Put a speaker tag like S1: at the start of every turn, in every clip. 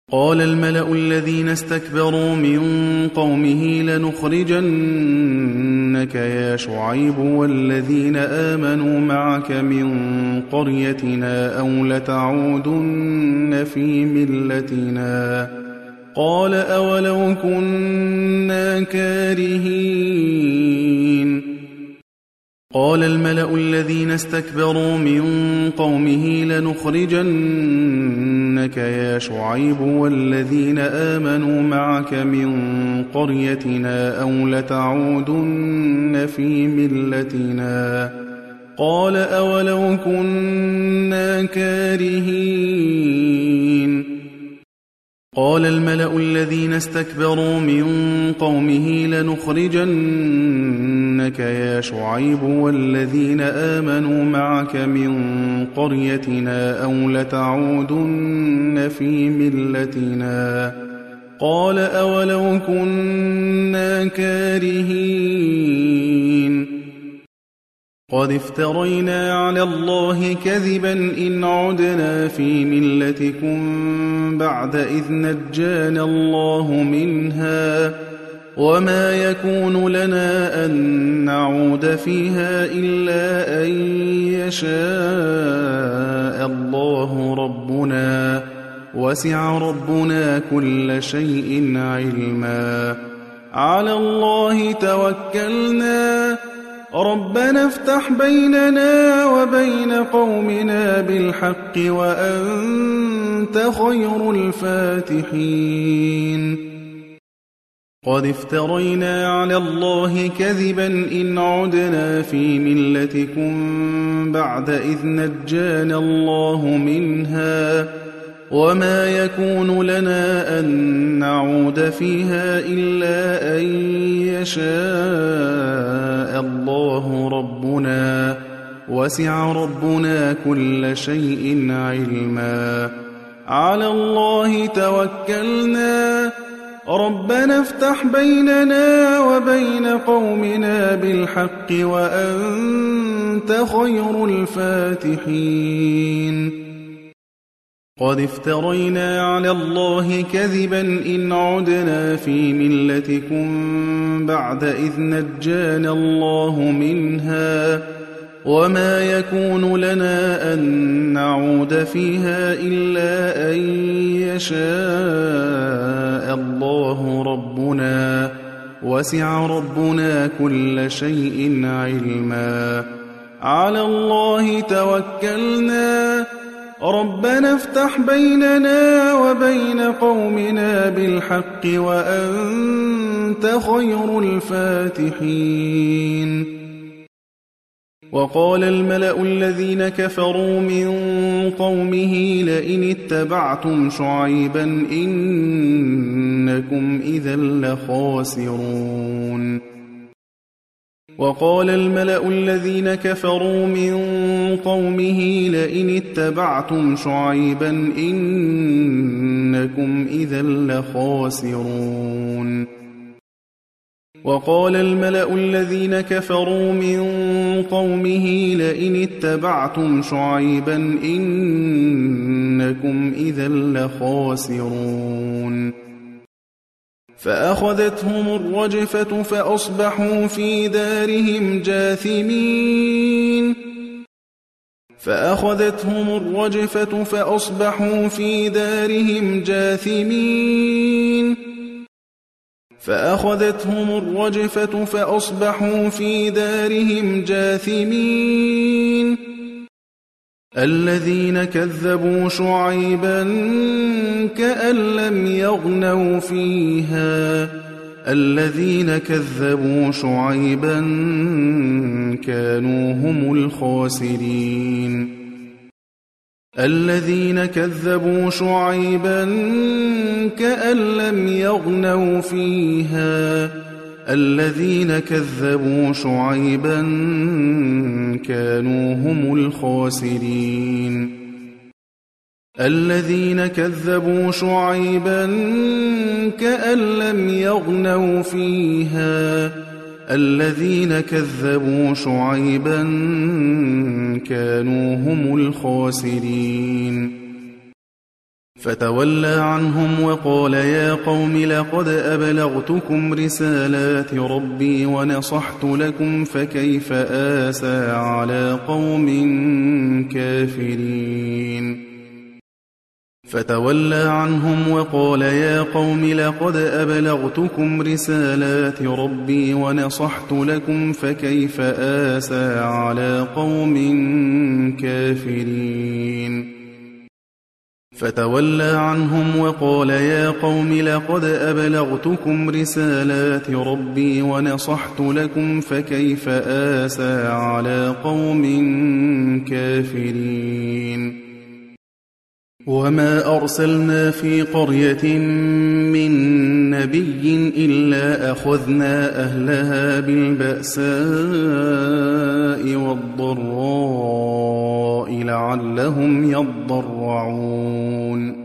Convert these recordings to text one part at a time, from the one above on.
S1: قال الملأ الذين استكبروا من قومه لنخرجنك يا شعيب والذين آمنوا معك من قريتنا أو لتعودن في ملتنا قال أولو كنا كارهين قال الملأ الذين استكبروا من قومه لنخرجنك يا شعيب والذين آمنوا معك من قريتنا أو لتعودن في ملتنا قال أولو كنا كارهين قال الملأ الذين استكبروا من قومه لنخرجنك يا شعيب والذين آمنوا معك من قريتنا أو لتعودن في ملتنا قال أولو كنا كارهين قد افترينا على الله كذبا إن عدنا في ملتكم بعد إذ نجانا الله منها وما يكون لنا أن نعود فيها إلا أن يشاء الله ربنا وسع ربنا كل شيء علما على الله توكلنا ربنا افتح بيننا وبين قومنا بالحق وأنت خير الفاتحين قد افترينا على الله كذبا إن عدنا في ملتكم بعد إذ نجانا الله منها وما يكون لنا أن نعود فيها إلا أن يشاء الله ربنا وسع ربنا كل شيء علما على الله توكلنا ربنا افتح بيننا وبين قومنا بالحق وأنت خير الفاتحين قد افترينا على الله كذبا إن عدنا في ملتكم بعد إذ نجانا الله منها وما يكون لنا أن نعود فيها إلا أن يشاء الله ربنا وسع ربنا كل شيء علما على الله توكلنا ربنا افتح بيننا وبين قومنا بالحق وأنت خير الفاتحين وقال الملأ الذين كفروا من قومه لئن اتبعتم شعيبا إنكم إذا لخاسرون وقال الملأ الذين كفروا من قومه لئن اتبعتم شعيبا إنكم إذا لخاسرون وقال الملأ الذين كفروا من قومه لئن اتبعتم شعيبا إنكم إذا لخاسرون فأخذتهم الرجفة فأصبحوا في دارهم جاثمين فأخذتهم الرجفة فأصبحوا في دارهم جاثمين فأخذتهم الرجفة فأصبحوا في دارهم جاثمين الذين كذبوا شعيبا كأن لم يغنوا فيها الذين كذبوا شعيبا كانوا هم الخاسرين الذين كذبوا شعيبا كأن لم يغنوا فيها الذين كذبوا شعيبا كانوا هم الخاسرين الذين كذبوا شعيبا كأن لم يغنوا فيها الذين كذبوا شعيبا كانوا هم الخاسرين فتولى عنهم وقال يا قوم لقد أبلغتكم رسالات ربي ونصحت لكم فكيف آسى على قوم كافرين فتولى عنهم وقال يا قوم لقد أبلغتكم رسالات ربي ونصحت لكم فكيف آسى على قوم كافرين فتولى عنهم وقال يا قوم لقد أبلغتكم رسالات ربي ونصحت لكم فكيف آسى على قوم كافرين وما أرسلنا في قرية من نبي إلا أخذنا أهلها بالبأساء والضراء لعلهم يضرعون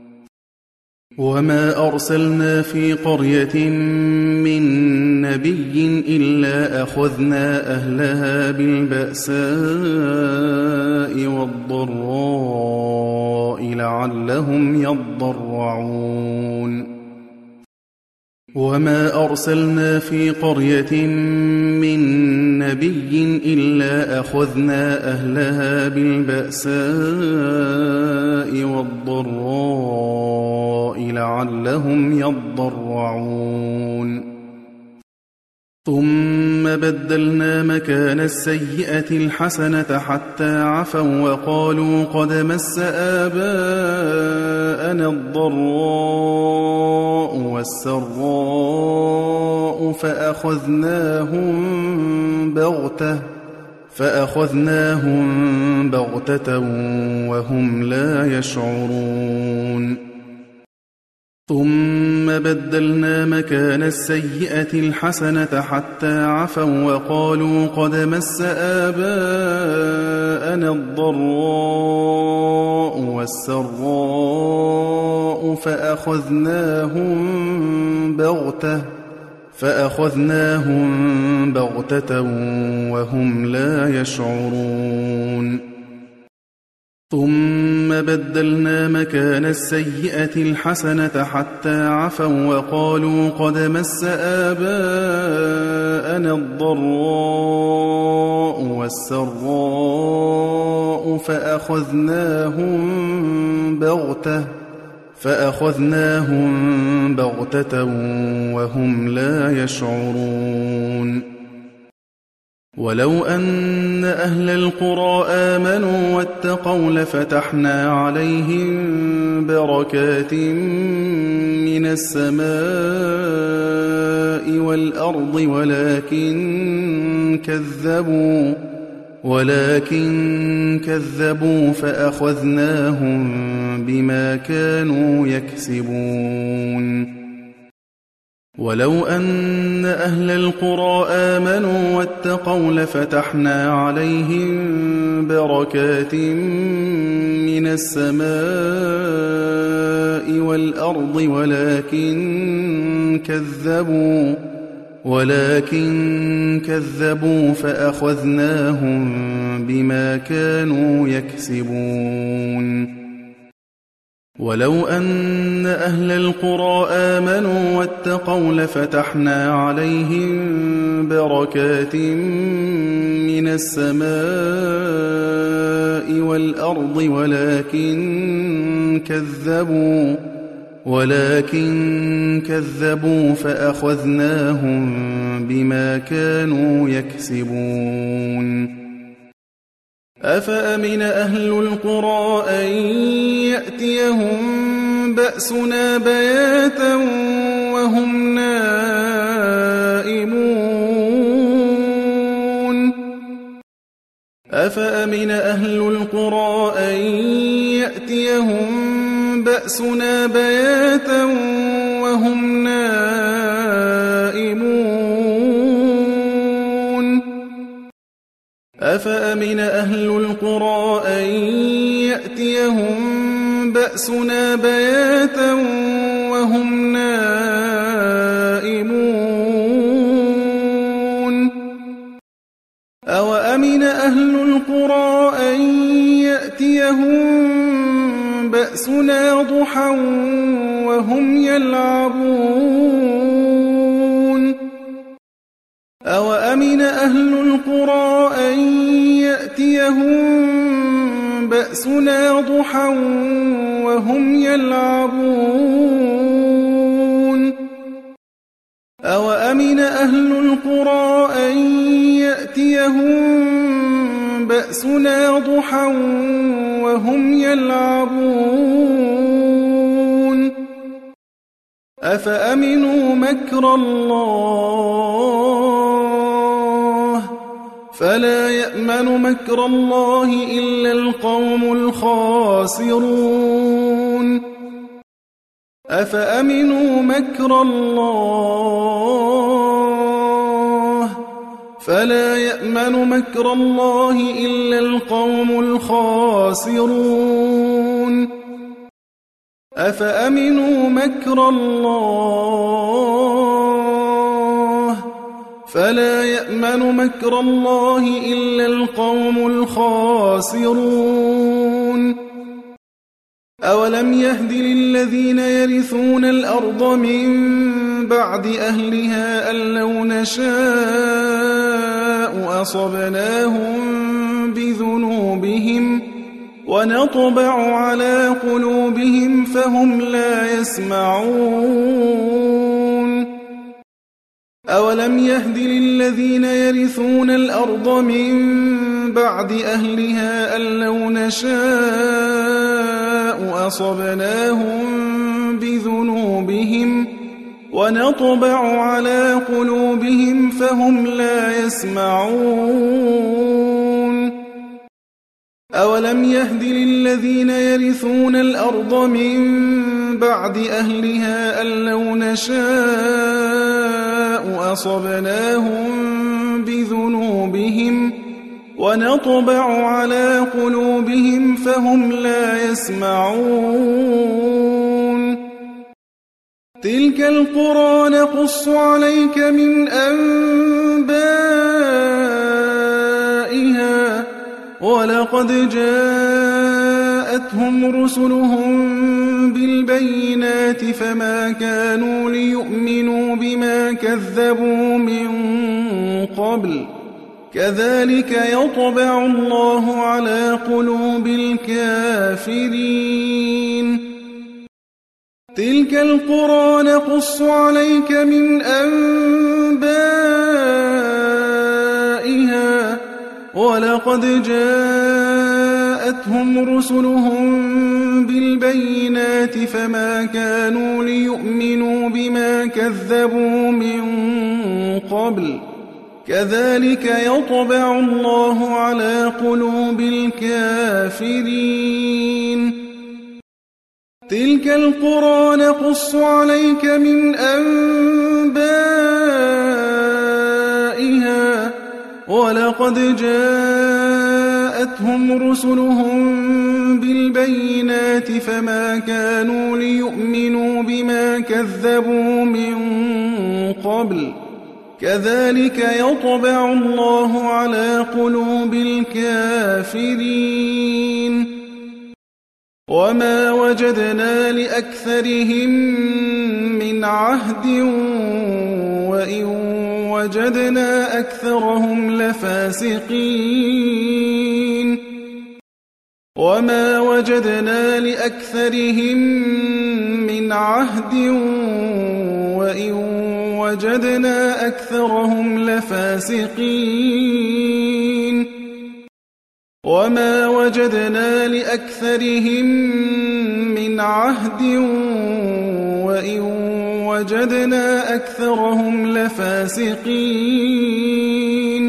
S1: وما أرسلنا في قرية من نبي إلا أخذنا أهلها بالبأساء والضراء لعلهم يضرعون وما أرسلنا في قرية من نبي إلا أخذنا أهلها بالبأساء والضراء لعلهم يضرعون ثم بدلنا مكان السيئة الحسنة حتى عفوا وقالوا قد مس آباءنا الضراء والسراء فأخذناهم بغتة وهم لا يشعرون ثم بدلنا مكان السيئة الحسنة حتى عفوا وقالوا قد مس آباءنا الضراء والسراء فأخذناهم بغتة وهم لا يشعرون ثم بدلنا مكان السيئة الحسنة حتى عفوا وقالوا قد مس آباءنا الضراء والسراء فأخذناهم بغتة وهم لا يشعرون ولو أن أهل القرى آمنوا واتقوا لفتحنا عليهم بركات من السماء والأرض ولكن كذبوا فأخذناهم بما كانوا يكسبون ولو أن أهل القرى آمنوا واتقوا لفتحنا عليهم بركات من السماء والأرض ولكن كذبوا فأخذناهم بما كانوا يكسبون ولو أن أهل القرى آمنوا واتقوا لفتحنا عليهم بركات من السماء والأرض ولكن كذبوا فأخذناهم بما كانوا يكسبون أفأمن أهل القرى أن يأتيهم بأسنا بياتا وهم نائمون أفأمن أهل القرى أن يأتيهم بأسنا بياتا وهم نائمون أفأمن أهل القرى أن يأتيهم بأسنا بياتا وهم نائمون أوأمن أهل القرى أن يأتيهم بأسنا ضحى وهم يلعبون أوأمن أهل القرى أن يأتيهم بأسنا ضحى وهم يلعبون أوأمن أهل القرى أن يأتيهم بأسنا ضحى وهم يلعبون أفأمنوا مكر الله فلا يأمن مكر الله إلا القوم الخاسرون أفأمنوا مكر الله فلا يأمن مكر الله إلا القوم الخاسرون أفأمنوا مكر الله فلا يأمن مكر الله إلا القوم الخاسرون أولم يهد للذين يرثون الأرض من بعد أهلها أن لو نشاء أصبناهم بذنوبهم ونطبع على قلوبهم فهم لا يسمعون أولم يهد للذين يرثون الأرض من بعد أهلها أن لو نشاء أصبناهم بذنوبهم ونطبع على قلوبهم فهم لا يسمعون أولم يهد للذين يرثون الأرض من بعد أهلها أن لو نشاء أصبناهم بذنوبهم ونطبع على قلوبهم فهم لا يسمعون تلك القرى نقص عليك من أنبائها ولقد جاءتهم رسلهم بالبينات فما كانوا ليؤمنوا بما كذبوا من قبل كذلك يطبع الله على قلوب الكافرين تلك القرى نقص عليك من أنبائها ولقد جاءتهم رسلهم بالبينات فما كانوا ليؤمنوا بما كذبوا من قبل كذلك يطبع الله على قلوب الكافرين تلك القرى نقص عليك من أنبائها ولقد جاءتهم رسلهم بالبينات فما كانوا ليؤمنوا بما كذبوا من قبل كذلك يطبع الله على قلوب الكافرين وما وجدنا لأكثرهم من عهد وإن وجدنا أكثرهم لفاسقين وما وجدنا لأكثرهم من عهد وإن وجدنا أكثرهم لفاسقين وما وجدنا لأكثرهم من عهد وإن وجدنا أكثرهم لفاسقين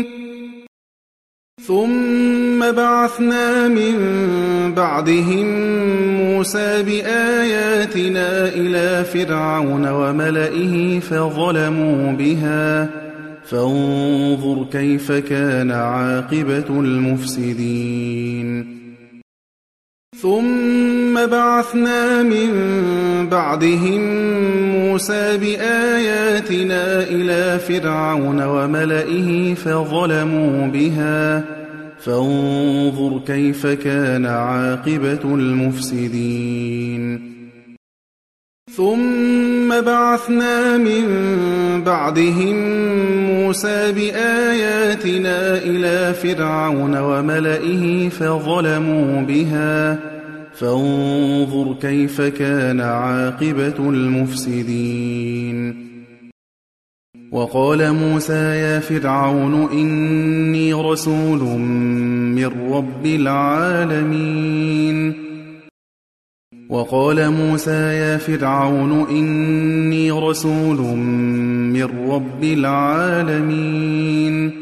S1: ثم بعثنا من بعدهم موسى بآياتنا إلى فرعون وملئه فظلموا بها فانظر كيف كان عاقبة المفسدين ثم بعثنا من بعدهم موسى بآياتنا إلى فرعون وملئه فظلموا بها فانظر كيف كان عاقبة المفسدين ثم بعثنا من بعدهم موسى بآياتنا إلى فرعون وملئه فظلموا بها فانظر كيف كان عاقبة المفسدين. وقال موسى يا فرعون إني رسول من رب العالمين. وقال موسى يا فرعون إني رسول من رب العالمين.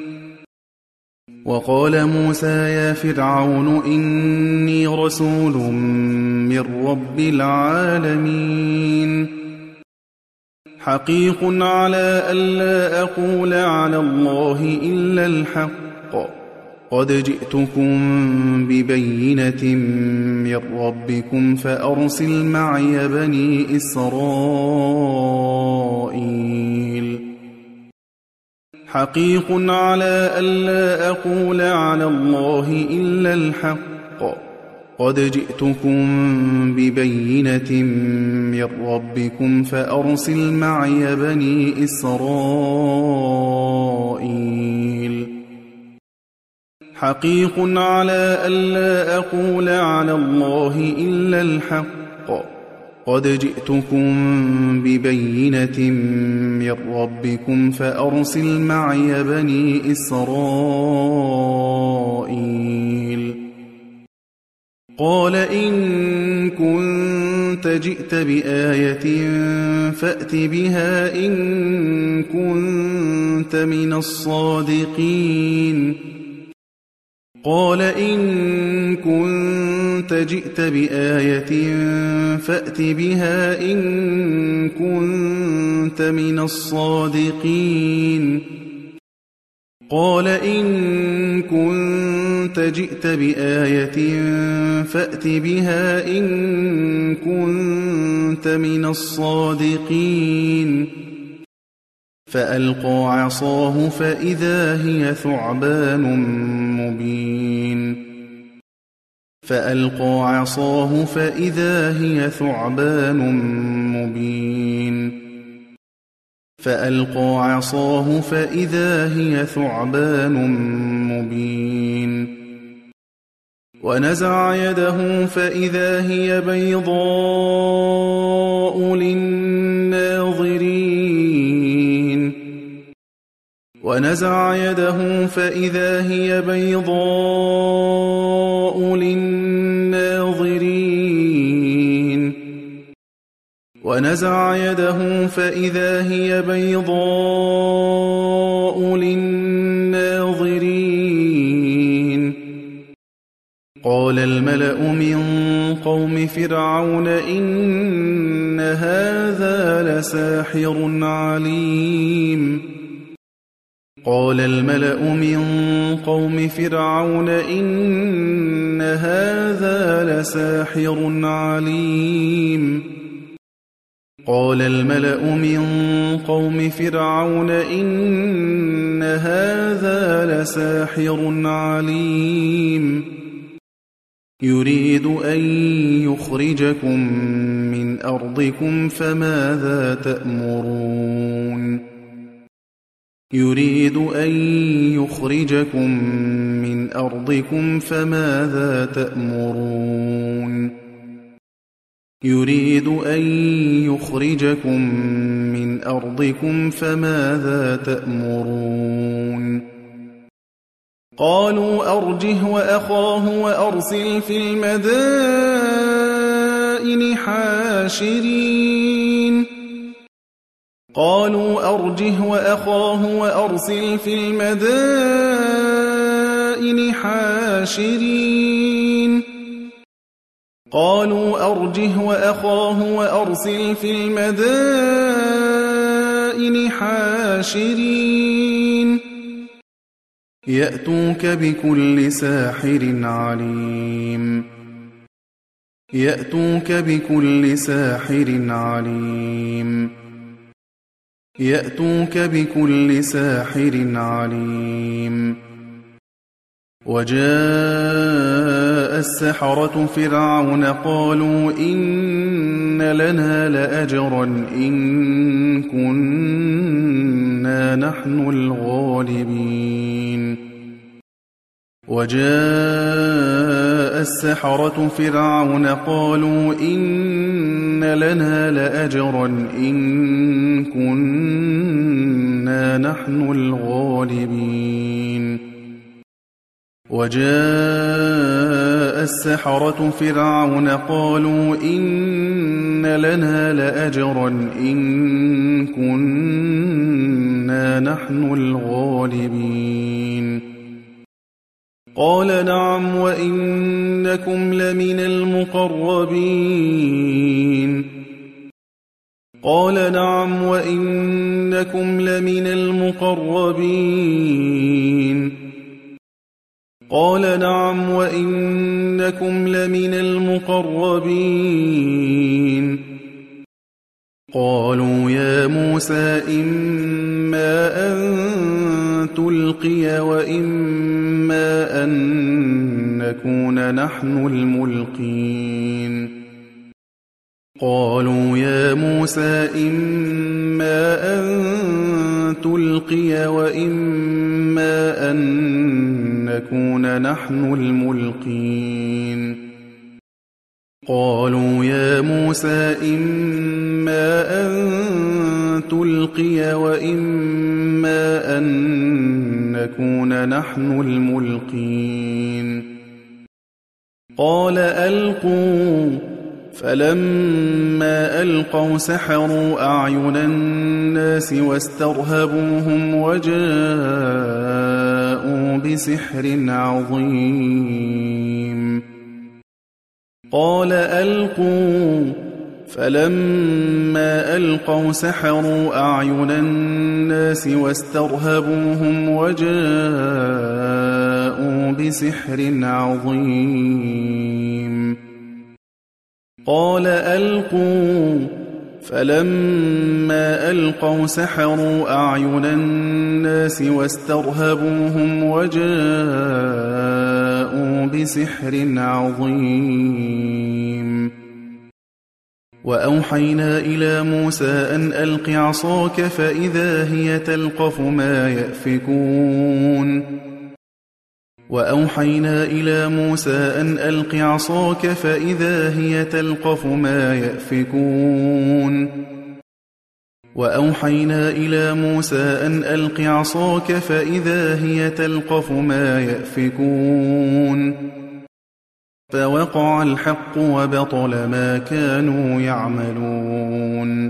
S1: وقال موسى يا فرعون إني رسول من رب العالمين. حقيق على ألا أقول على الله إلا الحق قد جئتكم ببينة من ربكم فأرسل معي بني إسرائيل. حقيق على ألا أقول على الله إلا الحق قد جئتكم ببينة من ربكم فأرسل معي بني إسرائيل. حقيق على ألا أقول على الله إلا الحق قد جئتكم ببينة من ربكم فأرسل معي بني إسرائيل. قال إن كنت جئت بآية فأت بها إن كنت من الصادقين. قال إن كنت جئت بآية فأت بها إن كنت من الصادقين. قال إن كنت جئت بآية فأت بها إن كنت من الصادقين. فألقى عصاه فإذا هي ثعبان مبين. فألقى عصاه فإذا هي ثعبان مبين. فألقى عصاه فإذا هي ثعبان مبين. ونزع يده فإذا هي بيضاء للناظرين. ونزع يده فإذا هي بيضاء للناظرين. ونزع يده فإذا هي بيضاء للناظرين. قال الملأ من قوم فرعون إن هذا لساحر عليم. قال الملأ من قوم فرعون إن هذا لساحر عليم. قال الملأ من قوم فرعون إن هذا لساحر عليم. يريد أن يخرجكم من أرضكم فماذا تأمرون. يريد أن يخرجكم من أرضكم فماذا تأمرون. يريد أن يخرجكم من أرضكم فماذا تأمرون. قالوا أرجه وأخاه وأرسل في المدائن حاشرين. قالوا أرجه وأخاه وأرسل في المدائن حاشرين. قالوا أرجه وأخاه وأرسل في المدائن حاشرين. يأتوك بكل ساحر عليم. يأتوك بكل ساحر عليم. يأتوك بكل ساحر عليم. وجاء السحرة فرعون قالوا إن لنا لأجرا إن كنا نحن الغالبين وجاء السحرة فرعون قالوا إن لنا لأجرا إن كنا نحن الغالبين وجاء السحرة فرعون قالوا إن لنا لأجرا إن كنا نحن الغالبين قال نعم وإنكم لمن المقربين قال نعم وإنكم لمن المقربين قال نعم وإنكم لمن المقربين قالوا يا موسى إما أن تلقي وإما أن نكون نحن الملقين قالوا يا موسى إما أن تلقي وإما أن نكون نحن الملقين قالوا يا موسى إما أن تلقي وإما أن نكون نحن الملقين قال ألقوا فلما ألقوا سحروا أعين الناس واسترهبوهم وجاءوا بسحر عظيم قال ألقوا فلما ألقوا سحروا أعين الناس واسترهبوهم وجاءوا بسحر عظيم قال ألقوا فلما ألقوا سحروا أعين الناس واسترهبوهم وجاءوا بسحر عظيم وأوحينا إلى موسى أن ألق عصاك فإذا هي تلقف ما يأفكون وأوحينا إلى موسى أن ألق عصاك فإذا هي تلقف ما يأفكون وأوحينا إلى موسى أن ألق عصاك فإذا هي تلقف ما يأفكون فوقع الحق وبطل ما كانوا يعملون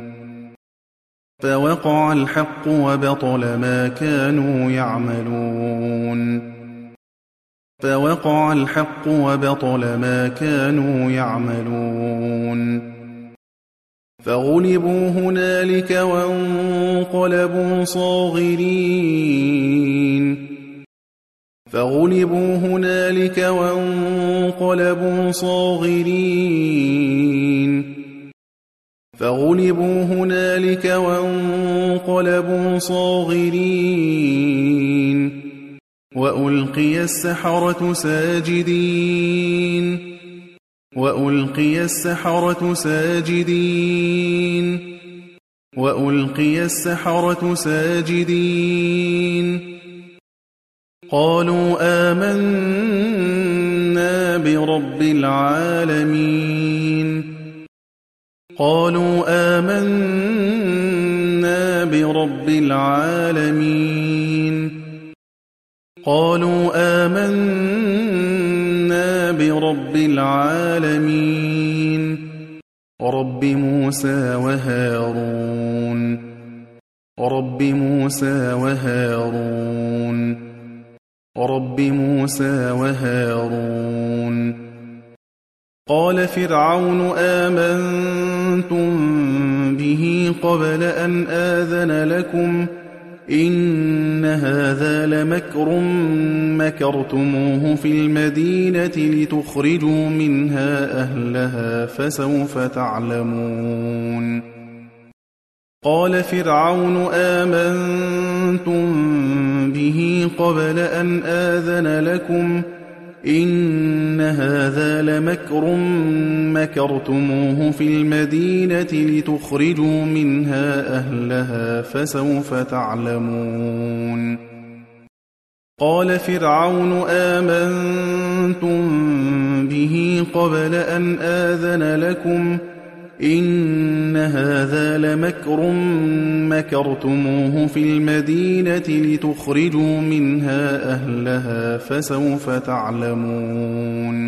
S1: فوقع الحق وبطل ما كانوا يعملون فوقع الحق وبطل ما كانوا يعملون فغلبوا هنالك وانقلبوا صاغرين فغلبوا هنالك وانقلبوا صاغرين فغلبوا هنالك وانقلبوا صاغرين وألقي السحرة ساجدين وألقي السحرة ساجدين وألقي السحرة ساجدين قالوا آمنا برب العالمين قالوا آمنا برب العالمين قالوا آمنا برب العالمين رب موسى وهارون رب موسى وهارون رب موسى وهارون قال فرعون آمنتم به قبل أن آذن لكم إن هذا لمكر مكرتموه في المدينة لتخرجوا منها أهلها فسوف تعلمون قال فرعون آمنتم به قبل أن آذن لكم إن هذا لمكر مكرتموه في المدينة لتخرجوا منها أهلها فسوف تعلمون قال فرعون آمنتم به قبل أن آذن لكم إن هذا لمكر مكرتموه في المدينة لتخرجوا منها أهلها فسوف تعلمون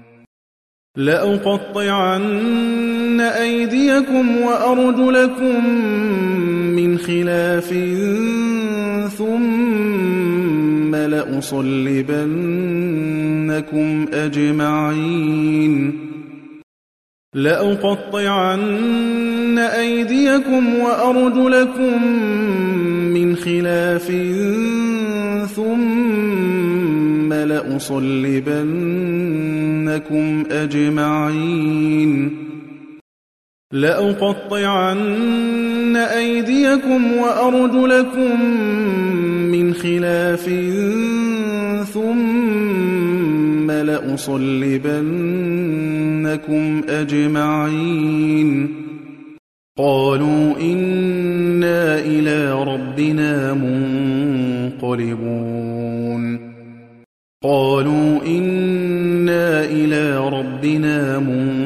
S1: لأقطعن أيديكم وأرجلكم من خلاف ثم لأصلبنكم أجمعين لأقطعن أيديكم وأرجلكم من خلاف ثم لأصلبنكم أجمعين لأقطعن أيديكم وأرجلكم من خلاف ثم لأصلبنكم أجمعين قالوا إنا إلى ربنا منقلبون قالوا إنا إلى ربنا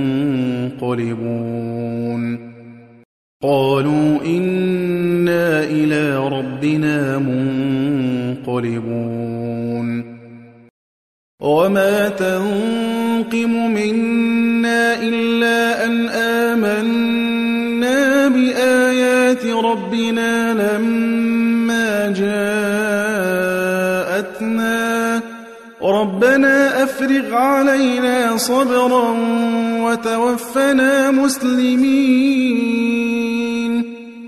S1: منقلبون قالوا إنا إلى ربنا منقلبون وما تنقم منا إلا أن آمنا بآيات ربنا لما جاءتنا ربنا أفرغ علينا صبرا وتوفنا مسلمين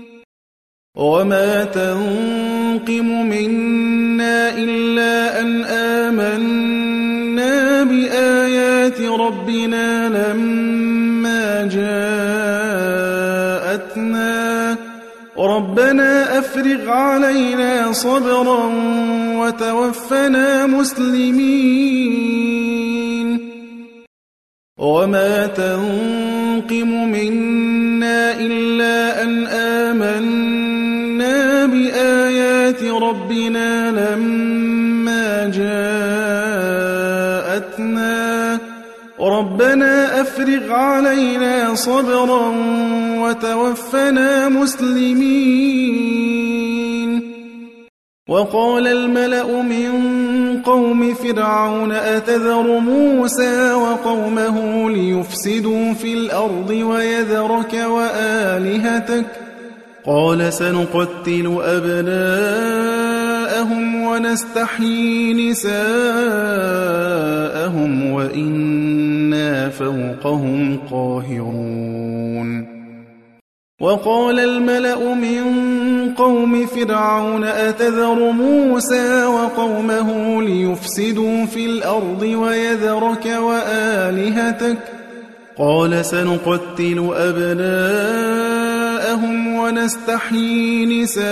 S1: وما تنقم منا إلا أن آمنا بآيات ربنا لما جاءتنا ربنا أفرغ علينا صبرا وتوفنا مسلمين وما تنقم منا إلا أن آمنا بآيات ربنا لما جاءتنا ربنا أفرغ علينا صبرا وتوفنا مسلمين وقال الملأ من قوم فرعون أتذر موسى وقومه ليفسدوا في الأرض ويذرك وآلهتك قال سنقتل أبناءهم ونستحيي نساءهم وإنا فوقهم قاهرون وقال الملأ من قوم فرعون أتذر موسى وقومه ليفسدوا في الأرض ويذرك وآلهتك قال سنقتل أبناءهم ونستحيي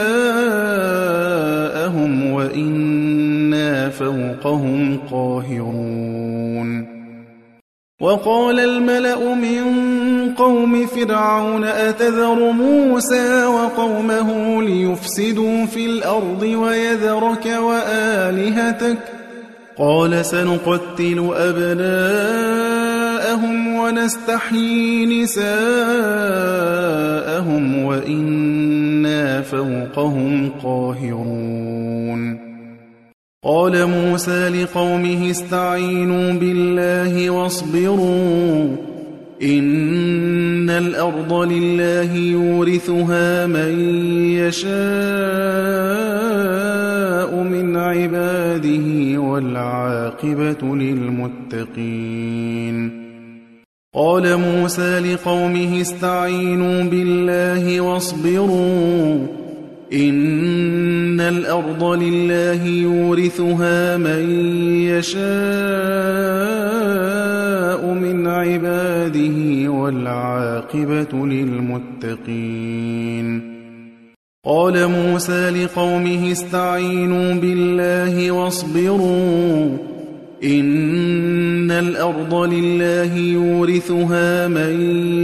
S1: نساءهم وإنا فوقهم قاهرون وقال الملأ من قوم فرعون أتذر موسى وقومه ليفسدوا في الأرض ويذرك وآلهتك قال سنقتل أبناءهم ونستحيي نساءهم وإنا فوقهم قاهرون قال موسى لقومه استعينوا بالله واصبروا إن الأرض لله يورثها من يشاء من عباده والعاقبة للمتقين قال موسى لقومه استعينوا بالله واصبروا إن الأرض لله يورثها من يشاء من عباده والعاقبة للمتقين قال موسى لقومه استعينوا بالله واصبروا إن الأرض لله يورثها من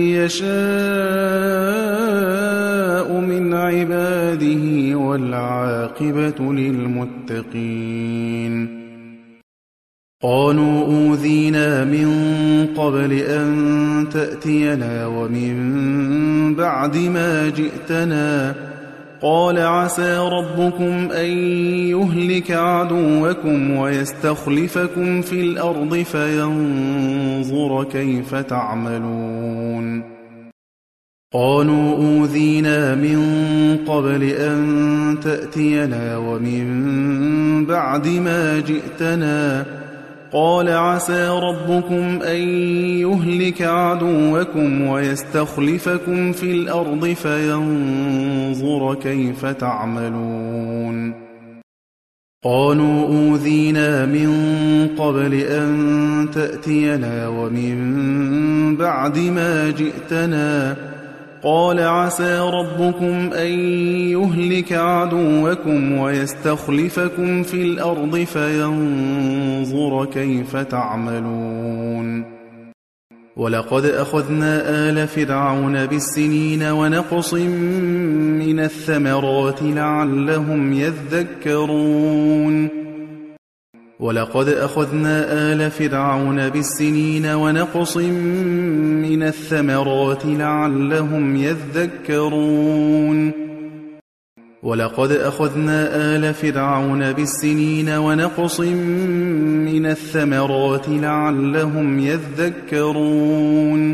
S1: يشاء من عباده والعاقبة للمتقين. قالوا أوذينا من قبل أن تأتينا ومن بعد ما جئتنا قال عسى ربكم أن يهلك عدوكم ويستخلفكم في الأرض فينظر كيف تعملون. قالوا أوذينا من قبل أن تأتينا ومن بعد ما جئتنا قال عسى ربكم أن يهلك عدوكم ويستخلفكم في الأرض فينظر كيف تعملون. قالوا أوذينا من قبل أن تأتينا ومن بعد ما جئتنا قال عسى ربكم أن يهلك عدوكم ويستخلفكم في الأرض فينظر كيف تعملون. ولقد أخذنا آل فرعون بالسنين ونقص من الثمرات لعلهم يذكرون. ولقد أخذنا آل فرعون بالسنين ونقص من الثمرات لعلهم يذكرون. ولقد أخذنا آل فرعون بالسنين ونقص من الثمرات لعلهم يذكرون.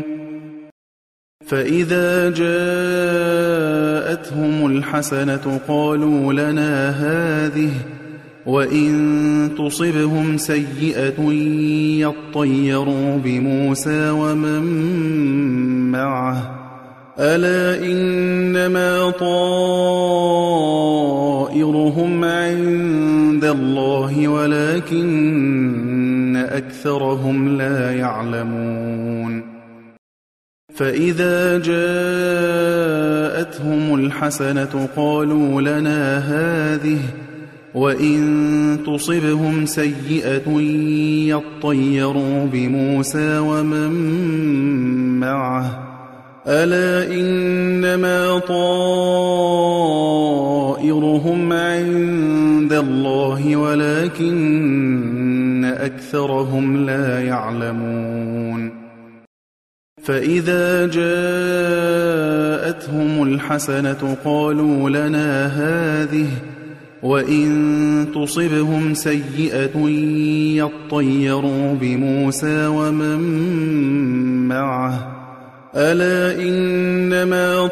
S1: فإذا جاءتهم الحسنة قالوا لنا هذه وإن تصبهم سيئة يطيروا بموسى ومن معه ألا إنما طائرهم عند الله ولكن أكثرهم لا يعلمون. فإذا جاءتهم الحسنة قالوا لنا هذه وإن تصبهم سيئة يطيروا بموسى ومن معه ألا إنما طائرهم عند الله ولكن أكثرهم لا يعلمون. فإذا جاءتهم الحسنة قالوا لنا هذه وإن تصبهم سيئة يطيروا بموسى ومن معه ألا إنما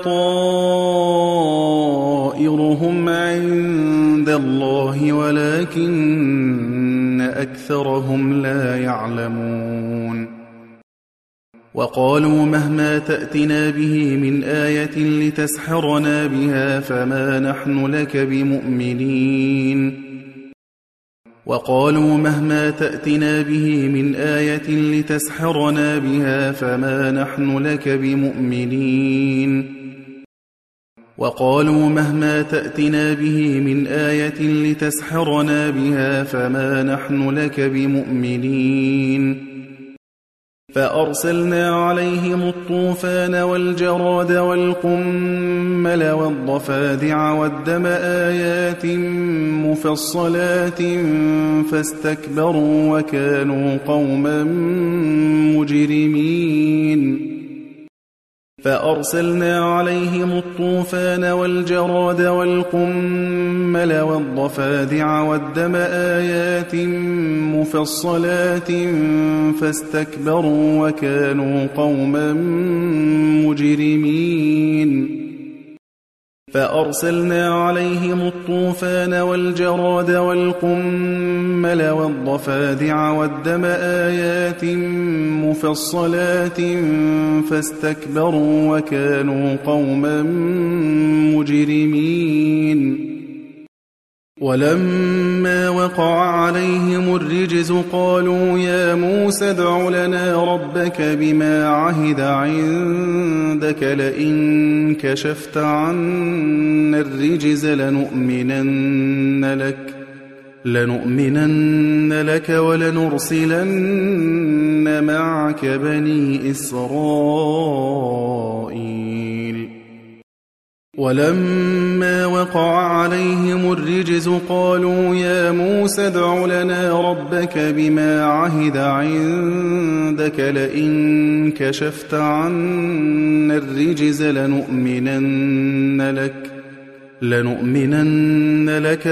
S1: طائرهم عند الله ولكن أكثرهم لا يعلمون. وقالوا مهما تأتنا به من آية لتسحرنا بها فما نحن لك بمؤمنين. وقالوا مهما تأتنا به من آية لتسحرنا بها فما نحن لك بمؤمنين. وقالوا مهما تأتنا به من آية لتسحرنا بها فما نحن لك بمؤمنين. فأرسلنا عليهم الطوفان والجراد والقمل والضفادع والدم آيات مفصلات فاستكبروا وكانوا قوما مجرمين. فأرسلنا عليهم الطوفان والجراد والقمل والضفادع والدم آيات مفصلات فاستكبروا وكانوا قوما مجرمين. فأرسلنا عليهم الطوفان والجراد والقمل والضفادع والدم آيات مفصلات فاستكبروا وكانوا قوما مجرمين. ولما وقع عليهم الرجز قالوا يا موسى ادع لنا ربك بما عهد عندك لئن كشفت عنا الرجز لنؤمنن لك لنؤمنن لك ولنرسلن معك بني إسرائيل ولما وقع عليهم الرجز قالوا يا موسى ادع لنا ربك بما عهد عندك لئن كشفت عنا الرجز لنؤمنن لك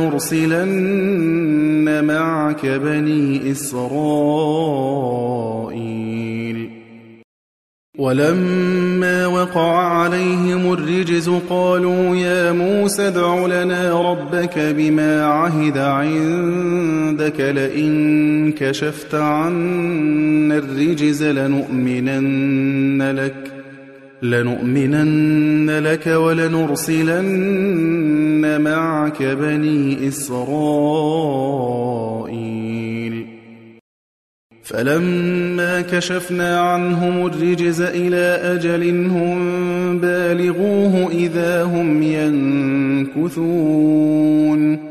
S1: ولنرسلن معك بني إسرائيل ولما وقع عليهم الرجز قالوا يا موسى ادع لنا ربك بما عهد عندك لئن كشفت عنا الرجز لنؤمنن لك ولنرسلن معك بني إسرائيل فلما كشفنا عنهم الرجز إلى أجل هم بالغوه إذا هم ينكثون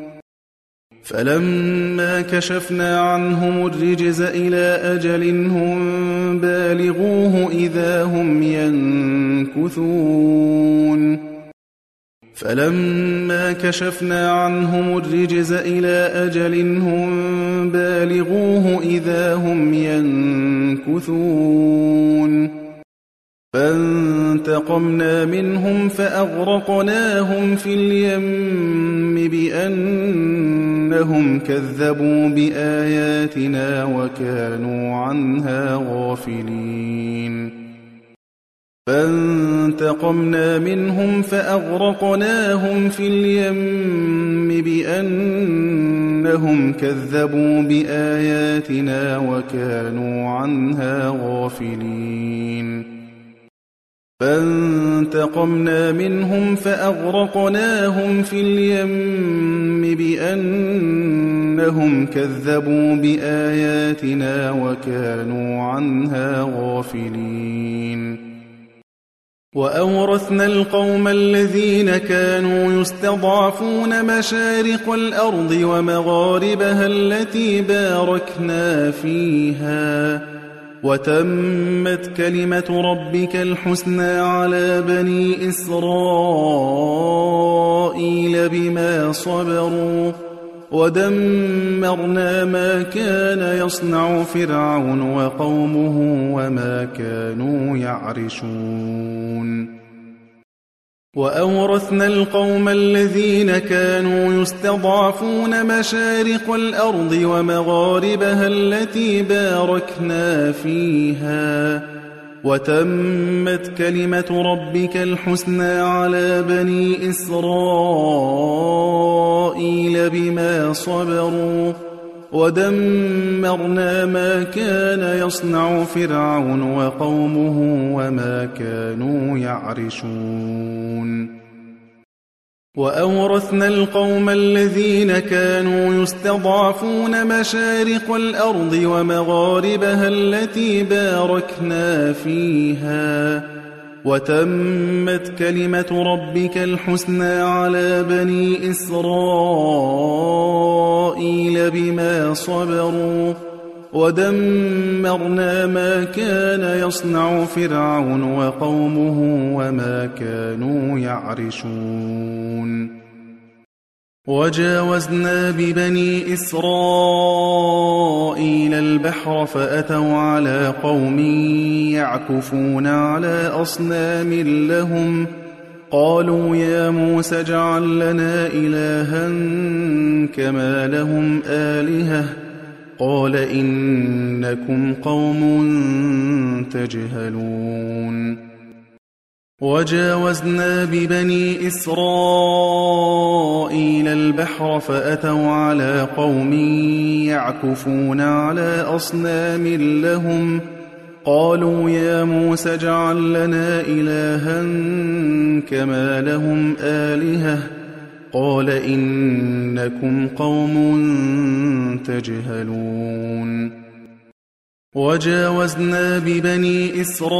S1: فلما كشفنا عنهم الرجز إلى أجل هم بالغوه إذا هم ينكثون فلما كشفنا عنهم الرجز إلى أجل هم بالغوه إذا هم ينكثون فانتقمنا منهم فأغرقناهم في اليم بأنهم كذبوا بآياتنا وكانوا عنها غافلين فانتقمنا منهم فأغرقناهم في اليم بأنهم كذبوا بآياتنا وكانوا عنها غافلين فانتقمنا منهم فأغرقناهم في اليم بأنهم كذبوا بآياتنا وكانوا عنها غافلين وأورثنا القوم الذين كانوا يستضعفون مشارق الأرض ومغاربها التي باركنا فيها وتمت كلمة ربك الحسنى على بني إسرائيل بما صبروا ودمرنا ما كان يصنع فرعون وقومه وما كانوا يعرشون وأورثنا القوم الذين كانوا يستضعفون مشارق الأرض ومغاربها التي باركنا فيها وتمت كلمة ربك الحسنى على بني إسرائيل بما صبروا ودمرنا ما كان يصنع فرعون وقومه وما كانوا يعرشون وأورثنا القوم الذين كانوا يستضعفون مشارق الأرض ومغاربها التي باركنا فيها وتمت كلمة ربك الحسنى على بني إسرائيل بما صبروا ودمرنا ما كان يصنع فرعون وقومه وما كانوا يعرشون وجاوزنا ببني إسرائيل البحر فأتوا على قوم يعكفون على أصنام لهم قالوا يا موسى اجعل لنا إلها كما لهم آلهة قال إنكم قوم تجهلون وجاوزنا ببني إسرائيل البحر فأتوا على قوم يعكفون على أصنام لهم قالوا يا موسى اجعل لنا إلها كما لهم آلهة قال إنكم قوم تجهلون وجاوزنا ببني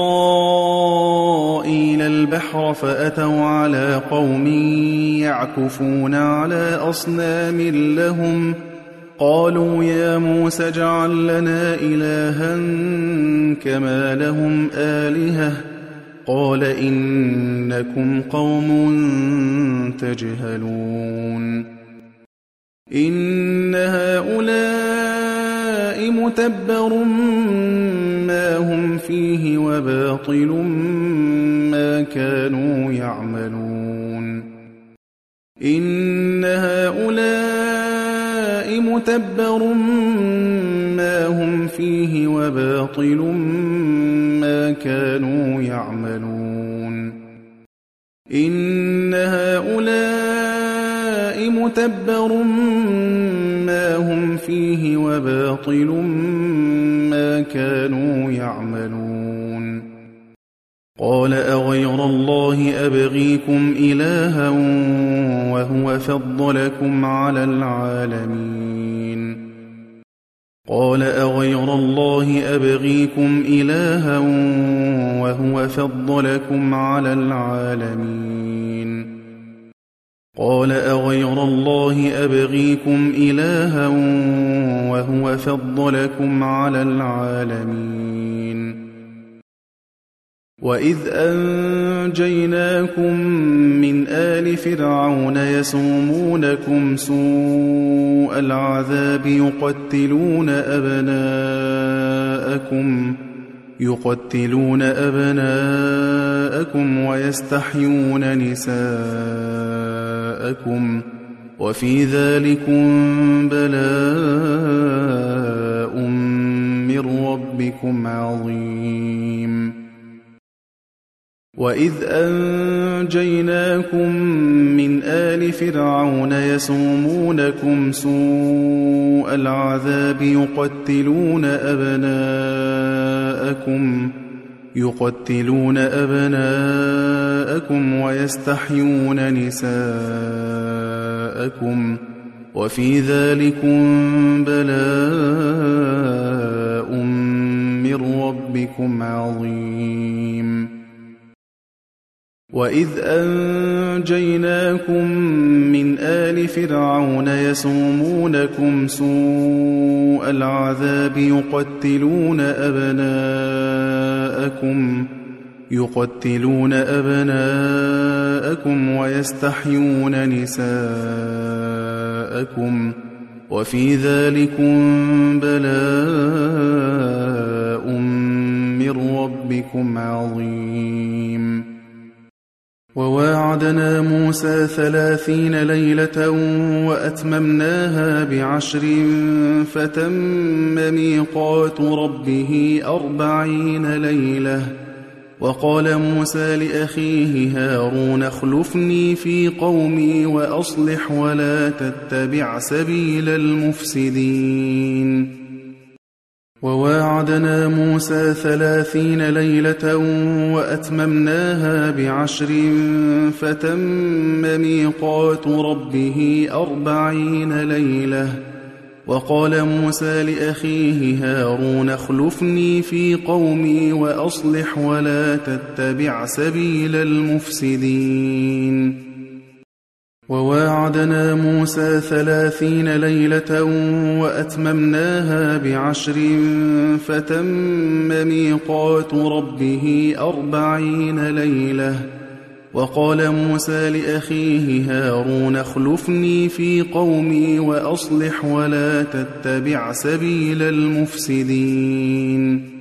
S1: إسرائيل البحر فأتوا على قوم يعكفون على أصنام لهم قالوا يا موسى اجعل لنا إلها كما لهم آلهة قال إنكم قوم تجهلون إن هؤلاء متبر ما هم فيه وباطل ما كانوا يعملون إن هؤلاء متبر ما هم فيه وباطل ما كانوا يعملون إن هؤلاء متبر ما هم فيه وباطل ما كانوا يعملون قال أغير الله أبغيكم إلها وهو فضلكم على العالمين قال أغير الله أبغيكم إلها وهو فضلكم على العالمين قال أغير الله أبغيكم إلها وهو فضلكم على العالمين وإذ أنجيناكم من آل فرعون يسومونكم سوء العذاب يقتلون أبناءكم ويستحيون نساءكم وفي ذلكم بلاء من ربكم عظيم وإذ أنجيناكم من آل فرعون يسومونكم سوء العذاب يقتلون أبناءكم ويستحيون نساءكم وفي ذلكم بلاء من ربكم عظيم وإذ أنجيناكم من آل فرعون يسومونكم سوء العذاب يقتلون أبناءكم ويستحيون نساءكم وفي ذلكم بلاء من ربكم عظيم وواعدنا موسى 30 ليلة وأتممناها ب10 فتم ميقات ربه 40 ليلة وقال موسى لأخيه هارون اخلفني في قومي وأصلح ولا تتبع سبيل المفسدين وواعدنا موسى 30 ليلة وأتممناها ب10 فتم ميقات ربه 40 ليلة وقال موسى لأخيه هارون اخلفني في قومي وأصلح ولا تتبع سبيل المفسدين وواعدنا موسى 30 ليلة وأتممناها ب10 فتم ميقات ربه 40 ليلة وقال موسى لأخيه هارون اخلفني في قومي وأصلح ولا تتبع سبيل المفسدين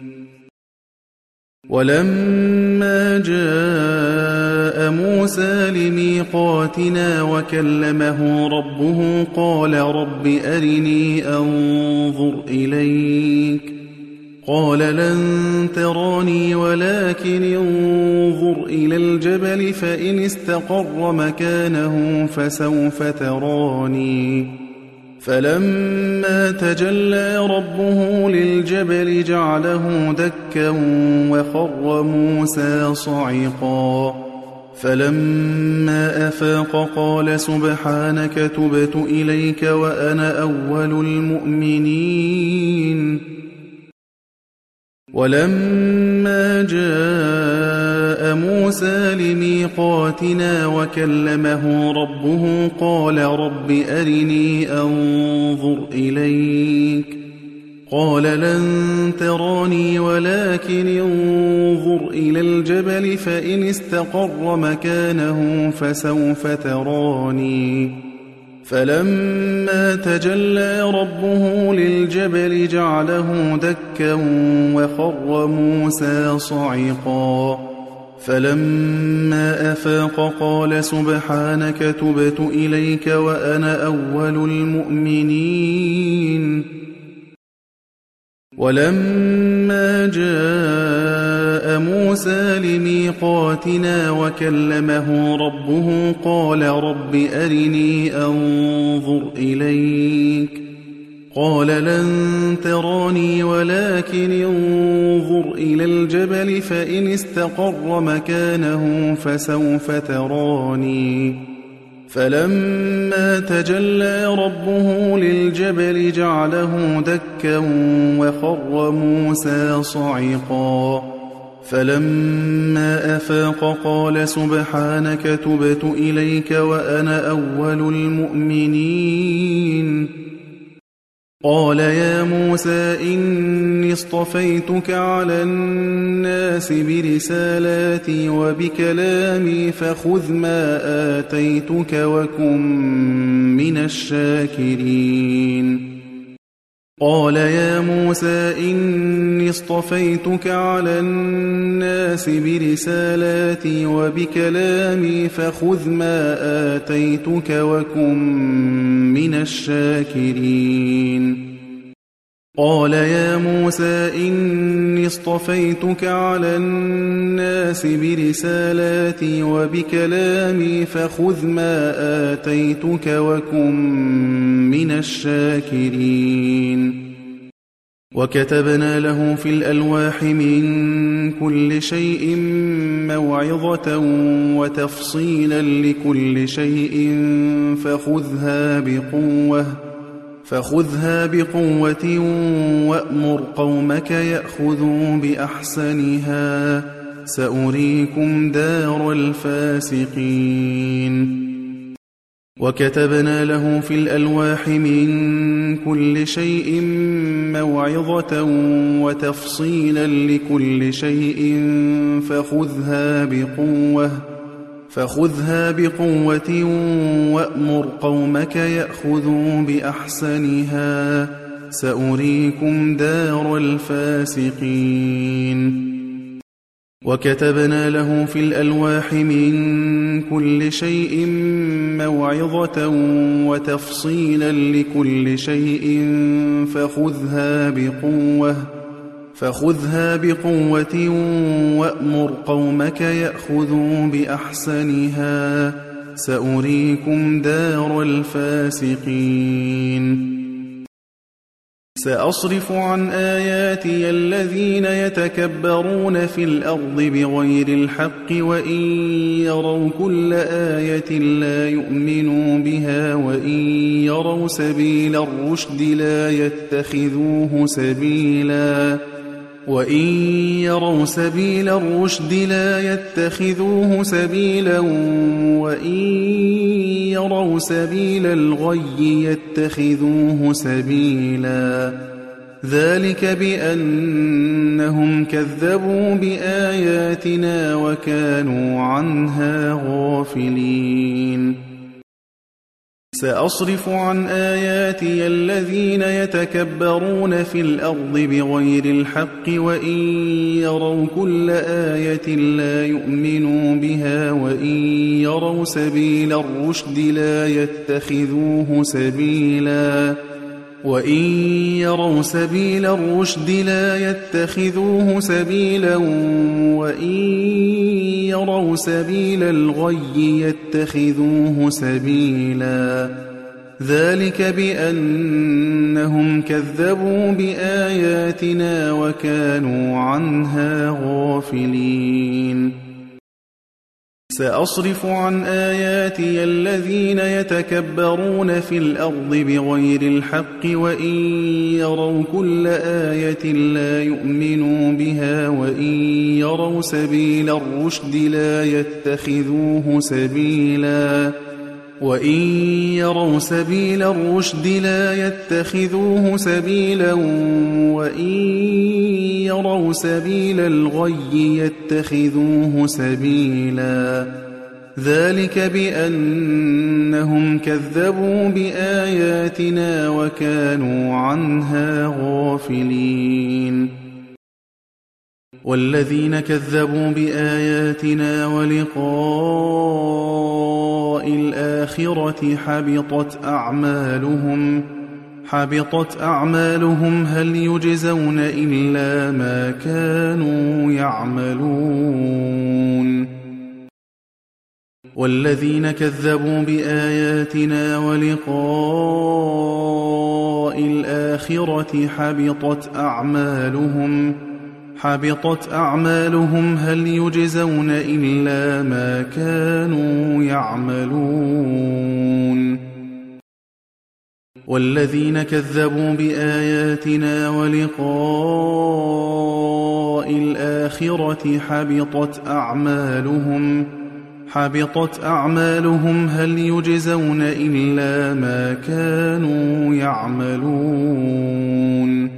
S1: ولما جاء موسى لميقاتنا وكلمه ربه قال رب أرني أنظر إليك قال لن تراني ولكن انظر إلى الجبل فإن استقر مكانه فسوف تراني فلما تجلى ربه للجبل جعله دكا وخر موسى صعقا فلما أفاق قال سبحانك تبت إليك وأنا أول المؤمنين ولما جاء موسى لميقاتنا وكلمه ربه قال رب أرني أنظر إليك قال لن تراني ولكن انظر إلى الجبل فإن استقر مكانه فسوف تراني فلما تجلى ربه للجبل جعله دكا وخر موسى صعقا فلما أفاق قال سبحانك تبت إليك وأنا أول المؤمنين ولما جاء موسى لميقاتنا وكلمه ربه قال رب أرني أنظر إليك قال لن تراني ولكن انظر إلى الجبل فإن استقر مكانه فسوف تراني فلما تجلى ربه للجبل جعله دكا وخر موسى صعقا فلما أفاق قال سبحانك تبت إليك وأنا أول المؤمنين قال يا موسى إني اصطفيتك على الناس برسالاتي وبكلامي فخذ ما آتيتك وكن من الشاكرين قال يا موسى إني اصطفيتك على الناس برسالاتي وبكلامي فخذ ما آتيتك وكن من الشاكرين قال يا موسى إني اصطفيتك على الناس برسالاتي وبكلامي فخذ ما آتيتك وكن من الشاكرين وكتبنا له في الألواح من كل شيء موعظة وتفصيلا لكل شيء فخذها بقوة وأمر قومك يأخذوا بأحسنها سأريكم دار الفاسقين وكتبنا له في الألواح من كل شيء موعظة وتفصيلا لكل شيء فخذها بقوة وأمر قومك يأخذوا بأحسنها سأريكم دار الفاسقين وكتبنا له في الألواح من كل شيء موعظة وتفصيلا لكل شيء فخذها بقوة وأمر قومك يأخذوا بأحسنها سأريكم دار الفاسقين سأصرف عن آياتي الذين يتكبرون في الأرض بغير الحق وإن يروا كل آية لا يؤمنوا بها وإن يروا سبيل الرشد لا يتخذوه سبيلا وإن يروا سبيل الغي يتخذوه سبيلا ذلك بأنهم كذبوا بآياتنا وكانوا عنها غافلين سأصرف عن آياتي الذين يتكبرون في الأرض بغير الحق وإن يروا كل آية لا يؤمنوا بها وإن يروا سبيل الرشد لا يتخذوه سبيلا وإن يروا سبيل الغي يتخذوه سبيلا ذلك بأنهم كذبوا بآياتنا وكانوا عنها غافلين سأصرف عن آياتي الذين يتكبرون في الأرض بغير الحق وإن يروا كل آية لا يؤمنوا بها وإن يروا سبيل الرشد لا يتخذوه سبيلا وإن يروا سبيل الرشد لا يتخذوه سبيلا وإن يروا سبيل الغي يتخذوه سبيلا ذلك بأنهم كذبوا بآياتنا وكانوا عنها غافلين والذين كذبوا بآياتنا ولقاء الآخرة حبطت أعمالهم هل يجزون إلا ما كانوا يعملون والذين كذبوا بآياتنا ولقاء الآخرة حبطت أعمالهم هل يجزون إلا ما كانوا يعملون والذين كذبوا بآياتنا ولقاء الآخرة حبطت أعمالهم هل يجزون إلا ما كانوا يعملون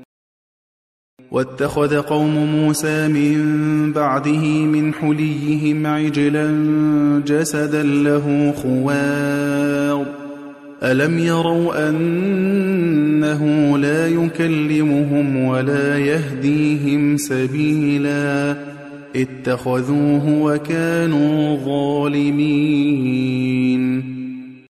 S1: واتخذ قوم موسى من بعده من حليهم عجلا جسدا له خوار ألم يروا أنه لا يكلمهم ولا يهديهم سبيلا اتخذوه وكانوا ظالمين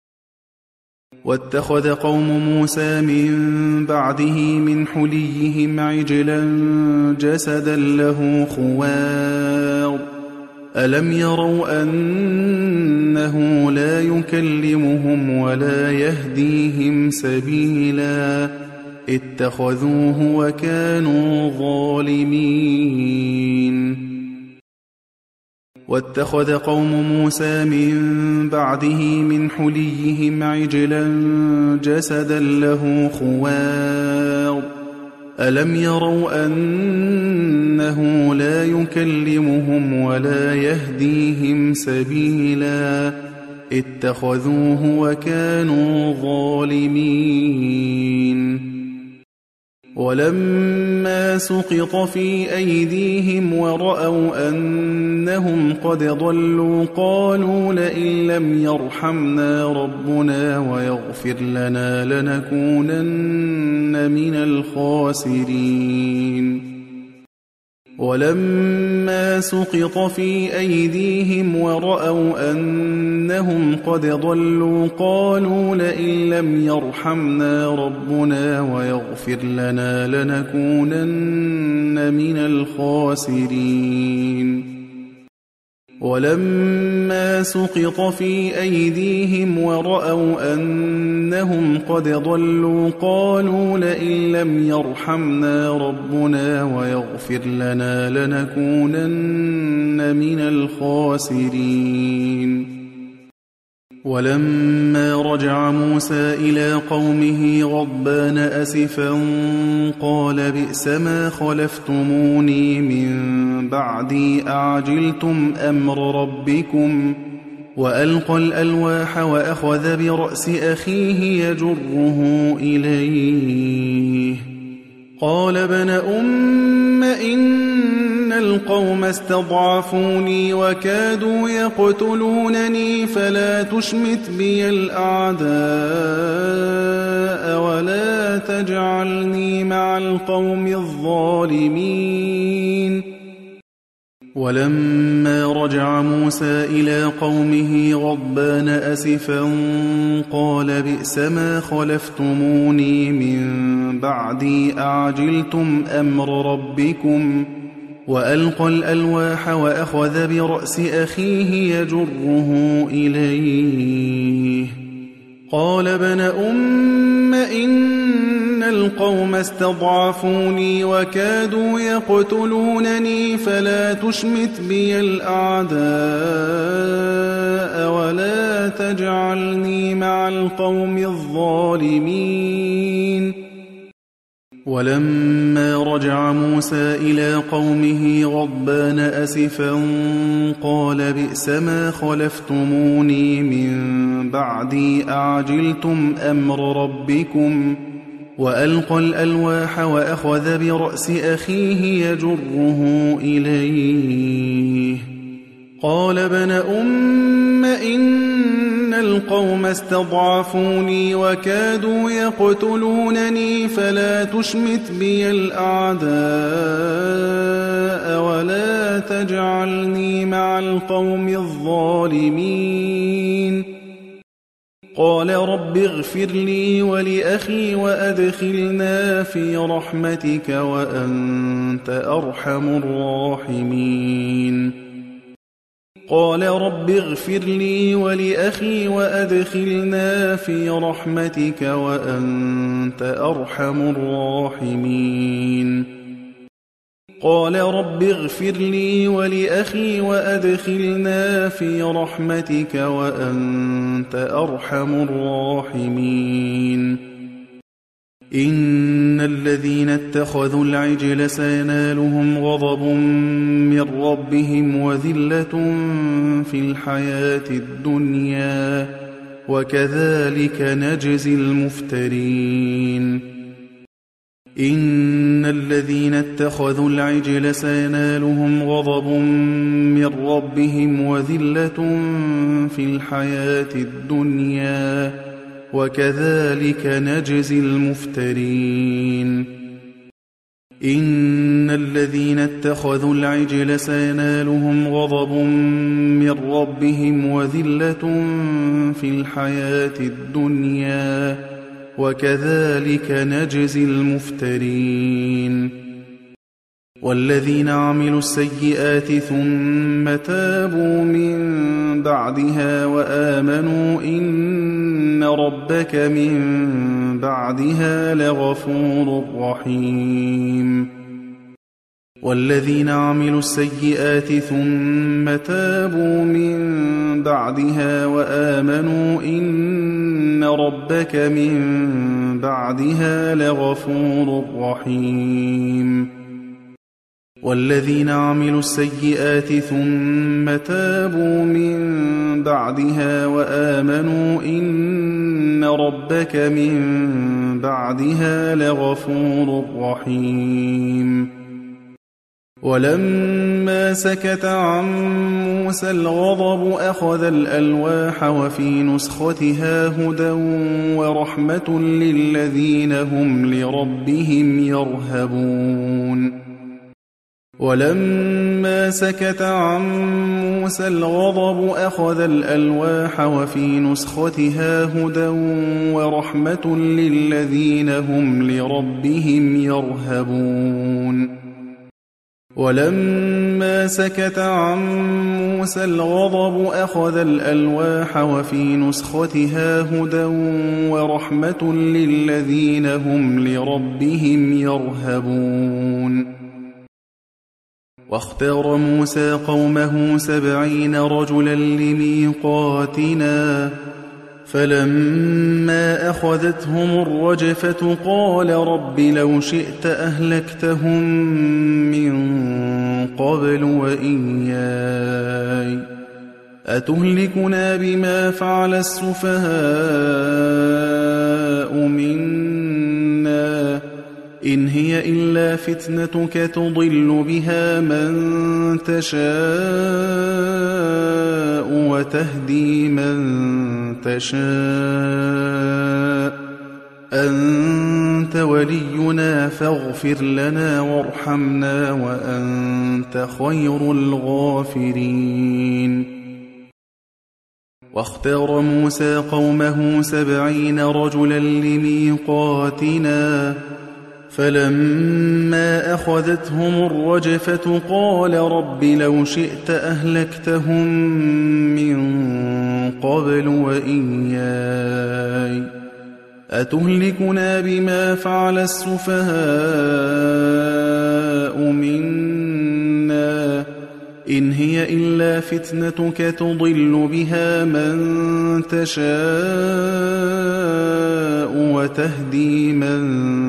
S1: واتخذ قوم موسى من بعده من حليهم عجلا جسدا له خوار ألم يروا أنه لا يكلمهم ولا يهديهم سبيلا اتخذوه وكانوا ظالمين واتخذ قوم موسى من بعده من حليهم عجلا جسدا له خوار ألم يروا أنه لا يكلمهم ولا يهديهم سبيلا اتخذوه وكانوا ظالمين ولما سقط في أيديهم ورأوا أنهم قد ضلوا قالوا لئن لم يرحمنا ربنا ويغفر لنا لنكونن من الخاسرين ولما سقط في أيديهم ورأوا أنهم قد ضلوا قالوا لئن لم يرحمنا ربنا ويغفر لنا لنكونن من الخاسرين ولما سقط في أيديهم ورأوا أنهم قد ضلوا قالوا لئن لم يرحمنا ربنا ويغفر لنا لنكونن من الخاسرين ولما رجع موسى إلى قومه غضبان أسفا قال بئس ما خلفتموني من بعدي أعجلتم أمر ربكم وألقى الألواح وأخذ برأس أخيه يجره إليه قال ابن أم إن القوم استضعفوني وكادوا يقتلونني فلا تشمت بي الأعداء ولا تجعلني مع القوم الظالمين ولما رجع موسى إلى قومه غضبان أسفا قال بئس ما خلفتموني من بعدي أعجلتم أمر ربكم وألقى الألواح وأخذ برأس أخيه يجره إليه قال ابن أم إن القوم استضعفوني وكادوا يقتلونني فلا تشمت بي الأعداء ولا تجعلني مع القوم الظالمين. ولما رجع موسى إلى قومه غضبان أسفا قال بئس ما خلفتموني من بعدي أعجلتم أمر ربكم. وألقى الألواح وأخذ برأس أخيه يجره إليه قال ابن أم إن القوم استضعفوني وكادوا يقتلونني فلا تشمت بي الأعداء ولا تجعلني مع القوم الظالمين. قال رب اغفر لي ولأخي وأدخلنا في رحمتك وأنت أرحم الراحمين. قال رب اغفر لي ولأخي وأدخلنا في رحمتك وأنت أرحم الراحمين. قال رب اغفر لي ولأخي وأدخلنا في رحمتك وأنت أرحم الراحمين. إن الذين اتخذوا العجل سينالهم غضب من ربهم وذلة في الحياة الدنيا وكذلك نجزي المفترين. إن الذين اتخذوا العجل سينالهم غضب من ربهم وذلة في الحياة الدنيا وكذلك نجزي المفترين. إن الذين اتخذوا العجل سينالهم غضب من ربهم وذلة في الحياة الدنيا وكذلك نجزي المفترين. والذين عملوا السيئات ثم تابوا من بعدها وآمنوا إن ربك من بعدها لغفور رحيم. والذين عملوا السيئات ثم تابوا من بعدها وآمنوا إن ربك من بعدها لغفور رحيم. والذين عملوا السيئات ثم تابوا من بعدها وآمنوا إن ربك من بعدها لغفور رحيم. ولما سكت عن موسى الغضب أخذ الألواح وفي نسختها هدى ورحمة للذين هم لربهم يرهبون. ولما سكت عن موسى الغضب أخذ الألواح وفي نسختها هدى ورحمة للذين هم لربهم يرهبون. ولما سكت عن موسى الغضب أخذ الألواح وفي نسختها هدى ورحمة للذين هم لربهم يرهبون. واختار موسى قومه 70 رجلا لميقاتنا فلما أخذتهم الرجفة قال رب لو شئت أهلكتهم من قبل وإياي أتهلكنا بما فعل السفهاء منا إن هي إلا فتنتك تضل بها من تشاء وتهدي من تشاء أنت ولينا فاغفر لنا وارحمنا وأنت خير الغافرين. واختار موسى قومه 70 رجلا لميقاتنا فلما أخذتهم الرجفة قال رب لو شئت أهلكتهم من قبل وإياي أتهلكنا بما فعل السفهاء منا إن هي إلا فتنتك تضل بها من تشاء وتهدي من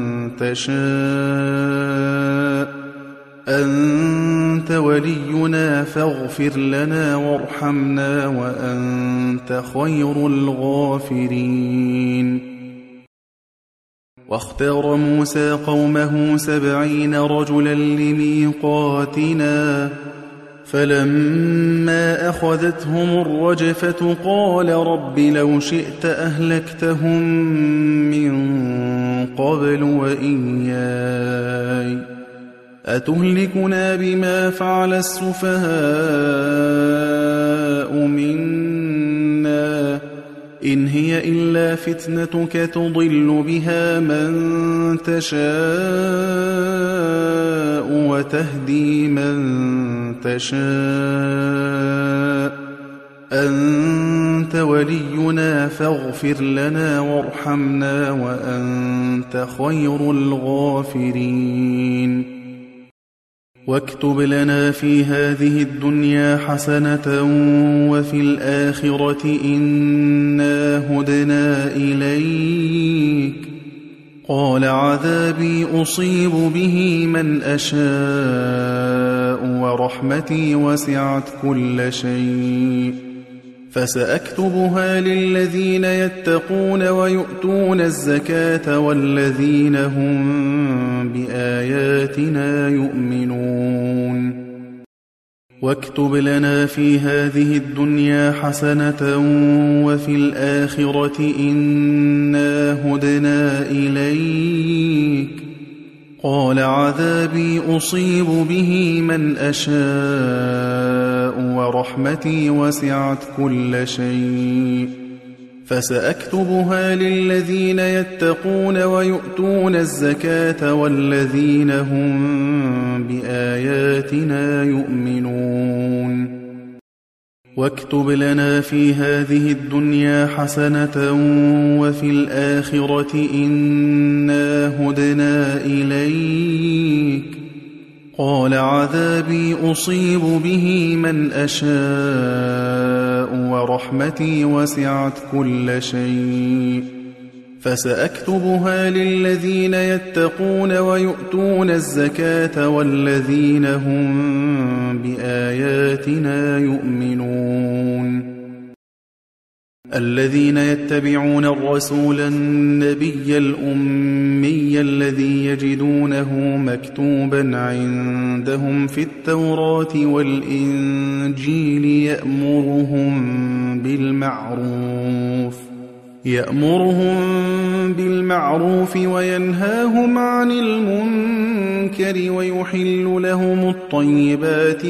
S1: تشاء أنت ولينا فاغفر لنا وارحمنا وأنت خير الغافرين. واختار موسى قومه 70 رجلا لميقاتنا فلما أخذتهم الرجفة قال رب لو شئت أهلكتهم من قبل وإياي أتهلكنا بما فعل السفهاء منا إن هي إلا فتنتك تضل بها من تشاء وتهدي من تشاء أنت ولينا فاغفر لنا وارحمنا وأنت خير الغافرين. واكتب لنا في هذه الدنيا حسنة وفي الآخرة إنا هدنا إليك قال عذابي أصيب به من أشاء ورحمتي وسعت كل شيء فسأكتبها للذين يتقون ويؤتون الزكاة والذين هم بآياتنا يؤمنون. واكتب لنا في هذه الدنيا حسنة وفي الآخرة إنا هدنا إليك قال عذابي أصيب به من أشاء ورحمتي وسعت كل شيء فسأكتبها للذين يتقون ويؤتون الزكاة والذين هم بآياتنا يؤمنون. واكتب لنا في هذه الدنيا حسنة وفي الآخرة إنا هدنا إليك قال عذابي أصيب به من أشاء ورحمتي وسعت كل شيء فسأكتبها للذين يتقون ويؤتون الزكاة والذين هم بآياتنا يؤمنون. الذين يتبعون الرسول النبي الأمي الذي يجدونه مكتوبا عندهم في التوراة والإنجيل يأمرهم بالمعروف وينهاهم عن المنكر ويحل لهم الطيبات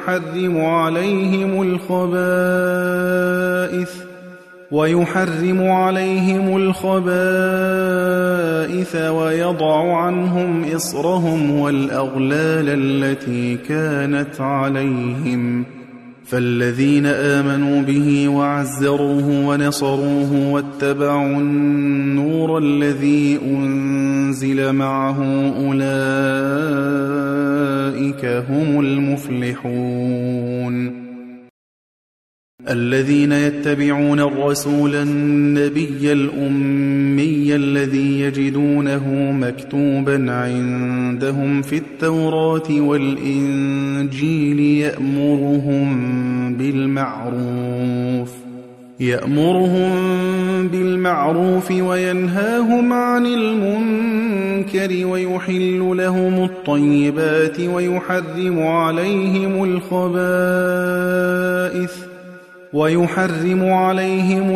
S1: ويحرم عليهم الخبائث ويضع عنهم إصرهم والأغلال التي كانت عليهم فالذين آمنوا به وعزروه ونصروه واتبعوا النور الذي أنزل معه أولئك هم المفلحون. الذين يتبعون الرسول النبي الأمي الذي يجدونه مكتوبا عندهم في التوراة والإنجيل يأمرهم بالمعروف وينهاهم عن المنكر ويحل لهم الطيبات ويحرم عليهم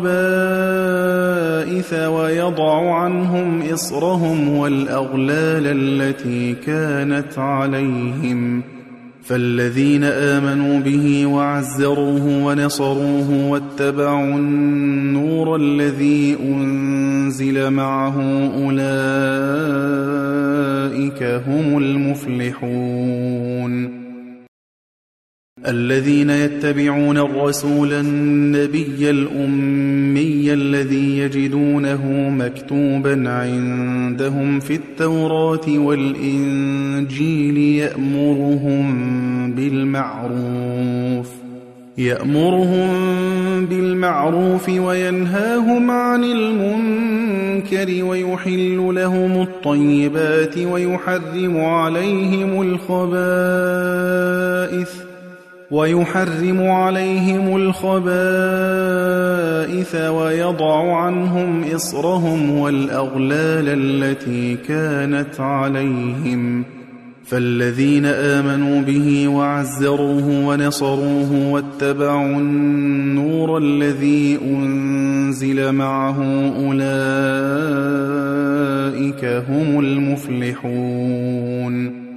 S1: الخبائث ويضع عنهم إصرهم والأغلال التي كانت عليهم فالذين آمنوا به وعزروه ونصروه واتبعوا النور الذي أنزل معه أولئك هم المفلحون. الذين يتبعون الرسول النبي الأمي الذي يجدونه مكتوبا عندهم في التوراة والإنجيل يأمرهم بالمعروف وينهاهم عن المنكر ويحل لهم الطيبات ويحرم عليهم الخبائث ويضع عنهم إصرهم والأغلال التي كانت عليهم فالذين آمنوا به وعزروه ونصروه واتبعوا النور الذي أنزل معه أولئك هم المفلحون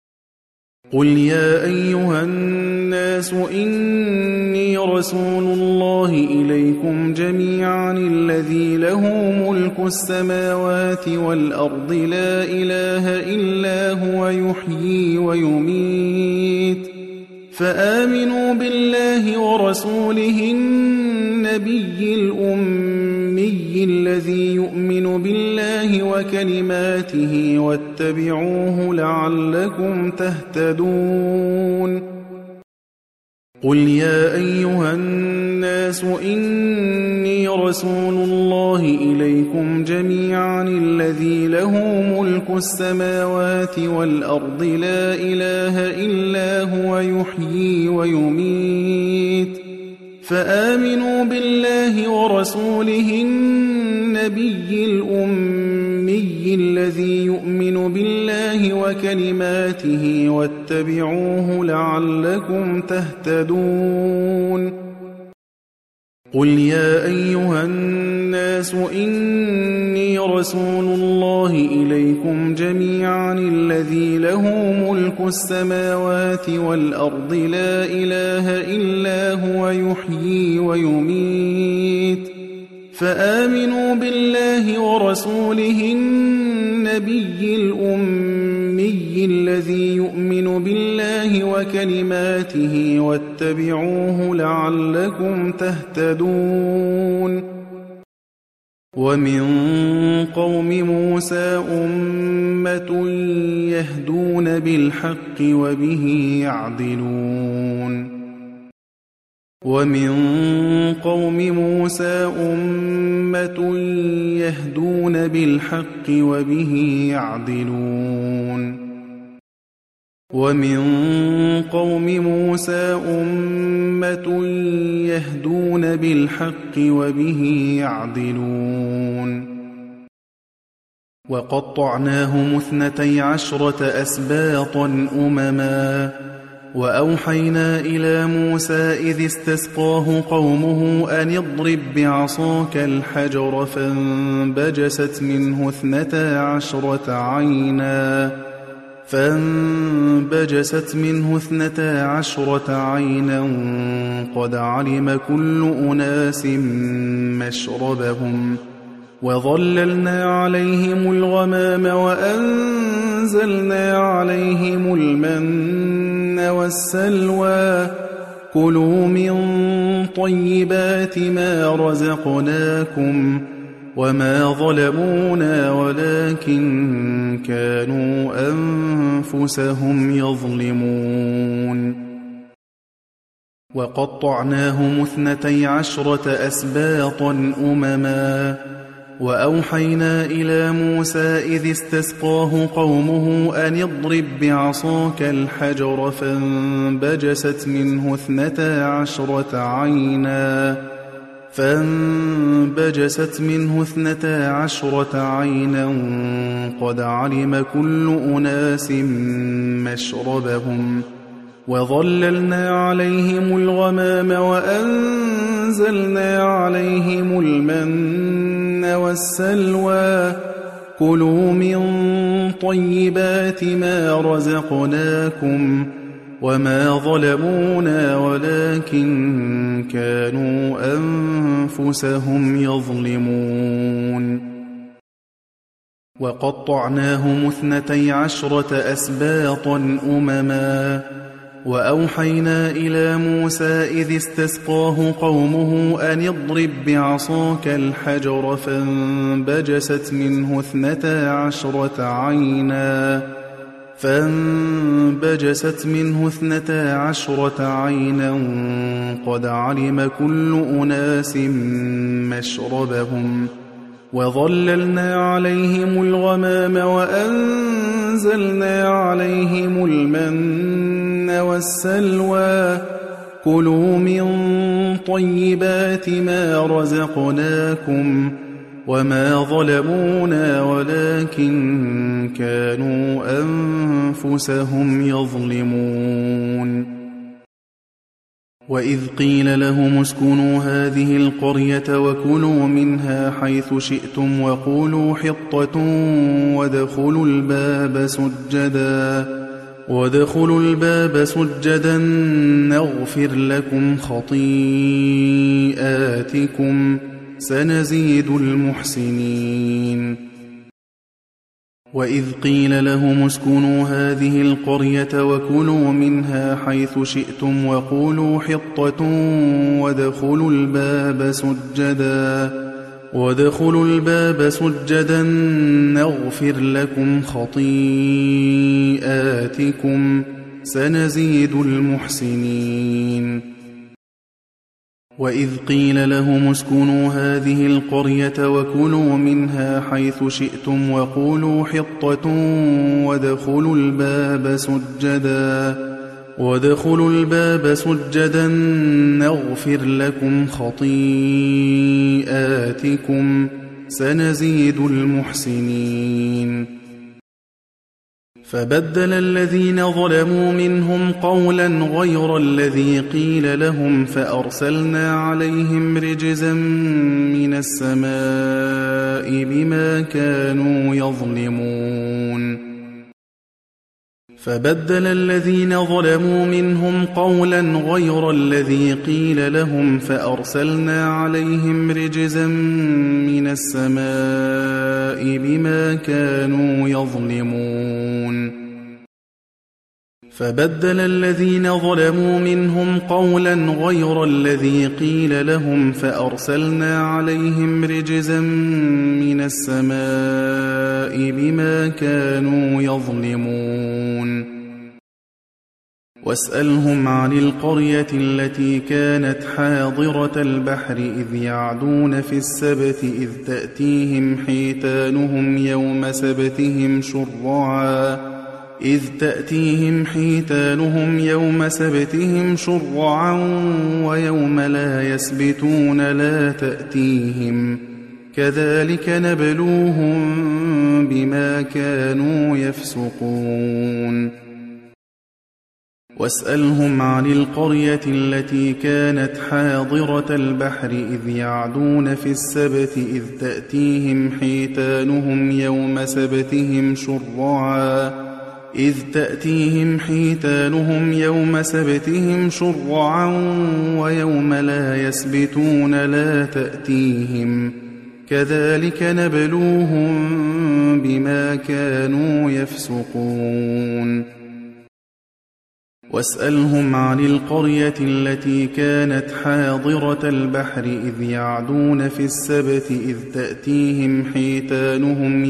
S1: قل يا أيها الناس إني رسول الله إليكم جميعا الذي له ملك السماوات والأرض لا إله إلا هو يحيي ويميت فآمنوا بالله ورسوله النبي الأمي الذي يؤمن بالله وكلماته واتبعوه لعلكم تهتدون قل يا أيها الناس إني رسول الله إليكم جميعا الذي له ملك السماوات والأرض لا إله إلا هو يحيي ويميت فآمنوا بالله ورسوله النبي الأمي الذي يؤمن بالله وكلماته واتبعوه لعلكم تهتدون قل يا أيها الناس إني رسول الله إليكم جميعا الذي له ملك السماوات والأرض لا إله إلا هو يحيي ويميت فآمنوا بالله ورسوله النبي الأمي الذي يؤمن بالله وكلماته واتبعوه لعلكم تهتدون ومن قوم موسى أمة يهدون بالحق وبه يعدلون ومن قوم موسى أمة يهدون بالحق وبه يعدلون ومن قوم موسى أمة يهدون بالحق وبه يعدلون وقطعناهم 12 أسباطا أمما وأوحينا إلى موسى إذ استسقاه قومه أن اضرب بعصاك الحجر فانبجست منه 12 عينا قد علم كل أناس مشربهم وظللنا عليهم الغمام وأنزلنا عليهم المن والسلوى كلوا من طيبات ما رزقناكم وما ظلمونا ولكن كانوا أنفسهم يظلمون وقطعناهم 12 أسباطا أمما وأوحينا إلى موسى إذ استسقاه قومه أن اضرب بعصاك الحجر فانبجست منه 12 عينا قد علم كل أناس مشربهم وظللنا عليهم الغمام وأنزلنا عليهم المن والسلوى كلوا من طيبات ما رزقناكم وما ظلمونا ولكن كانوا أنفسهم يظلمون وقطعناهم 12 أسباطا أمما وأوحينا إلى موسى إذ استسقاه قومه أن اضرب بعصاك الحجر فانبجست منه 12 عينا قد علم كل أناس مشربهم وظللنا عليهم الغمام وأنزلنا عليهم المن والسلوى كلوا من طيبات ما رزقناكم وما ظلمونا ولكن كانوا أنفسهم يظلمون وإذ قيل لهم اسكنوا هذه القرية وكلوا منها حيث شئتم وقولوا حطة وادخلوا الباب سجدا نغفر لكم خطيئاتكم سنزيد المحسنين وإذ قيل لهم اسكنوا هذه القرية وكلوا منها حيث شئتم وقولوا حطة وادخلوا الباب سجدا نغفر لكم خطيئاتكم سنزيد المحسنين وإذ قيل لهم اسكنوا هذه القرية وكلوا منها حيث شئتم وقولوا حطة وادخلوا الباب سجدا نغفر لكم خطيئاتكم سنزيد المحسنين فبدل الذين ظلموا منهم قولا غير الذي قيل لهم فأرسلنا عليهم رجزا من السماء بما كانوا يظلمون فبدل الذين ظلموا منهم قولا غير الذي قيل لهم فأرسلنا عليهم رجزا من السماء بما كانوا يظلمون فبدل الذين ظلموا منهم قولا غير الذي قيل لهم فأرسلنا عليهم رجزا من السماء بما كانوا يظلمون واسألهم عن القرية التي كانت حاضرة البحر إذ يعدون في السبت إذ تأتيهم حيتانهم يوم سبتهم شرعا ويوم لا يسبتون لا تأتيهم كذلك نبلوهم بما كانوا يفسقون واسألهم عن القرية التي كانت حاضرة البحر إذ يعدون في السبت إذ تأتيهم حيتانهم يوم سبتهم شرعا ويوم لا يسبتون لا تأتيهم كذلك نبلوهم بما كانوا يفسقون واسألهم عن القرية التي كانت حاضرة البحر إذ يعدون في السبت إذ تأتيهم حيتانهم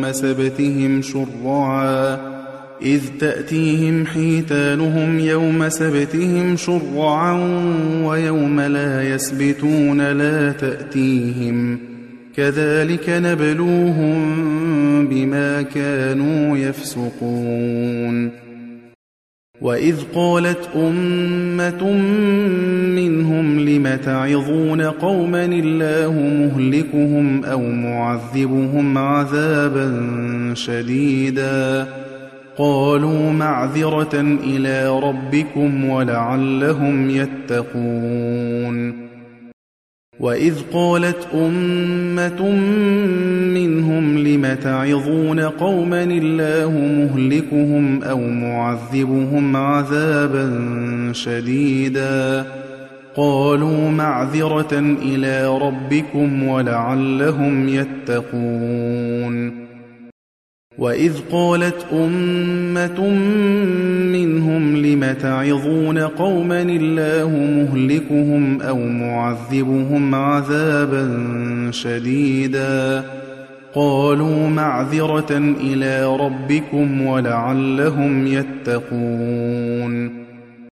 S1: يوم سبتهم شرعا ويوم لا يسبتون لا تأتيهم كذلك نبلوهم بما كانوا يفسقون وإذ قالت أمة منهم لم تعظون قوما الله مهلكهم أو معذبهم عذابا شديدا قالوا معذرة إلى ربكم ولعلهم يتقون وإذ قالت أمة منهم لم تعظون قوما الله مهلكهم أو معذبهم عذابا شديدا قالوا معذرة إلى ربكم ولعلهم يتقون وإذ قالت أمة منهم لم تعظون قوما الله مهلكهم أو معذبهم عذابا شديدا قالوا معذرة إلى ربكم ولعلهم يتقون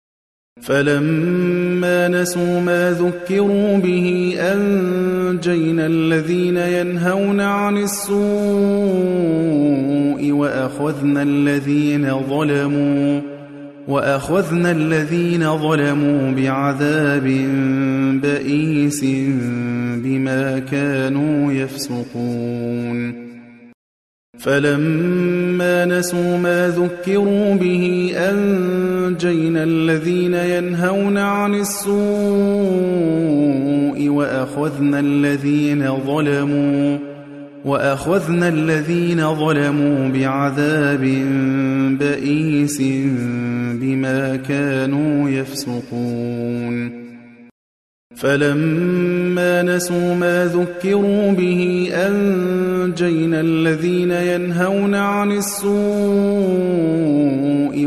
S1: فلما نسوا ما ذكروا به أنجينا الذين ينهون عن السوء وأخذنا الذين ظلموا بعذاب بئيس بما كانوا يفسقون فلما نسوا ما ذكروا به أنجينا الذين ينهون عن السوء وأخذنا الذين ظلموا بعذاب بئيس بما كانوا يفسقون فلما نسوا ما ذكروا به أنجينا الذين ينهون عن السوء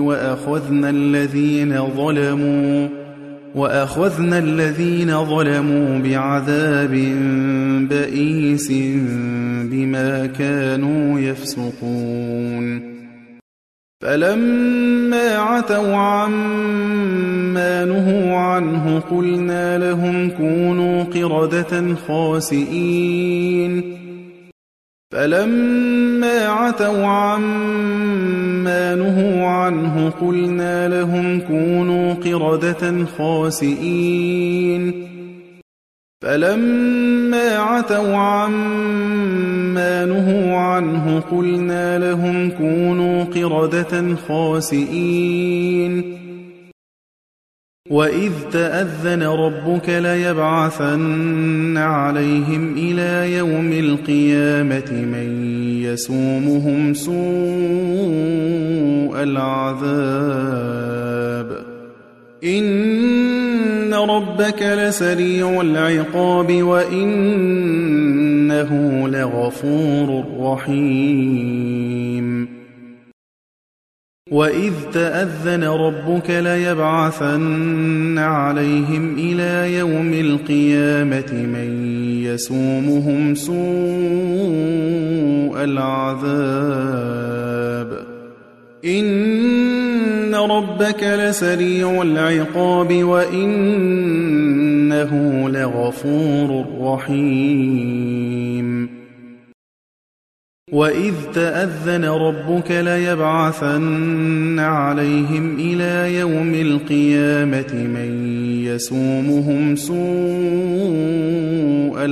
S1: وأخذنا الذين ظلموا بعذاب بئيس بما كانوا يفسقون فلما عتوا عما نهوا عنه قلنا لهم كونوا قردة خاسئين وإذ تأذن ربك ليبعثن عليهم إلى يوم القيامة من يسومهم سوء العذاب إن ربك لسريع العقاب وإنه لغفور رحيم وإذ تأذن ربك ليبعثن عليهم إلى يوم القيامة من يسومهم سوء العذاب إن ربك لسريع العقاب وإنه لغفور رحيم وإذ تأذن ربك ليبعثن عليهم إلى يوم القيامة من يسومهم سوء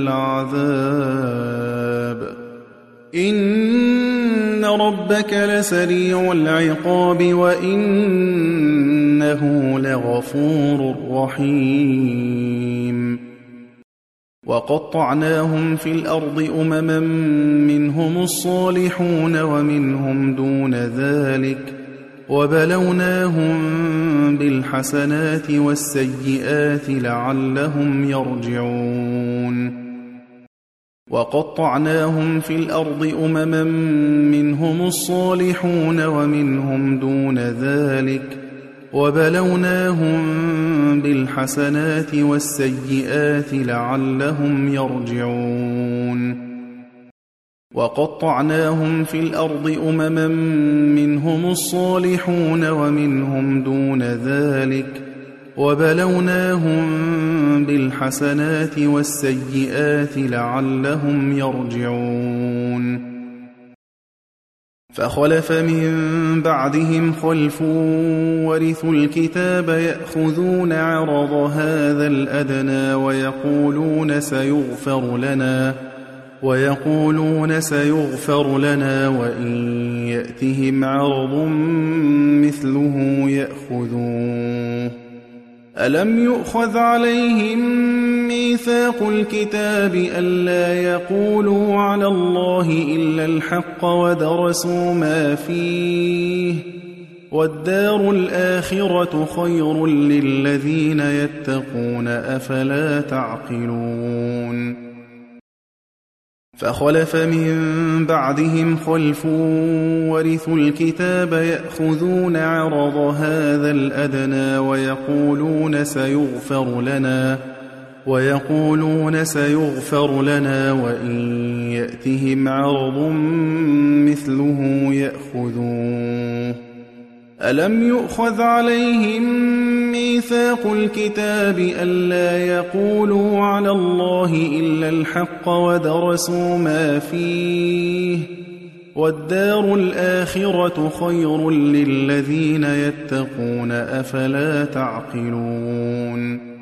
S1: العذاب إن ربك لسريع العقاب وإنه لغفور رحيم وقطعناهم في الأرض أمما منهم الصالحون ومنهم دون ذلك وبلوناهم بالحسنات والسيئات لعلهم يرجعون وقطعناهم في الأرض أمما منهم الصالحون ومنهم دون ذلك وبلوناهم بالحسنات والسيئات لعلهم يرجعون وقطعناهم في الأرض أمما منهم الصالحون ومنهم دون ذلك وبلوناهم بالحسنات والسيئات لعلهم يرجعون فخلف من بعدهم خلف ورثوا الكتاب يأخذون عرض هذا الأدنى ويقولون سيغفر لنا وإن يأتهم عرض مثله يأخذوه ألم يؤخذ عليهم ميثاق الكتاب ألا يقولوا على الله إلا الحق ودرسوا ما فيه والدار الآخرة خير للذين يتقون أفلا تعقلون فخلف من بعدهم خلف ورثوا الكتاب يأخذون عرض هذا الأدنى ويقولون سيغفر لنا وإن يأتهم عرض مثله يأخذوه. ألم يؤخذ عليهم ميثاق الكتاب ألا يقولوا على الله إلا الحق ودرسوا ما فيه والدار الآخرة خير للذين يتقون أفلا تعقلون.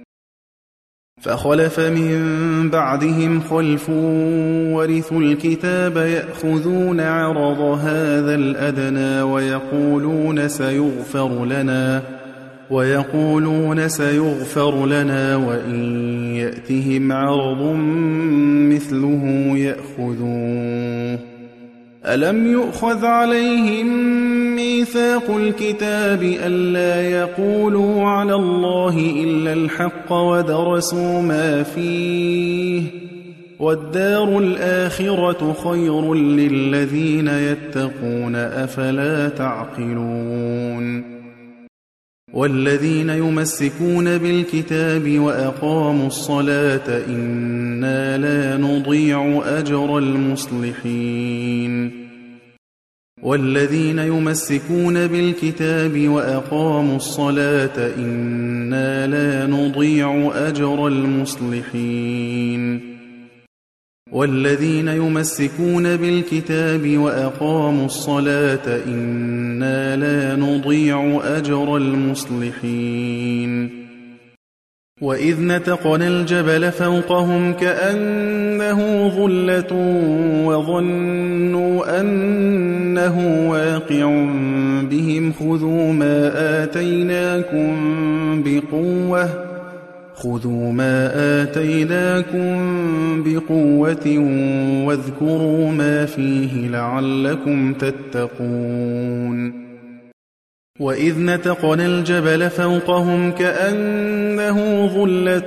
S1: فخلف من بعدهم خلف ورثوا الكتاب يأخذون عرض هذا الأدنى ويقولون سيغفر لنا وإن يأتهم عرض مثله يأخذوه. ألم يؤخذ عليهم ميثاق الكتاب ألا يقولوا على الله إلا الحق ودرسوا ما فيه والدار الآخرة خير للذين يتقون أفلا تعقلون. والذين يمسكون بالكتاب وأقاموا الصلاة إنا لا نضيع أجر المصلحين. والذين يمسكون بالكتاب وأقاموا الصلاة إنا لا نضيع أجر المصلحين. والذين يمسكون بالكتاب وأقاموا الصلاة إنا لا نضيع أجر المصلحين. وإذ نتقنا الجبل فوقهم كأنه ظلة وظنوا أنه واقع بهم خذوا ما آتيناكم بقوة واذكروا ما فيه لعلكم تتقون. وإذ نتقنا الجبل فوقهم كأنه ظلة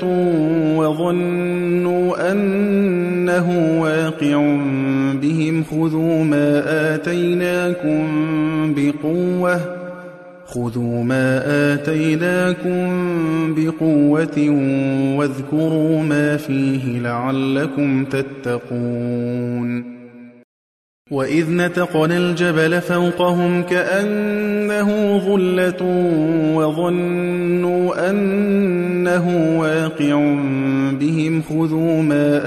S1: وظنوا أنه واقع بهم خذوا ما آتيناكم بقوة واذكروا ما فيه لعلكم تتقون. وإذ نتقنا الجبل فوقهم كأنه ظلة وظنوا أنه واقع بهم خذوا ما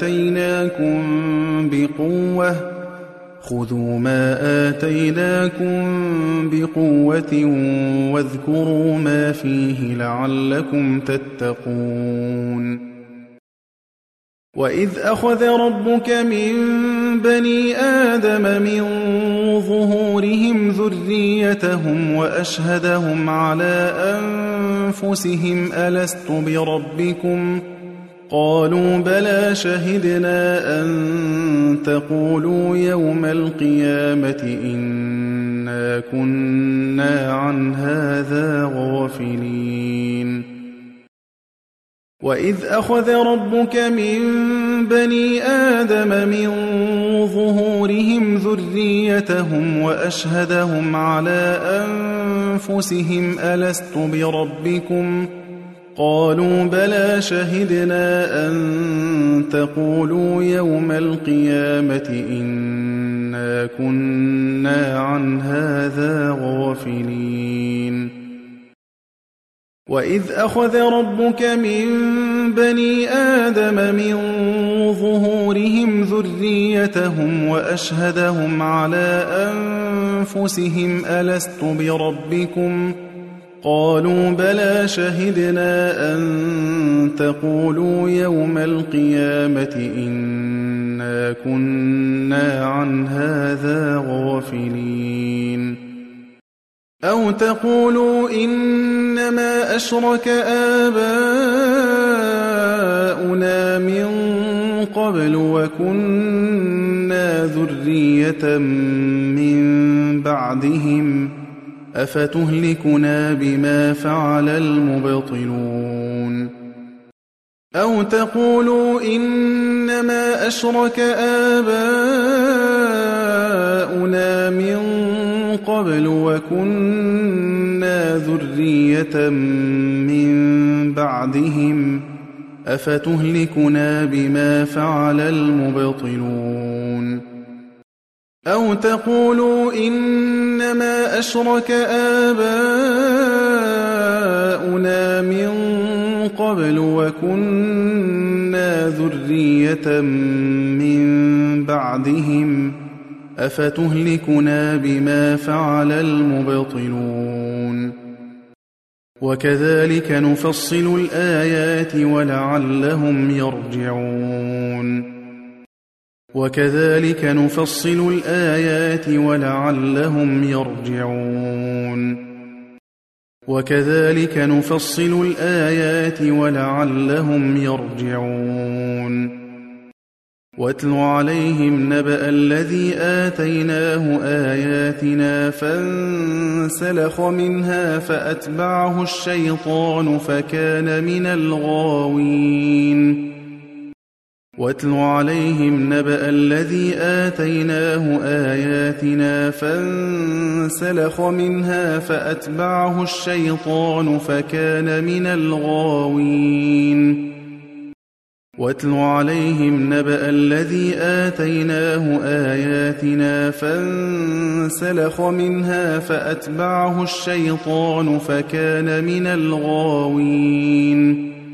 S1: آتيناكم بقوة واذكروا ما فيه لعلكم تتقون. وإذ أخذ ربك من بني آدم من ظهورهم ذريتهم وأشهدهم على أنفسهم ألست بربكم قالوا بلى شهدنا أن تقولوا يوم القيامة إنا كنا عن هذا غافلين. وإذ أخذ ربك من بني آدم من ظهورهم ذريتهم وأشهدهم على أنفسهم ألست بربكم قالوا بلى شهدنا أن تقولوا يوم القيامة إنا كنا عن هذا غافلين. وإذ أخذ ربك من بني آدم من ظهورهم ذريتهم وأشهدهم على أنفسهم ألست بربكم قالوا بلى شهدنا أن تقولوا يوم القيامة إنا كنا عن هذا غافلين. أو تقولوا إنما أشرك آباؤنا من قبل وكنا ذرية من بعدهم أفتهلكنا بما فعل المبطلون. أو تقولوا إنما أشرك آباؤنا من قبل وكنا ذرية من بعدهم أفتهلكنا بما فعل المبطلون أو تقولوا إنما أشرك آباؤنا من قبل وكنا ذرية من بعدهم أفتهلكنا بما فعل المبطلون وكذلك نفصل الآيات ولعلهم يرجعون وكذلك نفصل الآيات ولعلهم يرجعون وكذلك نفصل الآيات ولعلهم يرجعون واتل عليهم نبأ الذي آتيناه آياتنا فانسلخ منها فأتبعه الشيطان فكان من الغاوين واتل عليهم نبأ الذي آتيناه آياتنا فانسلخ منها فأتبعه الشيطان فكان من الغاوين واتل عليهم نبأ الذي آتيناه آياتنا فانسلخ منها فأتبعه الشيطان فكان من الغاوين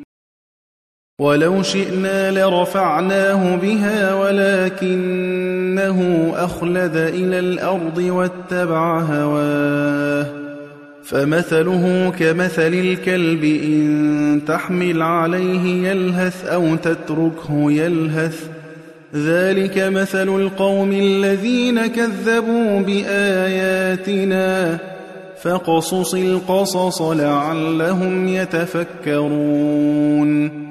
S1: ولو شئنا لرفعناه بها ولكنه أخلد إلى الأرض واتبع هواه فمثله كمثل الكلب إن تحمل عليه يلهث أو تتركه يلهث ذلك مثل القوم الذين كذبوا بآياتنا فاقصص القصص لعلهم يتفكرون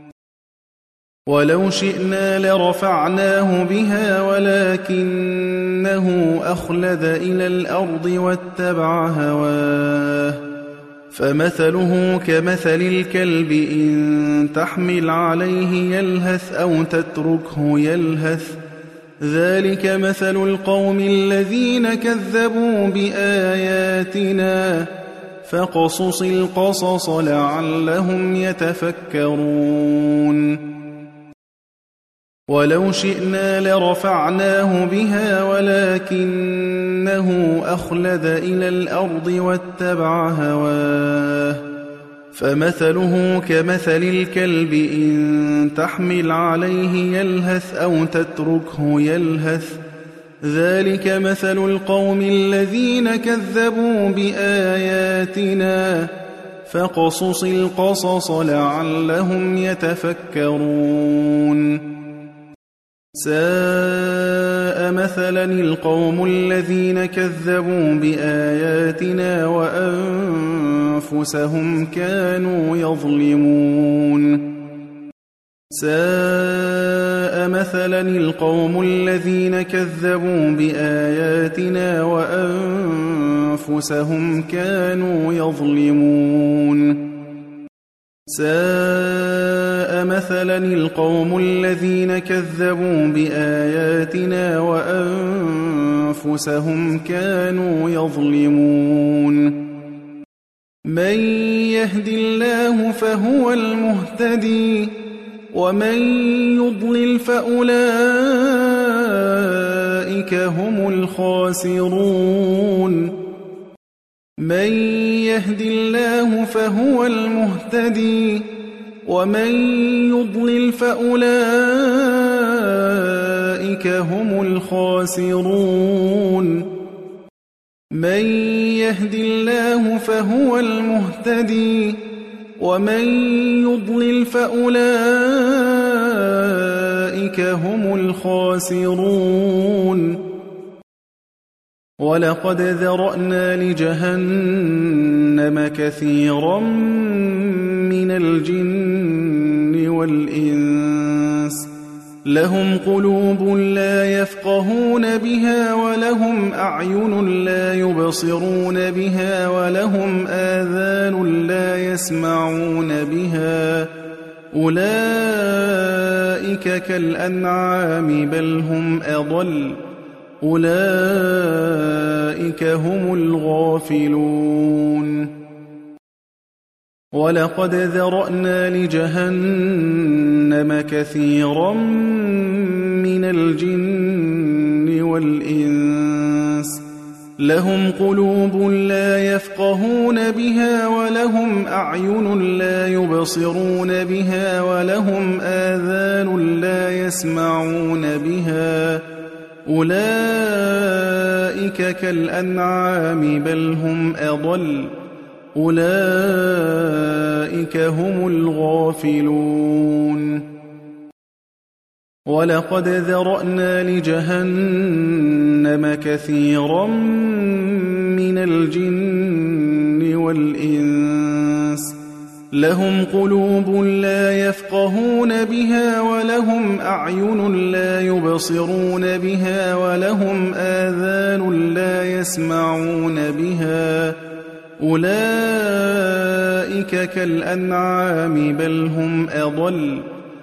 S1: ولو شئنا لرفعناه بها ولكنه أخلد إلى الأرض واتبع هواه فمثله كمثل الكلب إن تحمل عليه يلهث أو تتركه يلهث ذلك مثل القوم الذين كذبوا بآياتنا فاقصص القصص لعلهم يتفكرون ولو شئنا لرفعناه بها ولكنه أخلد إلى الأرض واتبع هواه فمثله كمثل الكلب إن تحمل عليه يلهث أو تتركه يلهث ذلك مثل القوم الذين كذبوا بآياتنا فاقصص القصص لعلهم يتفكرون ساء مثلا القوم الذين كذبوا بآياتنا وأنفسهم كانوا يظلمون ساء مثلا القوم الذين كذبوا بآياتنا وأنفسهم كانوا يظلمون ساء مثلا القوم الذين كذبوا بآياتنا وأنفسهم كانوا يظلمون من يهد الله فهو المهتدي ومن يضلل فأولئك هم الخاسرون من يهد الله فهو المهتدي ومن يضلل فأولئك هم الخاسرون من يهد الله فهو المهتدي ومن يضلل فأولئك هم الخاسرون ولقد ذرأنا لجهنم كثيرا من الجن والإنس لهم قلوب لا يفقهون بها ولهم أعين لا يبصرون بها ولهم آذان لا يسمعون بها أولئك كالأنعام بل هم أضل أولئك هم الغافلون ولقد ذرأنا لجهنم كثيرا من الجن والإنس لهم قلوب لا يفقهون بها ولهم أعين لا يبصرون بها ولهم آذان لا يسمعون بها أولئك كالأنعام بل هم أضل أولئك هم الغافلون ولقد ذرأنا لجهنم كثيرا من الجن والإنس لهم قلوب لا يفقهون بها ولهم أعين لا يبصرون بها ولهم آذان لا يسمعون بها أولئك كالأنعام بل هم أضل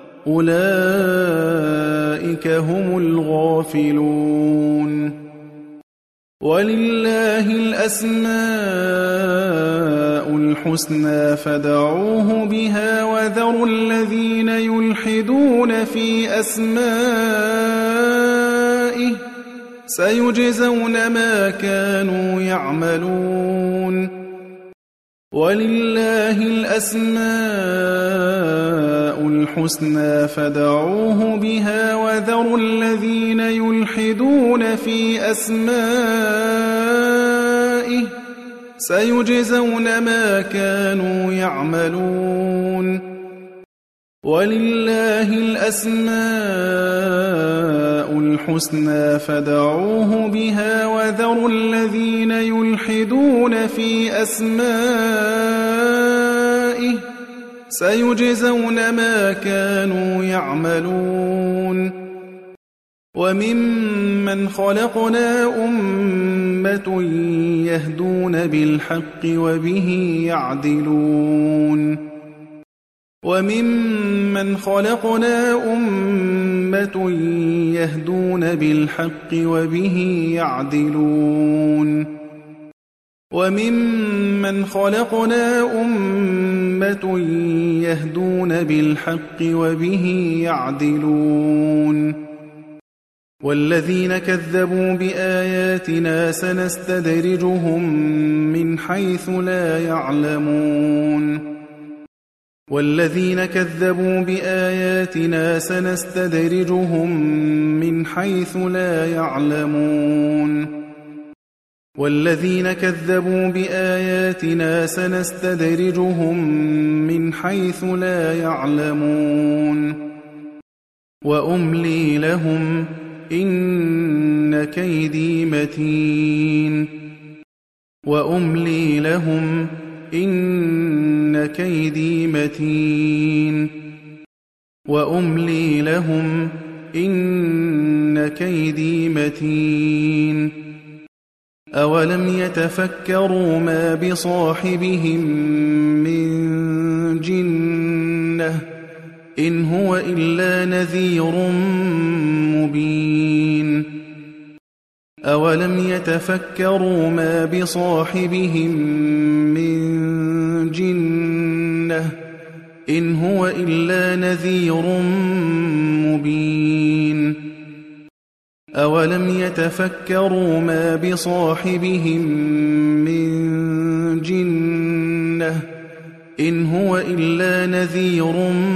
S1: أولئك هم الغافلون ولله الأسماء الحسنى فادعوه بها وذروا الذين يلحدون في أسمائه سيجزون ما كانوا يعملون ولله الأسماء الحسنى فادعوه بها وذروا الذين يلحدون في أسمائه سيجزون ما كانوا يعملون ولله الأسماء الحسنى فادعوه بها وذروا الذين يلحدون في أسمائه سيجزون ما كانوا يعملون وممن خلقنا أمة يهدون بالحق وبه يعدلون وممن خلقنا أمة يهدون بالحق وبه يعدلون وممن خلقنا أمة يهدون بالحق وبه يعدلون والذين كذبوا بآياتنا سنستدرجهم من حيث لا يعلمون والذين كذبوا بآياتنا سنستدرجهم من حيث لا يعلمون والذين كذبوا بآياتنا سنستدرجهم من حيث لا يعلمون وأملي لهم إن كيدي متين وأملي لهم إن كيدي متين وأملي لهم إن كيدي متين أولم يتفكروا ما بصاحبهم من جنة إن هو إلا نذير مبين أولم يتفكروا ما بصاحبهم من جنة إن هو إلا نذير مبين أولم يتفكروا ما بصاحبهم من جنة إن هو إلا نذير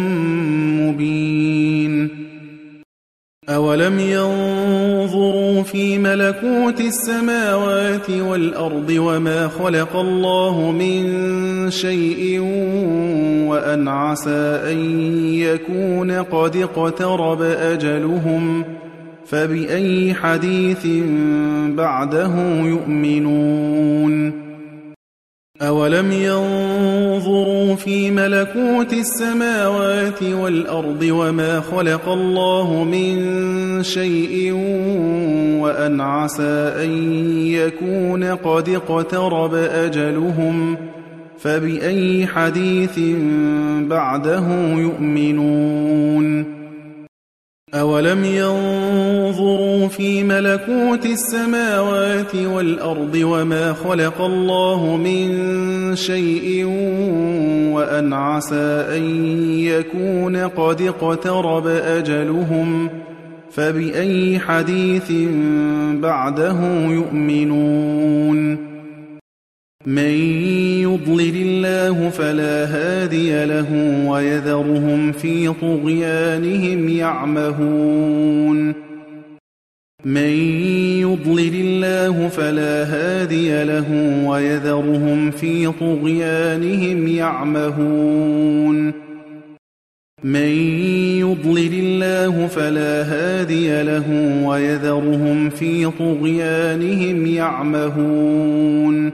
S1: مبين أولم ينظروا في ملكوت السماوات والأرض وما خلق الله من شيء وأن عسى أن يكون قد اقترب أجلهم فبأي حديث بعده يؤمنون أولم ينظروا في ملكوت السماوات والأرض وما خلق الله من شيء وأن عسى أن يكون قد اقترب أجلهم فبأي حديث بعده يؤمنون أولم ينظروا في ملكوت السماوات والأرض وما خلق الله من شيء وأن عسى أن يكون قد اقترب أجلهم فبأي حديث بعده يؤمنون من يضلل الله فلا هادي له ويذرهم في طغيانهم يعمهون من يضلل الله فلا هادي له ويذرهم في طغيانهم يعمهون من يضلل الله فلا هادي له ويذرهم في طغيانهم يعمهون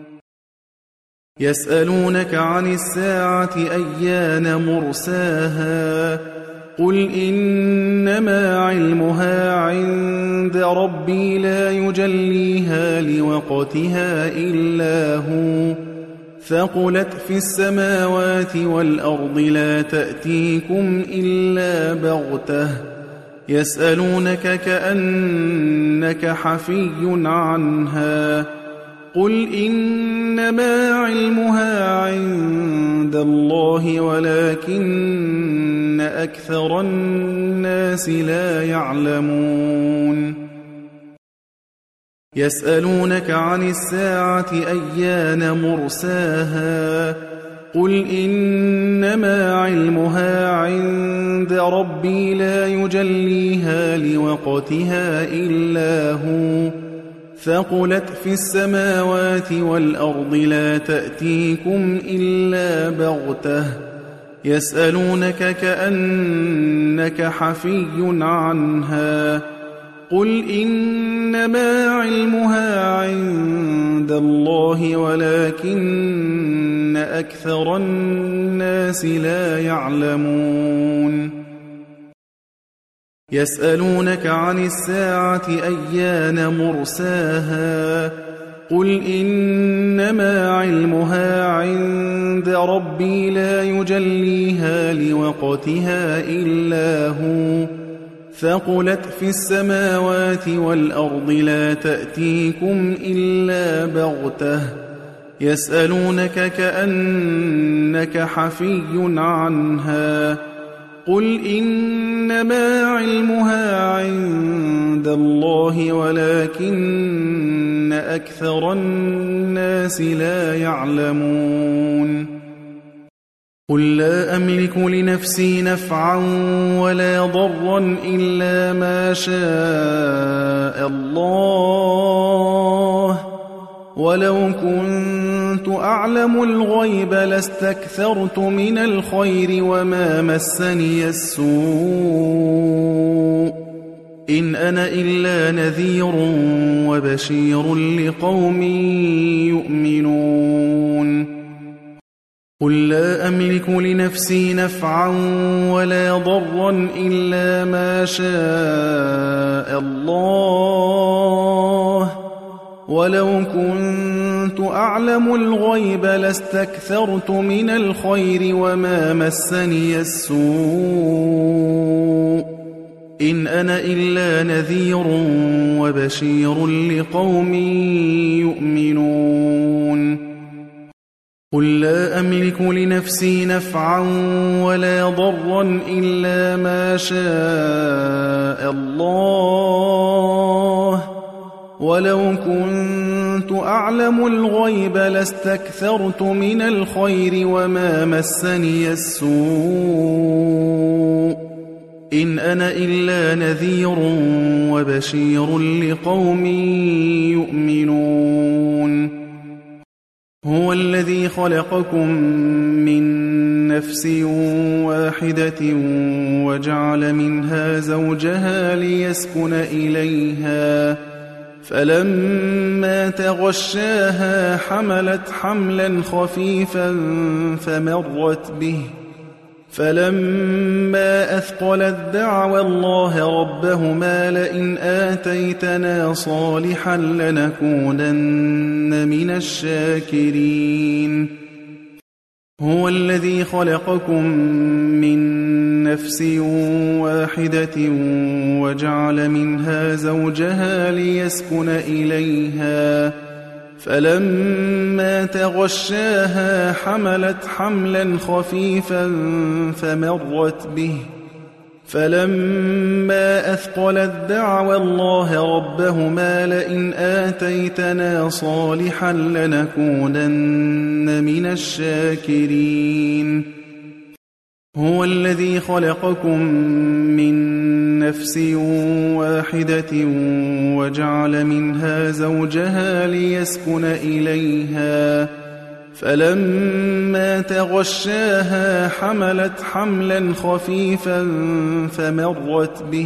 S1: يسألونك عن الساعة أيان مرساها قل إنما علمها عند ربي لا يجليها لوقتها إلا هو ثقلت في السماوات والأرض لا تأتيكم إلا بغتة يسألونك كأنك حفي عنها قل إنما علمها عند الله ولكن أكثر الناس لا يعلمون يسألونك عن الساعة أيان مرساها قل إنما علمها عند ربي لا يجليها لوقتها إلا هو ثقلت في السماوات والأرض لا تأتيكم إلا بغتة يسألونك كأنك حفي عنها قل إنما علمها عند الله ولكن أكثر الناس لا يعلمون يسألونك عن الساعة أيان مرساها قل إنما علمها عند ربي لا يجليها لوقتها إلا هو ثقلت في السماوات والأرض لا تأتيكم إلا بغتة يسألونك كأنك حفي عنها قل إنما علمها عند الله ولكن أكثر الناس لا يعلمون قل لا أملك لنفسي نفعا ولا ضرا إلا ما شاء الله ولو كنت أعلم الغيب لاستكثرت من الخير وما مسني السوء إن أنا إلا نذير وبشير لقوم يؤمنون قل لا أملك لنفسي نفعا ولا ضرا إلا ما شاء الله ولو كنت أعلم الغيب لاستكثرت من الخير وما مسني السوء إن أنا إلا نذير وبشير لقوم يؤمنون قل لا أملك لنفسي نفعا ولا ضرا إلا ما شاء الله ولو كنت أعلم الغيب لاستكثرت من الخير وما مسني السوء إن أنا إلا نذير وبشير لقوم يؤمنون هو الذي خلقكم من نفس واحدة وجعل منها زوجها ليسكن إليها فلما تغشاها حملت حملا خفيفا فمرت به فلما أثقلت دعوى الله ربهما لئن آتيتنا صالحا لنكونن من الشاكرين هو الذي خلقكم من نفس واحدة وجعل منها زوجها ليسكن إليها فلما تغشاها حملت حملا خفيفا فمرت به فلما أثقلت دعوا الله ربهما لئن آتيتنا صالحا لنكونن من الشاكرين هو الذي خلقكم من نفس واحدة وجعل منها زوجها ليسكن إليها فلما تغشاها حملت حملا خفيفا فمرت به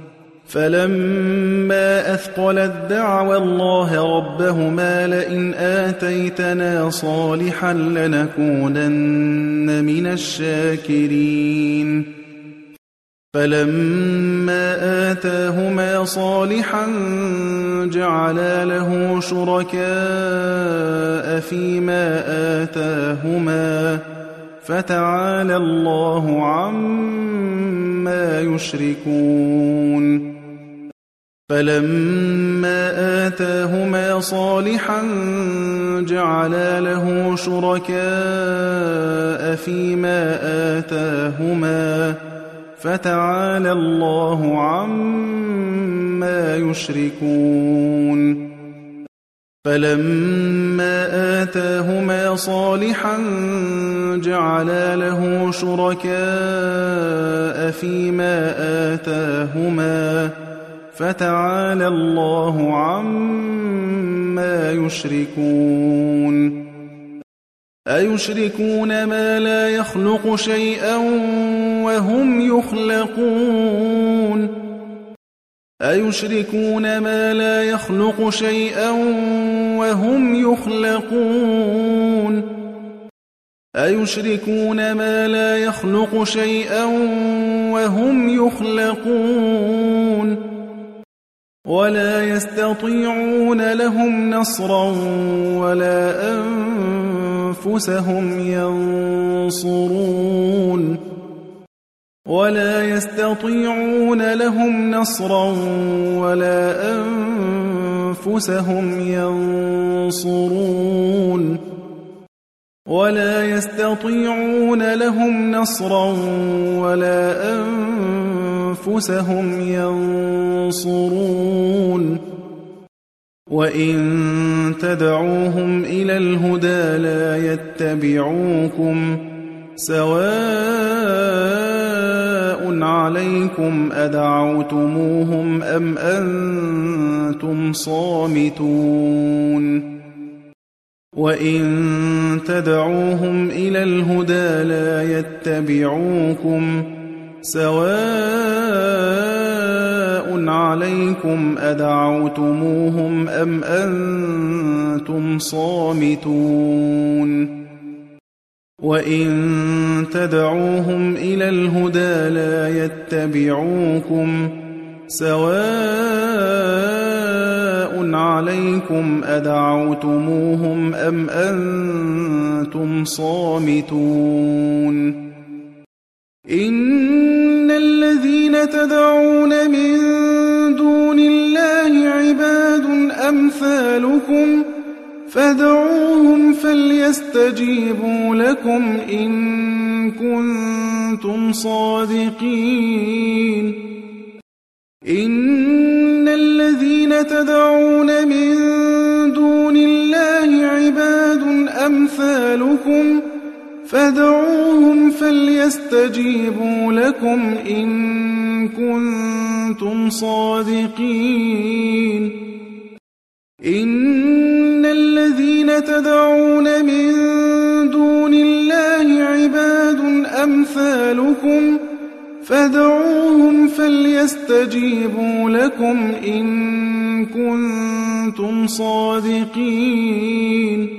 S1: فلما أثقلت دعوا الله ربهما لئن آتيتنا صالحا لنكونن من الشاكرين فلما آتاهما صالحا جعلا له شركاء فيما آتاهما فتعالى الله عما يشركون فلما آتاهما صالحا جعلا له شركاء فيما آتاهما فتعالى الله عما يشركون فلما آتاهما صالحا جعلا له شركاء فيما آتاهما فتعالى الله عما يشركون أيشركون ما لا يخلق شيئا وهم يخلقون أيشركون ما لا يخلق شيئا وهم يخلقون أيشركون ما لا يخلق شيئا وهم يخلقون ولا يستطيعون لهم نصرا ولا أنفسهم ينصرون ولا يستطيعون لهم نصرا ولا أنفسهم ينصرون ولا يستطيعون لهم نصرا ولا أنفسهم ينصرون وإن تدعوهم إلى الهدى لا يتبعوكم سواء عليكم أدعوتموهم أم أنتم صامتون وإن تدعوهم إلى الهدى لا يتبعوكم سواء عليكم أدعوتموهم أم أنتم صامتون وإن تدعوهم إلى الهدى لا يتبعوكم سواء عليكم أدعوتموهم أم أنتم صامتون إن الذين تدعون من دون الله عباد أمثالكم فادعوهم فليستجيبوا لكم إن كنتم صادقين إن الذين تدعون من دون الله عباد أمثالكم فادعوهم فليستجيبوا لكم إن كنتم صادقين إن الذين تدعون من دون الله عباد أمثالكم فادعوهم فليستجيبوا لكم إن كنتم صادقين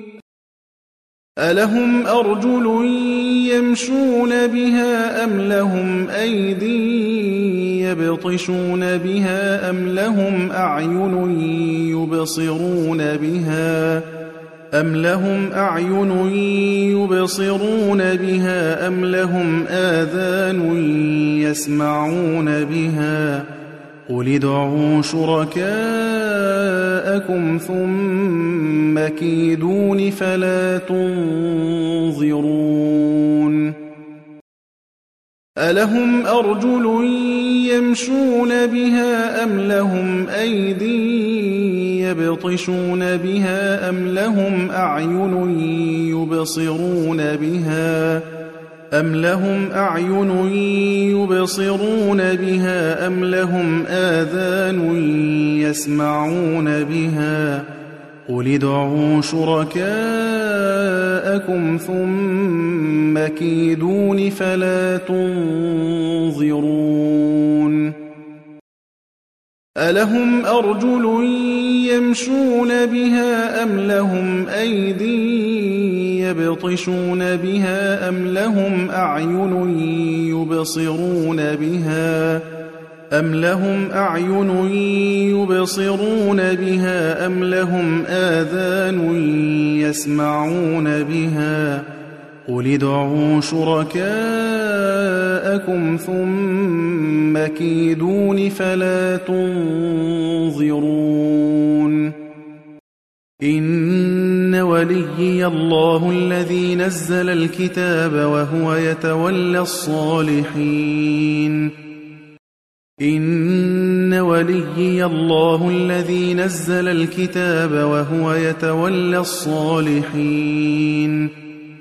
S1: ألهم أرجل يمشون بها أم لهم أيدي يبطشون بها أم لهم أعين يبصرون بها أَمْ لَهُمْ أَعْيُنٌ يُبْصِرُونَ بِهَا أَمْ لَهُمْ آذَانٌ يَسْمَعُونَ بِهَا قُلِ ادْعُوا شُرَكَاءَكُمْ ثُمَّ كِيدُونِ فَلَا تُنظِرُونِ أَلَهُمْ أَرْجُلٌ يَمْشُونَ بِهَا أَمْ لَهُمْ أَيْدٍ يَبْطِشُونَ بِهَا أَمْ لَهُمْ أَعْيُنٌ يُبْصِرُونَ بِهَا أَمْ لَهُمْ أَعْيُنٌ يُبْصِرُونَ بِهَا أَمْ لَهُمْ آذَانٌ يَسْمَعُونَ بِهَا قُلِ ادْعُوا شُرَكَاءَكُمْ ثُمَّ كِيدُونِ فَلَا تُنظِرُونِ أَلَهُمْ أَرْجُلٌ يَمْشُونَ بِهَا أَمْ لَهُمْ أَيْدٍ يَبْطِشُونَ بِهَا أَمْ لَهُمْ أَعْيُنٌ يُبْصِرُونَ بِهَا أَمْ لَهُمْ أَعْيُنٌ يُبْصِرُونَ بِهَا أَمْ لَهُمْ آذَانٌ يَسْمَعُونَ بِهَا قُلِ ادْعُوا شُرَكَاءَكُمْ ثُمَّ كِيدُونِ فَلَا تُنظِرُونِ إِنَّ وَلِيِّيَ اللَّهُ الَّذِي نَزَّلَ الْكِتَابَ وَهُوَ يَتَوَلَّى الصَّالِحِينَ إِنَّ وَلِيِّيَ اللَّهُ الَّذِي نَزَّلَ الْكِتَابَ وَهُوَ يَتَوَلَّى الصَّالِحِينَ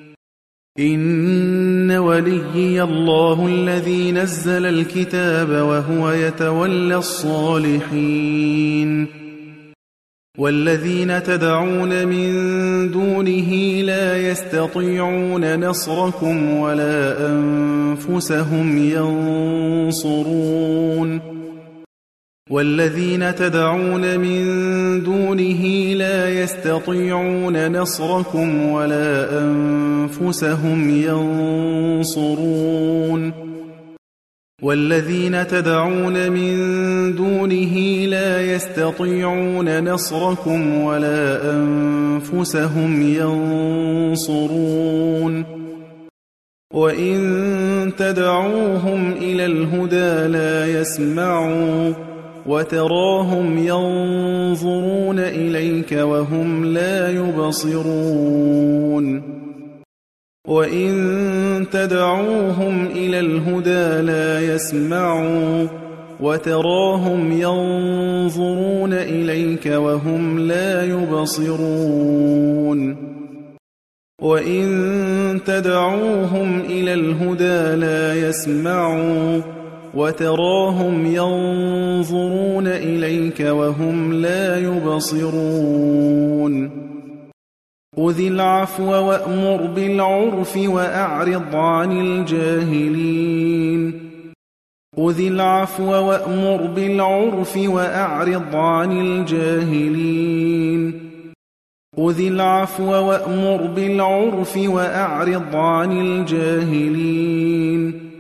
S1: إِنَّ وَلِيِّيَ اللَّهُ الَّذِي نَزَّلَ الْكِتَابَ وَهُوَ يَتَوَلَّى الصَّالِحِينَ وَالَّذِينَ تَدْعُونَ مِن دُونِهِ لَا يَسْتَطِيعُونَ نَصْرَكُمْ وَلَا أَنفُسَهُمْ يَنصُرُونَ وَالَّذِينَ تَدْعُونَ مِن دُونِهِ لَا يَسْتَطِيعُونَ نَصْرَكُمْ وَلَا أَنفُسَهُمْ يَنصُرُونَ وَالَّذِينَ تَدْعُونَ مِن دُونِهِ لَا يَسْتَطِيعُونَ نَصْرَكُمْ وَلَا أَنفُسَهُمْ يَنصُرُونَ وَإِن تَدْعُوهُمْ إِلَى الْهُدَىٰ لَا يَسْمَعُوا وَتَرَاهُمْ يَنظُرُونَ إِلَيْكَ وَهُمْ لَا يُبْصِرُونَ وَإِن تَدْعُوهُمْ إِلَى الْهُدَىٰ لَا يَسْمَعُوا وَتَرَاهُمْ يَنظُرُونَ إِلَيْكَ وَهُمْ لَا يُبْصِرُونَ وَإِن تَدْعُوهُمْ إِلَى الْهُدَىٰ لَا يَسْمَعُوا وَتَرَاهُمْ يَنظُرُونَ إِلَيْكَ وَهُمْ لَا يُبْصِرُونَ خُذِ الْعَفْوَ وَأْمُرْ بِالْعُرْفِ وَأَعْرِضْ عَنِ الْجَاهِلِينَ خُذِ الْعَفْوَ وَأْمُرْ بِالْعُرْفِ وَأَعْرِضْ عَنِ الْجَاهِلِينَ خُذِ الْعَفْوَ وَأْمُرْ بِالْعُرْفِ وَأَعْرِضْ عَنِ الْجَاهِلِينَ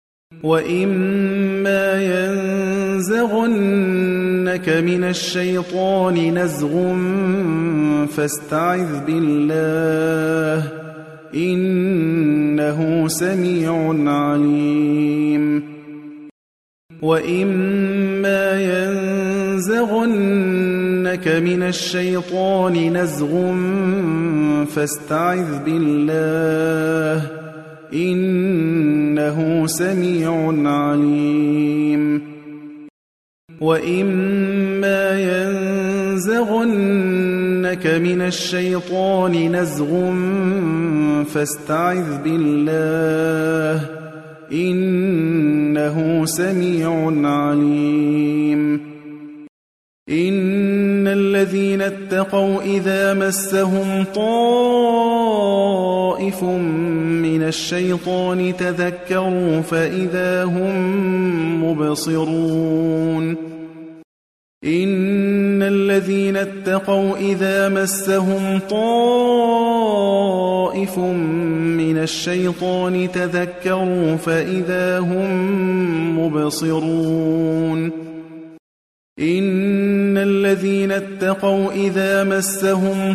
S1: وَإِمَّا يَنزَغَنَّكَ مِنَ الشَّيْطَانِ نَزْغٌ فَاسْتَعِذْ بِاللَّهِ ۖ إِنَّهُ سَمِيعٌ عَلِيمٌ وَإِمَّا يَنزَغَنَّكَ مِنَ الشَّيْطَانِ نَزْغٌ فَاسْتَعِذْ بِاللَّهِ ۖ إِنَّهُ سَمِيعٌ عَلِيمٌ وَإِمَّا يَنزَغَنَّكَ مِنَ الشَّيْطَانِ نَزْغٌ فَاسْتَعِذْ بِاللَّهِ ۖ إِنَّهُ سَمِيعٌ عَلِيمٌ إِنَّ الَّذِينَ اتَّقَوْا إِذَا مَسَّهُمْ طَائِفٌ مِّنَ الشَّيْطَانِ تَذَكَّرُوا فَإِذَا هُم مُّبْصِرُونَ إِنَّ الَّذِينَ اتَّقَوْا إِذَا مَسَّهُمْ طَائِفٌ مِّنَ الشَّيْطَانِ تَذَكَّرُوا فَإِذَا هُم مُّبْصِرُونَ إِنَّ الذين اتقوا إذا مسهم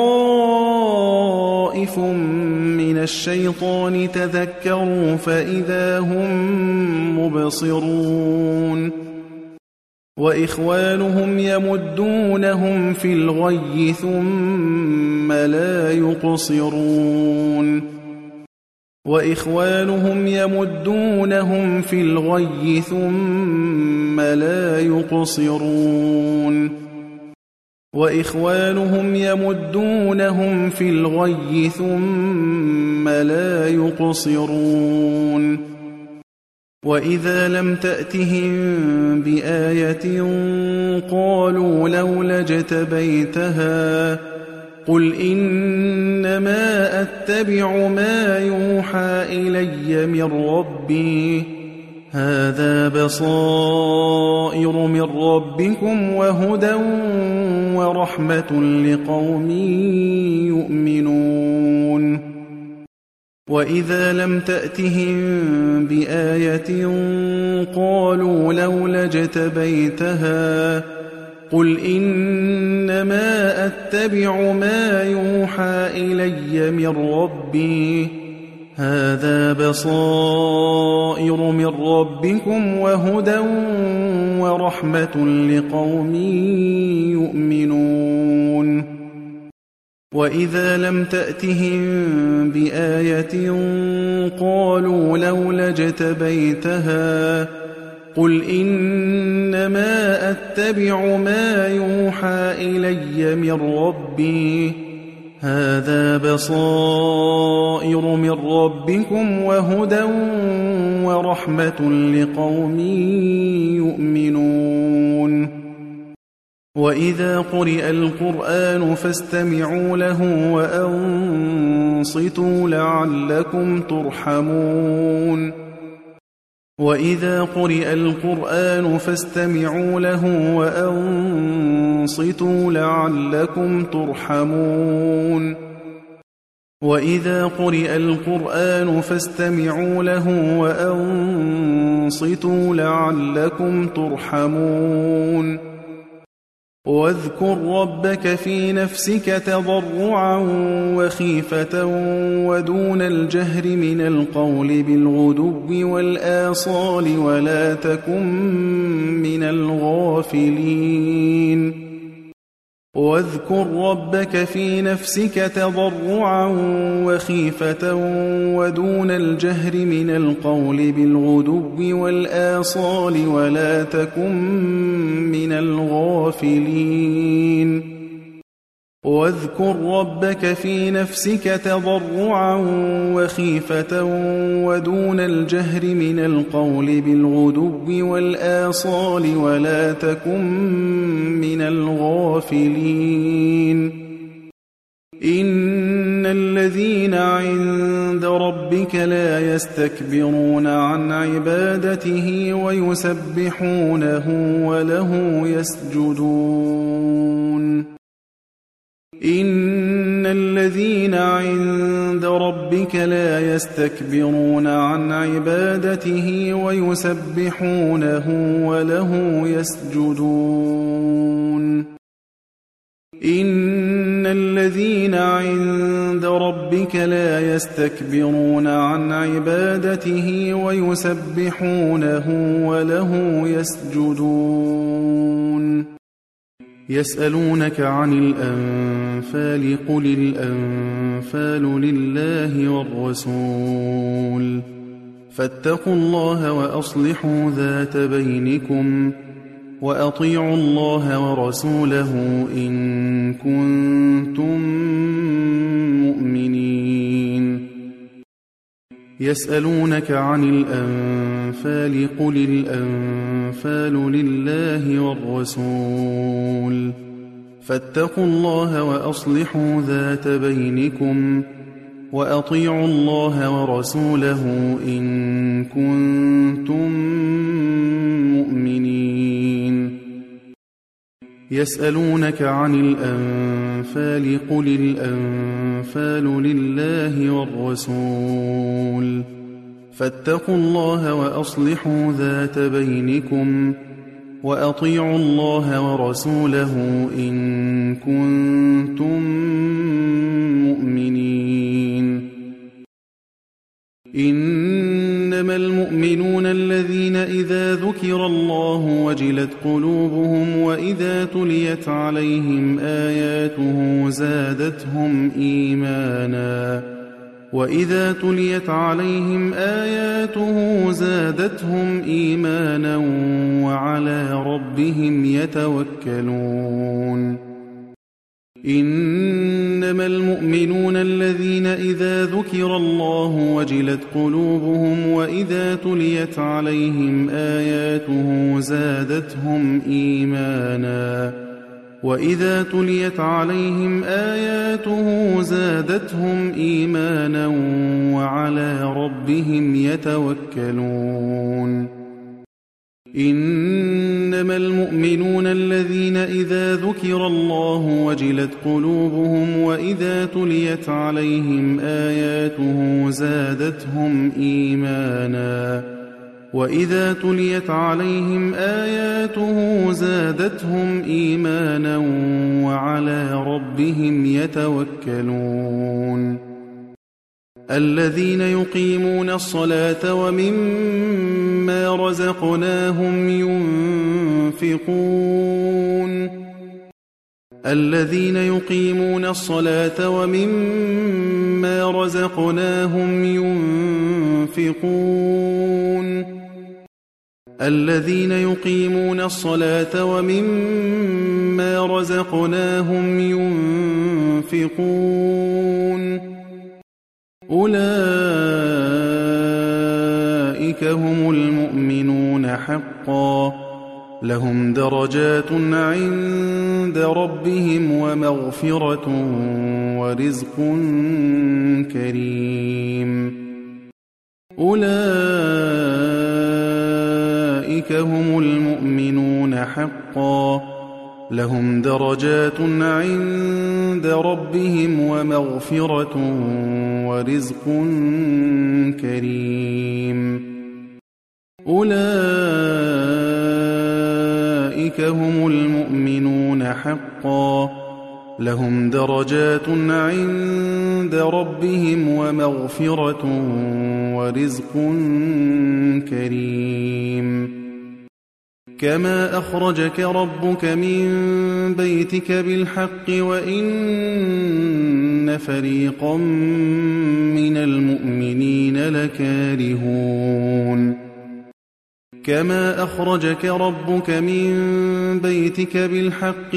S1: طائف من الشيطان تذكروا فإذا هم مبصرون وإخوانهم يمدونهم في الغي ثم لا يقصرون وإخوانهم يمدونهم في الغي ثم لا يقصرون وإخوانهم يمدونهم في الغي ثم لا يقصرون وإذا لم تأتهم بآية قالوا لولا اجتبيتها قل إنما أتبع ما يوحى إلي من ربي هذا بصائر من ربكم وهدى ورحمة لقوم يؤمنون وإذا لم تأتهم بآية قالوا لولا اجتبيتها قل إنما أتبع ما يوحى إلي من ربي هذا بصائر من ربكم وهدى ورحمة لقوم يؤمنون وإذا لم تأتهم بآية قالوا لولا اجتبيتها قل إنما أتبع ما يوحى إلي من ربي هذا بصائر من ربكم وهدى ورحمة لقوم يؤمنون وإذا قرئ القرآن فاستمعوا له وأنصتوا لعلكم ترحمون وإذا قرئ القرآن فاستمعوا له وأنصتوا لعلكم ترحمون وإذا قرئ القرآن فاستمعوا له وأنصتوا لعلكم ترحمون واذكر ربك في نفسك تضرعا وخيفة ودون الجهر من القول بالغدو والآصال ولا تكن من الغافلين واذكر ربك في نفسك تضرعا وخيفة ودون الجهر من القول بالغدو والآصال ولا تكن من الغافلين واذكر ربك في نفسك تضرعا وخيفة ودون الجهر من القول بالغدو والآصال ولا تكن من الغافلين إن الذين عند ربك لا يستكبرون عن عبادته ويسبحونه وله يسجدون إن الذين عند ربك لا يستكبرون عن عبادته ويسبحونه وله يسجدون إن الذين عند ربك لا يستكبرون عن عبادته ويسبحونه وله يسجدون يسألونك عن الأنفال قل الأنفال لله والرسول فاتقوا الله وأصلحوا ذات بينكم وأطيعوا الله ورسوله إن كنتم مؤمنين يسألونك عن الأنفال قل الأنفال لله والرسول فاتقوا الله وأصلحوا ذات بينكم وأطيعوا الله ورسوله إن كنتم مؤمنين يسألونك عن الأنفال قل الأنفال لله والرسول فاتقوا الله وأصلحوا ذات بينكم وأطيعوا الله ورسوله إن كنتم مؤمنين. إنما المؤمنون الذين إذا ذكر الله وجلت قلوبهم وإذا تليت عليهم آياته زادتهم إيمانا وعلى ربهم يتوكلون. إنما المؤمنون الذين إذا ذكر الله وجلت قلوبهم وإذا تليت عليهم آياته زادتهم إيمانا وعلى ربهم يتوكلون. إنما المؤمنون الذين إذا ذكر الله وجلت قلوبهم وإذا تليت عليهم آياته زادتهم إيمانا وعلى ربهم يتوكلون. الذين يقيمون الصلاة ومما رزقناهم ينفقون. أولئك هم المؤمنون حقا، لهم درجات عند ربهم ومغفرة ورزق كريم. أولئك هم المؤمنون حقا، لهم درجات عند ربهم ومغفرة ورزق كريم. أولئك هم المؤمنون حقا، لهم درجات عند ربهم ومغفرة ورزق كريم. كما أخرجك ربك من بيتك بالحق وإن فريقا من المؤمنين لكارهون. كما أخرجك ربك من بيتك بالحق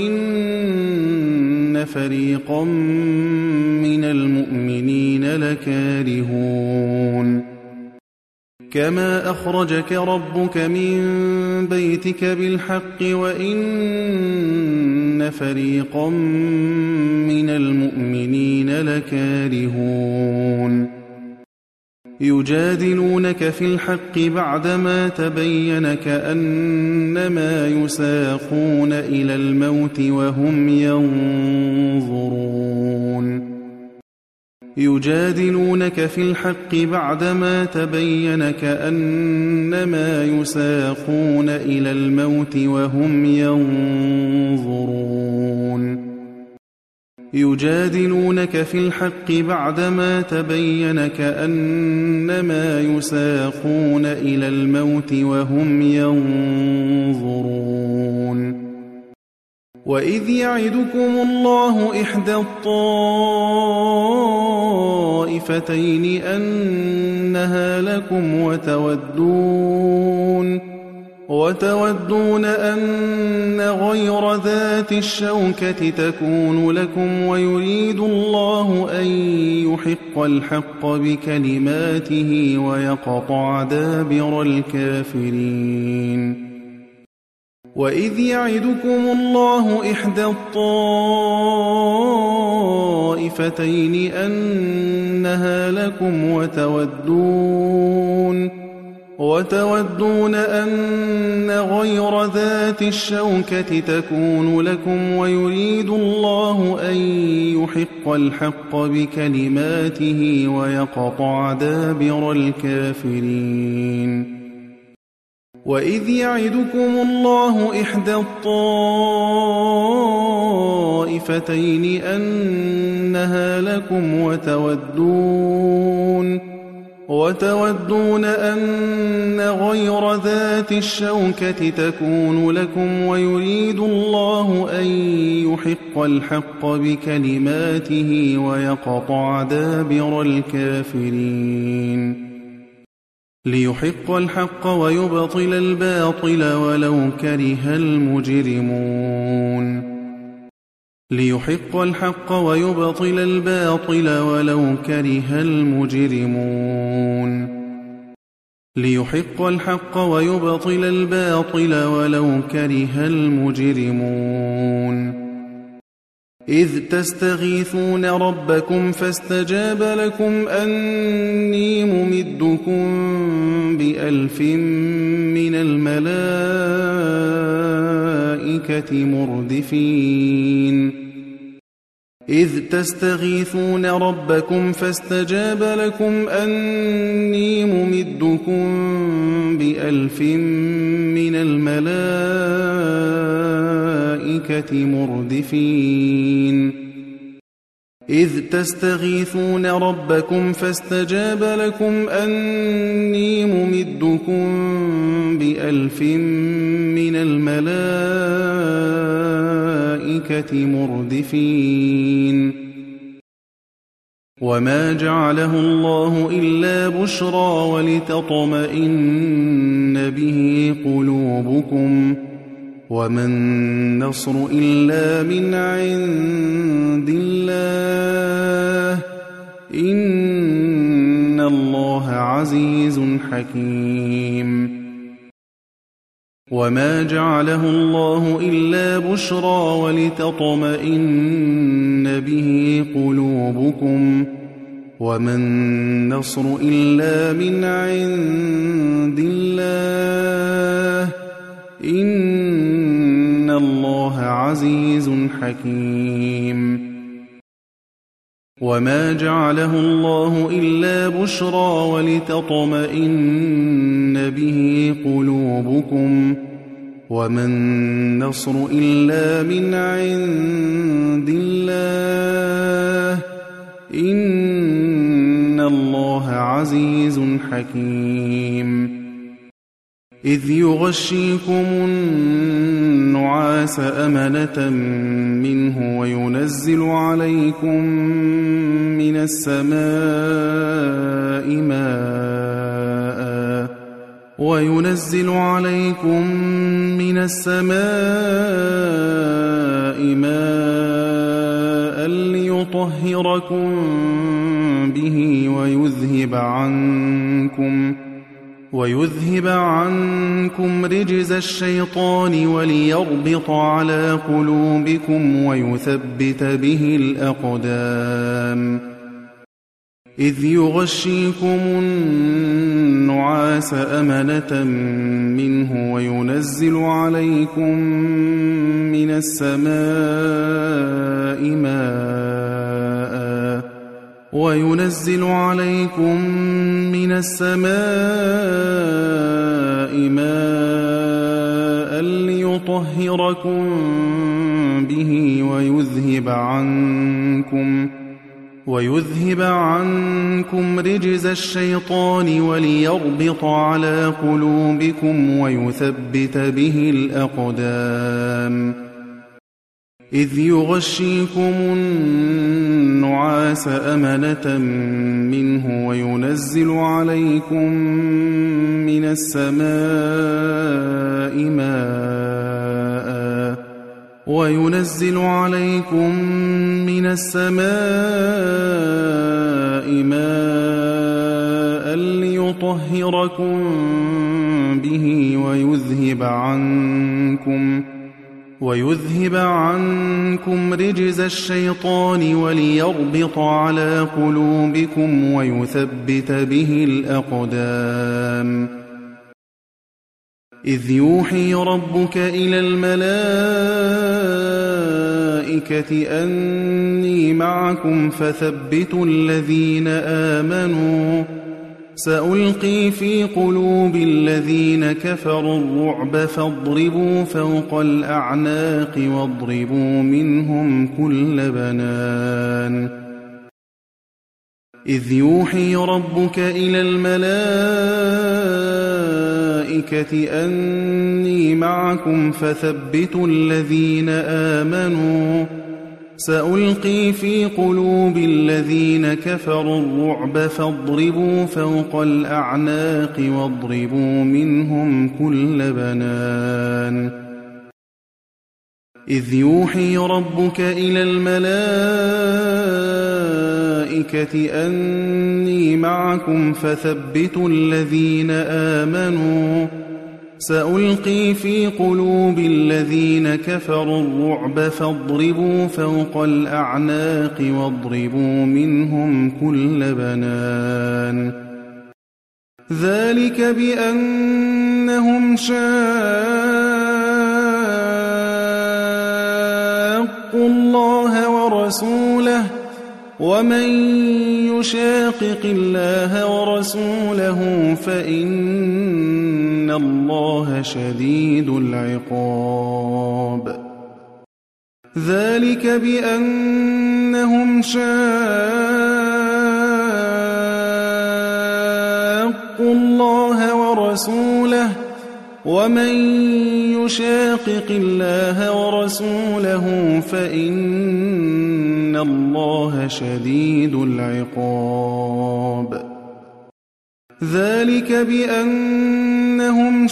S1: وإن فريقا من المؤمنين لكارهون. كما أخرجك ربك من بيتك بالحق وإن فريقا من المؤمنين لكارهون. يجادلونك في الحق بعدما تبين كأنما يساقون إلى الموت وهم ينظرون. يجادلونك في الحق بعدما تبين كأنما يساقون إلى الموت وهم ينظرون. يجادلونك في الحق بعدما تبين كأنما يساقون إلى الموت وهم ينظرون. وإذ يعدكم الله إحدى الطائفتين أنها لكم وتودون أن غير ذات الشوكة تكون لكم ويريد الله أن يحق الحق بكلماته ويقطع دابر الكافرين. وإذ يعدكم الله إحدى الطائفتين أنها لكم وتودون أن غير ذات الشوكة تكون لكم ويريد الله أن يحق الحق بكلماته ويقطع دابر الكافرين. وإذ يعدكم الله إحدى الطائفتين أنها لكم وتودون أن غير ذات الشوكة تكون لكم ويريد الله أن يحق الحق بكلماته ويقطع دابر الكافرين ليحق الحق ويبطل الباطل ولو كره المجرمون ليحق الحق ويبطل الباطل ولو كره المجرمون ليحق الحق ويبطل الباطل ولو كره المجرمون إذ تستغيثون ربكم فاستجاب لكم أني ممدكم ب1000 من الملائكة مردفين إذ تستغيثون ربكم فاستجاب لكم أني ممدكم ب1000 من الملائكة مردفين إذ تستغيثون ربكم فاستجاب لكم أني ممدكم ب1000 من الملائكة مردفين وما جعله الله إلا بشرى ولتطمئن به قلوبكم وما النصر إلا من عند الله إن الله عزيز حكيم وما جعله الله إلا بشرى ولتطمئن به قلوبكم وما النصر إلا من عند الله إن الله عزيز حكيم وما جعله الله إلا بشرى ولتطمئن به قلوبكم وما النصر إلا من عند الله إن الله عزيز حكيم إذ يغشيكم النعاس أمنة منه وينزل عليكم من السماء ماء ليطهركم به ويذهب عنكم رجز الشيطان وليربط على قلوبكم ويثبت به الأقدام إذ يغشيكم النعاس أمنة منه وينزل عليكم من السماء ماء ليطهركم به ويذهب عنكم رجز الشيطان وليربط على قلوبكم ويثبت به الأقدام إذ يغشيكم النعاس أمنة منه وينزل عليكم من السماء ماء ليطهركم به ويذهب عنكم رجز الشيطان وليربط على قلوبكم ويثبت به الأقدام إذ يوحي ربك إلى الملائكة أني معكم فثبتوا سألقي في قلوب الذين كفروا الرعب فاضربوا فوق الأعناق واضربوا منهم كل بنان إذ يوحي ربك إلى الملائكة أني معكم فثبتوا الذين آمنوا سألقي في قلوب الذين كفروا الرعب فاضربوا فوق الأعناق واضربوا منهم كل بنان إذ يوحي ربك إلى الملائكة أني معكم فثبتوا الذين آمنوا سألقي في قلوب الذين كفروا الرعب فاضربوا فوق الأعناق واضربوا منهم كل بنان ذلك بأنهم شاقوا الله ورسوله ومن يشاقق الله ورسوله فإن الله شديد العقاب ذلك بأنهم شاقوا الله ورسوله ومن يشاقق الله ورسوله فإن الله شديد العقاب ذلك بأنهم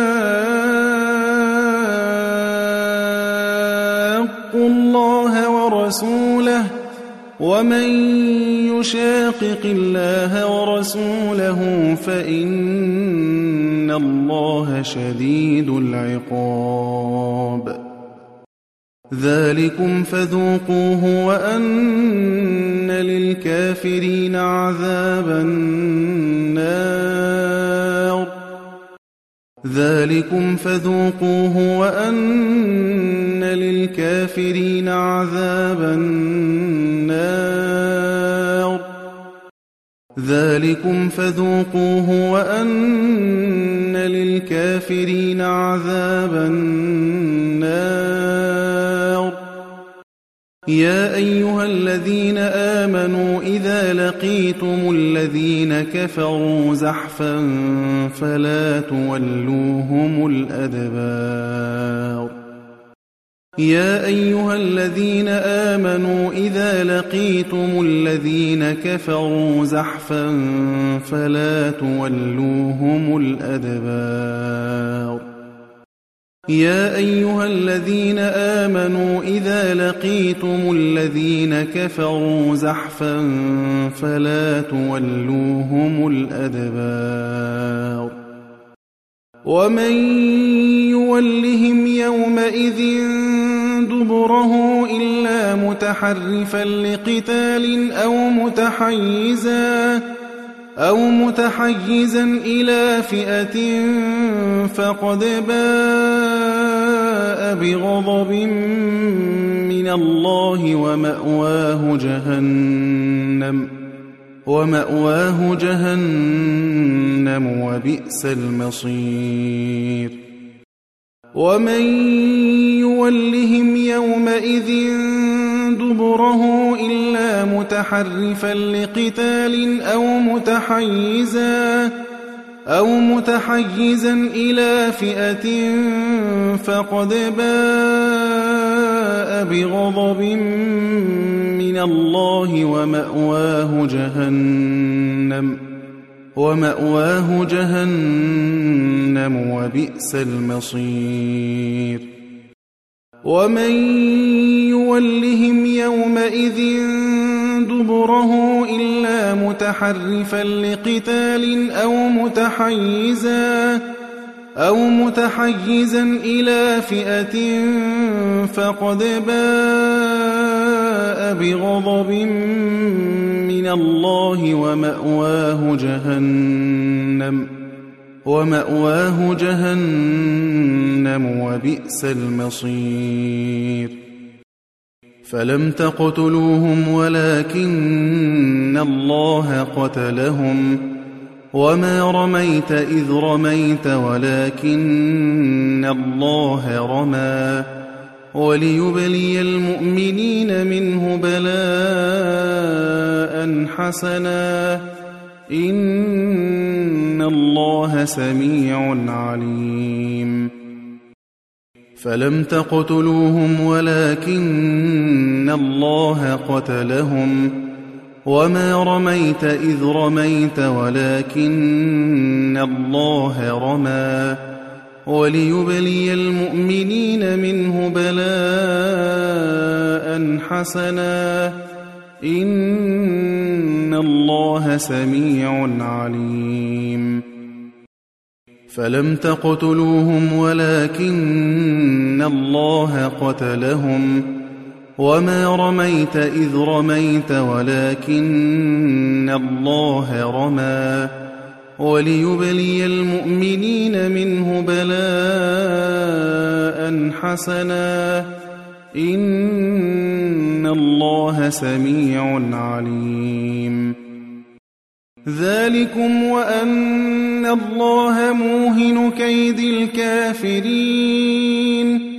S1: شاقوا الله ورسوله ومن يشاقق الله ورسوله فإن الله شديد العقاب ذلكم فذوقوه وأن للكافرين عذاب النار ذلكم فذوقوه وأن للكافرين عذاب النار ذلكم فذوقوه وأن للكافرين عذاب النار يا أيها الذين آمنوا إذا لقيتم الذين كفروا زحفا فلا تولوهم الأدبار يا أيها الذين آمنوا إذا لقيتم الذين كفروا زحفا فلا تولوهم الأدبار يا أيها الذين آمنوا إذا لقيتم الذين كفروا زحفا فلا تولوهم الأدبار ومن يولهم يومئذ دبره إلا متحرفا لقتال أو متحيزا إلى فئة فقد باء بغضب من الله ومأواه جهنم وبئس المصير ومن يولهم يومئذ دبره إلا متحرفا لقتال أو متحيزا إلى فئة فقد باء بغضب من الله ومأواه جهنم وبئس المصير ومن يولهم يومئذ دبره إلا متحرفا لقتال أو متحيزا إلى فئة فقد باء بغضب من الله ومأواه جهنم وبئس المصير فلم تقتلوهم ولكن الله قتلهم وما رميت إذ رميت ولكن الله رمى وليبلي المؤمنين منه بلاء حسنا إن الله سميع عليم فلم تقتلوهم ولكن الله قتلهم وما رميت إذ رميت ولكن الله رمى وليبلي المؤمنين منه بلاء حسنا إن الله سميع عليم فلم تقتلوهم ولكن الله قتلهم وما رميت إذ رميت ولكن الله رمى وليبلي المؤمنين منه بلاء حسنا إن الله سميع عليم ذلكم وأن الله موهن كيد الكافرين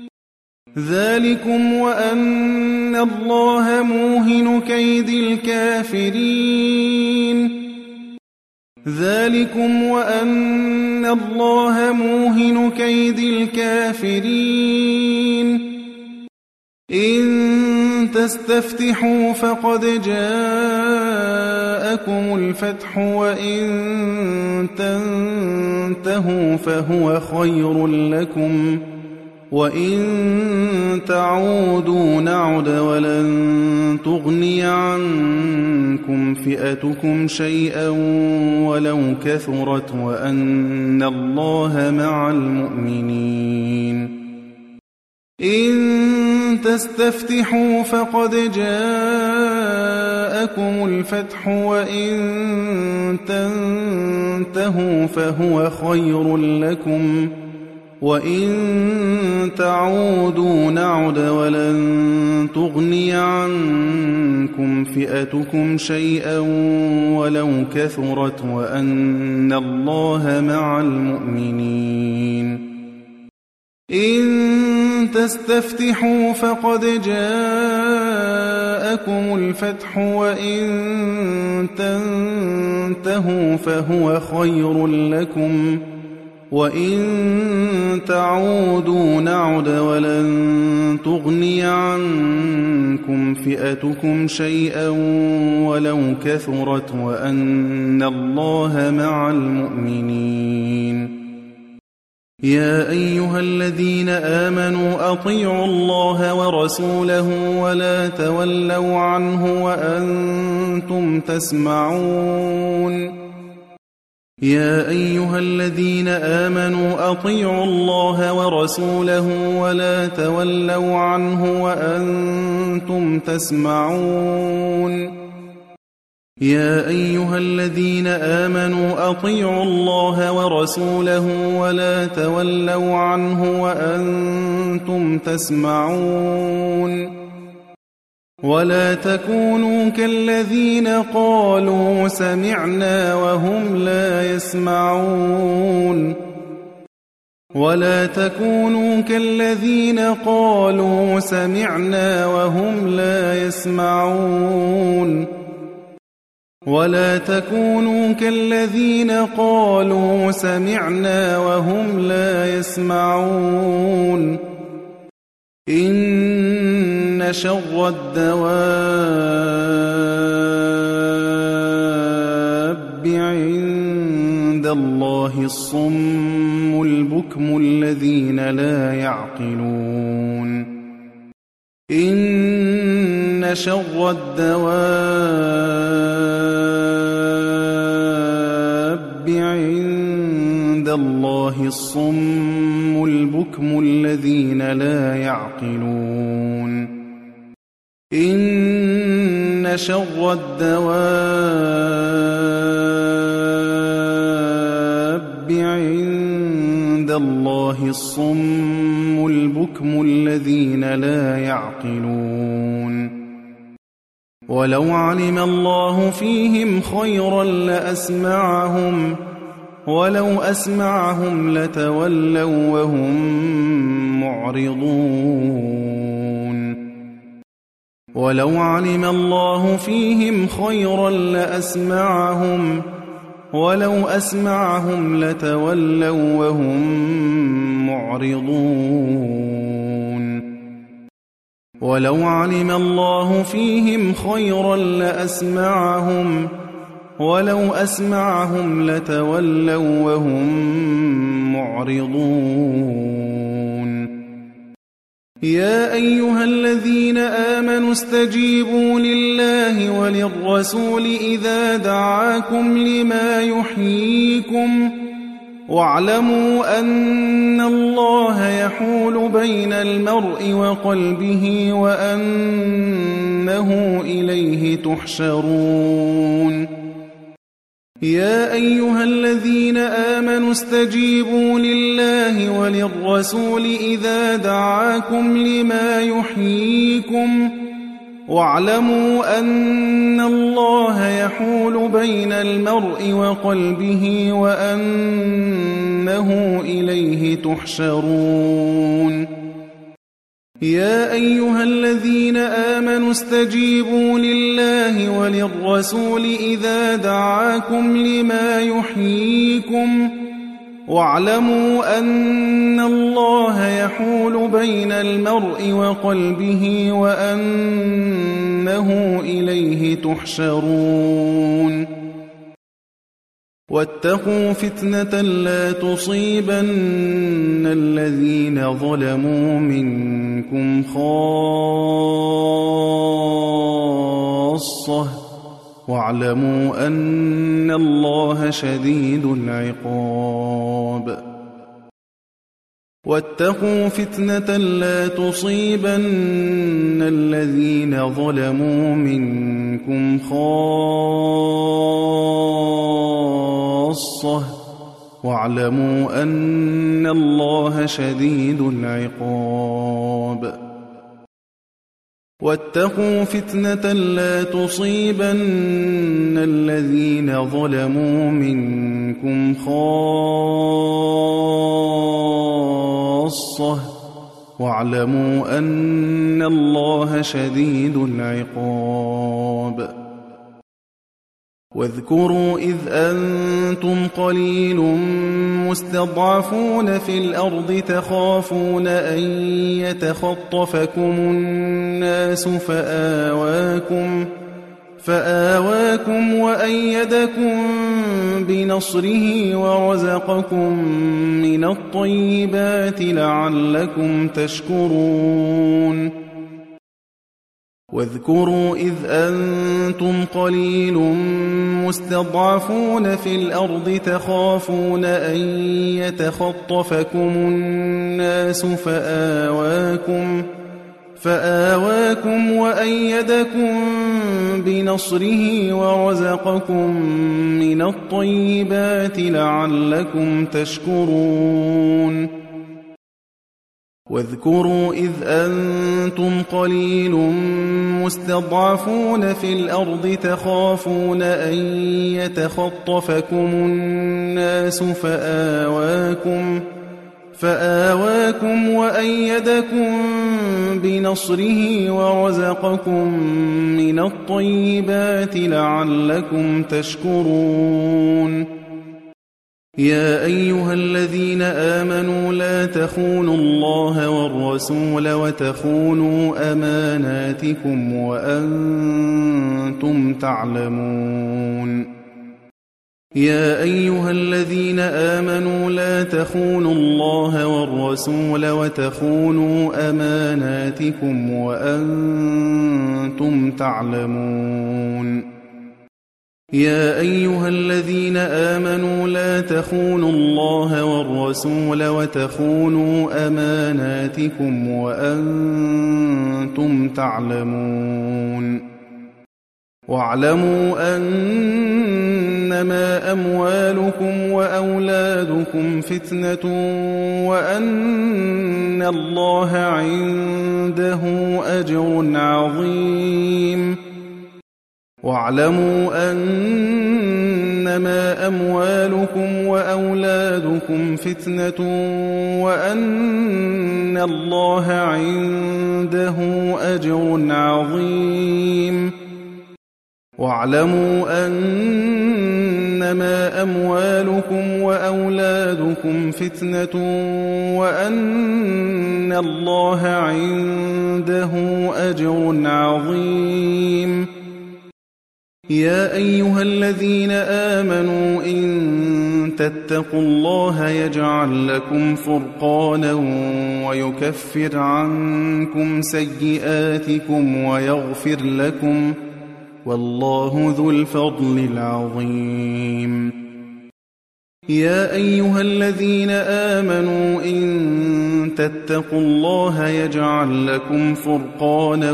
S1: ذلكم وأن الله موهن كيد الكافرين ذلكم وأن الله موهن كيد الكافرين إن تستفتحوا فقد جاءكم الفتح وإن تنتهوا فهو خير لكم وإن تعودوا نعد ولن تغني عنكم فئتكم شيئا ولو كثرت وأن الله مع المؤمنين إن تستفتحوا فقد جاءكم الفتح وإن تنتهوا فهو خير لكم وإن تعودوا نعد ولن تغني عنكم فئتكم شيئا ولو كثرت وأن الله مع المؤمنين إن تستفتحوا فقد جاءكم الفتح وإن تنتهوا فهو خير لكم وإن تعودوا نعد ولن تغني عنكم فئتكم شيئا ولو كثرت وأن الله مع المؤمنين يا أيها الذين آمنوا أطيعوا الله ورسوله ولا تولوا عنه وأنتم تسمعون يا أيها الذين آمنوا أطيعوا الله ورسوله ولا تولوا عنه وأنتم تسمعون يا أيها الذين آمنوا أطيعوا الله ورسوله ولا تولوا عنه وأنتم تسمعون ولا تكونوا كالذين قالوا سمعنا وهم لا يسمعون ولا تكونوا كالذين قالوا سمعنا وهم لا يسمعون ولا تكونوا كالذين قالوا سمعنا وهم لا يسمعون إن شر الدواب عند الله الصم البكم الذين لا يعقلون إن شر الدواب عند الله الصم البكم الذين لا يعقلون إن شر الدواب عند الله الصم البكم الذين لا يعقلون ولو علم الله فيهم خيرا لأسمعهم ولو أسمعهم لتولوا وهم معرضون ولو علم الله فيهم خيرا لأسمعهم ولو أسمعهم لتولوا وهم معرضون ولو علم الله فيهم خيرا لأسمعهم ولو أسمعهم لتولوا وهم معرضون يا أيها الذين آمنوا استجيبوا لله وللرسول إذا دعاكم لما يحييكم واعلموا أن الله يحول بين المرء وقلبه وأنه إليه تحشرون يا أيها الذين آمنوا استجيبوا لله وللرسول إذا دعاكم لما يحييكم واعلموا أن الله يحول بين المرء وقلبه وأنه إليه تحشرون يا أيها الذين آمنوا استجيبوا لله وللرسول إذا دعاكم لما يحييكم واعلموا أن الله يحول بين المرء وقلبه وأنه إليه تحشرون واتقوا فتنة لا تصيبن الذين ظلموا منكم خاصة واعلموا أن الله شديد العقاب واتقوا فتنة لا تصيبن الذين ظلموا منكم خاصة واعلموا أن الله شديد العقاب واتقوا فتنة لا تصيبن الذين ظلموا منكم خاصة واعلموا أن الله شديد العقاب واذكروا إذ أنتم قليل مستضعفون في الأرض تخافون أن يتخطفكم الناس فآواكم وأيدكم بنصره ورزقكم من الطيبات لعلكم تشكرون واذكروا إذ أنتم قليل مستضعفون في الأرض تخافون أن يتخطفكم الناس فآواكم وأيدكم بنصره ورزقكم من الطيبات لعلكم تشكرون واذكروا إذ أنتم قليل مستضعفون في الأرض تخافون أن يتخطفكم الناس فآواكم وأيدكم بنصره ورزقكم من الطيبات لعلكم تشكرون يا أيها الذين آمنوا لا تخونوا الله والرسول وتخونوا أماناتكم وأنتم تعلمون يا أيها الذين آمنوا لا تخونوا الله والرسول وتخونوا أماناتكم وأنتم تعلمون يا أيها الذين آمنوا لا تخونوا الله والرسول وتخونوا أماناتكم وأنتم تعلمون واعلموا أنما أموالكم وأولادكم فتنة وأن الله عنده أجر عظيم واعلموا أنما أموالكم وأولادكم فتنة وأن الله عنده أجر عظيم واعلموا أنما أموالكم وأولادكم فتنة وأن الله عنده أجر عظيم يا أيها الذين آمنوا إن تتقوا الله يجعل لكم فرقانا ويكفر عنكم سيئاتكم ويغفر لكم والله ذو الفضل العظيم يا أيها الذين آمنوا إن تتقوا الله يجعل لكم فرقانا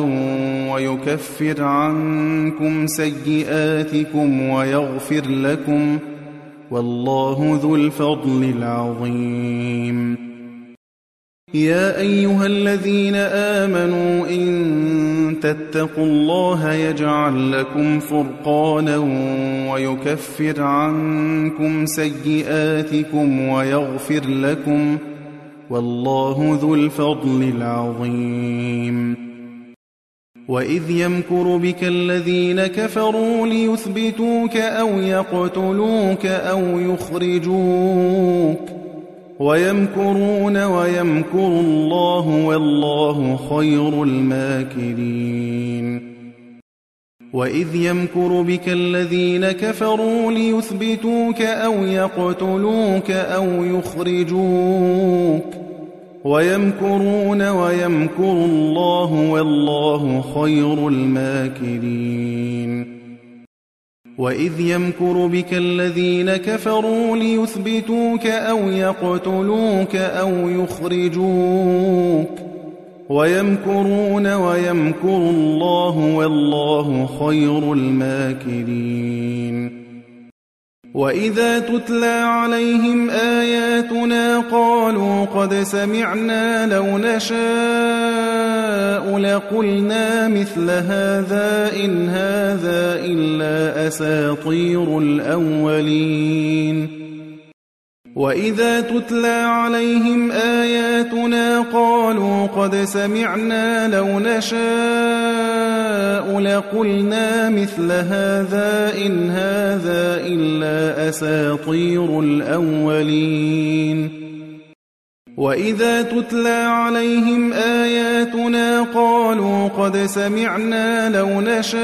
S1: ويكفر عنكم سيئاتكم ويغفر لكم والله ذو الفضل العظيم يا أيها الذين آمنوا إن تتقوا الله يجعل لكم فرقانا ويكفر عنكم سيئاتكم ويغفر لكم والله ذو الفضل العظيم وإذ يمكر بك الذين كفروا ليثبتوك أو يقتلوك أو يخرجوك ويمكرون ويمكر الله والله خير الماكرين وإذ يمكر بك الذين كفروا ليثبتوك أو يقتلوك أو يخرجوك ويمكرون ويمكر الله والله خير الماكرين وإذ يمكر بك الذين كفروا ليثبتوك أو يقتلوك أو يخرجوك ويمكرون ويمكر الله والله خير الماكرين وإذا تتلى عليهم آياتنا قالوا قد سمعنا لو نشاء لقلنا مثل هذا إن هذا إلا أساطير الأولين وإذا تتلى عليهم آياتنا قالوا قد سمعنا لو نشاء لقلنا مثل هذا إن هذا إلا أساطير الأولين وإذا تتلى عليهم آياتنا قالوا قد سمعنا لو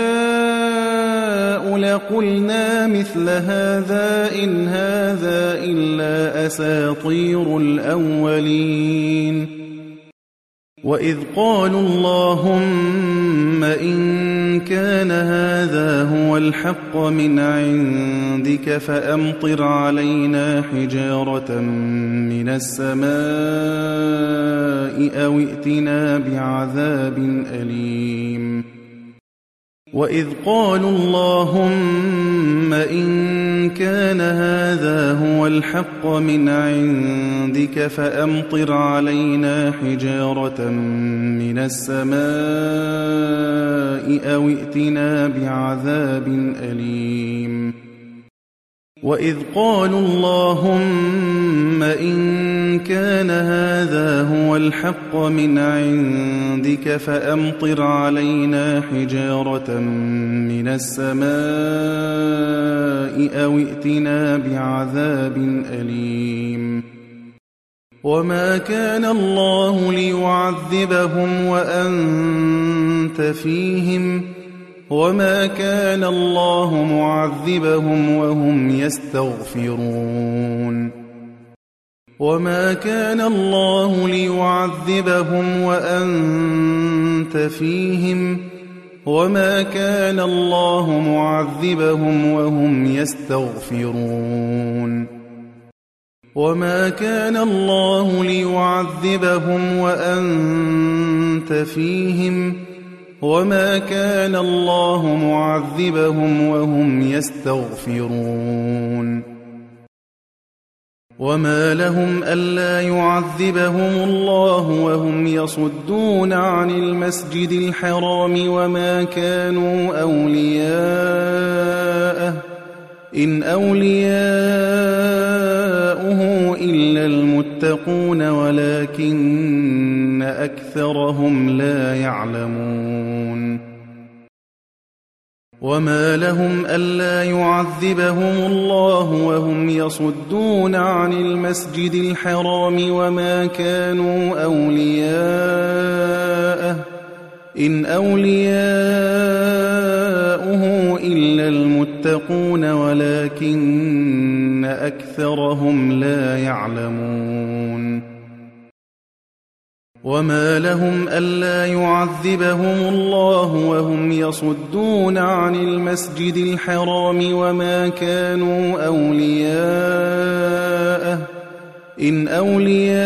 S1: نشاء لقلنا مثل هذا إن هذا إلا أساطير الأولين وإذ قالوا اللهم إن كان هذا هو الحق من عندك فأمطر علينا حجارة من السماء أو ائتنا بعذاب أليم وإذ قالوا اللهم إن كان هذا هو الحق من عندك فأمطر علينا حجارة من السماء أو ائتنا بعذاب أليم وإذ قالوا اللهم إن كان هذا هو الحق من عندك فأمطر علينا حجارة من السماء أو ائتنا بعذاب أليم وما كان الله ليعذبهم وأنت فيهم وما كان الله معذبهم وهم يستغفرون وما كان الله ليعذبهم وأنت فيهم وما كان الله معذبهم وهم يستغفرون وما كان الله ليعذبهم وأنت فيهم وما كان الله معذبهم وهم يستغفرون وما لهم ألا يعذبهم الله وهم يصدون عن المسجد الحرام وما كانوا أولياءه إن أولياؤه إلا المتقون ولكن أكثرهم لا يعلمون وما لهم ألا يعذبهم الله وهم يصدون عن المسجد الحرام وما كانوا أولياءه إن أولياؤه إلا المتقون ولكن أكثرهم لا يعلمون وما لهم ألا يعذبهم الله وهم يصدون عن المسجد الحرام وما كانوا أولياءه إن أولياؤه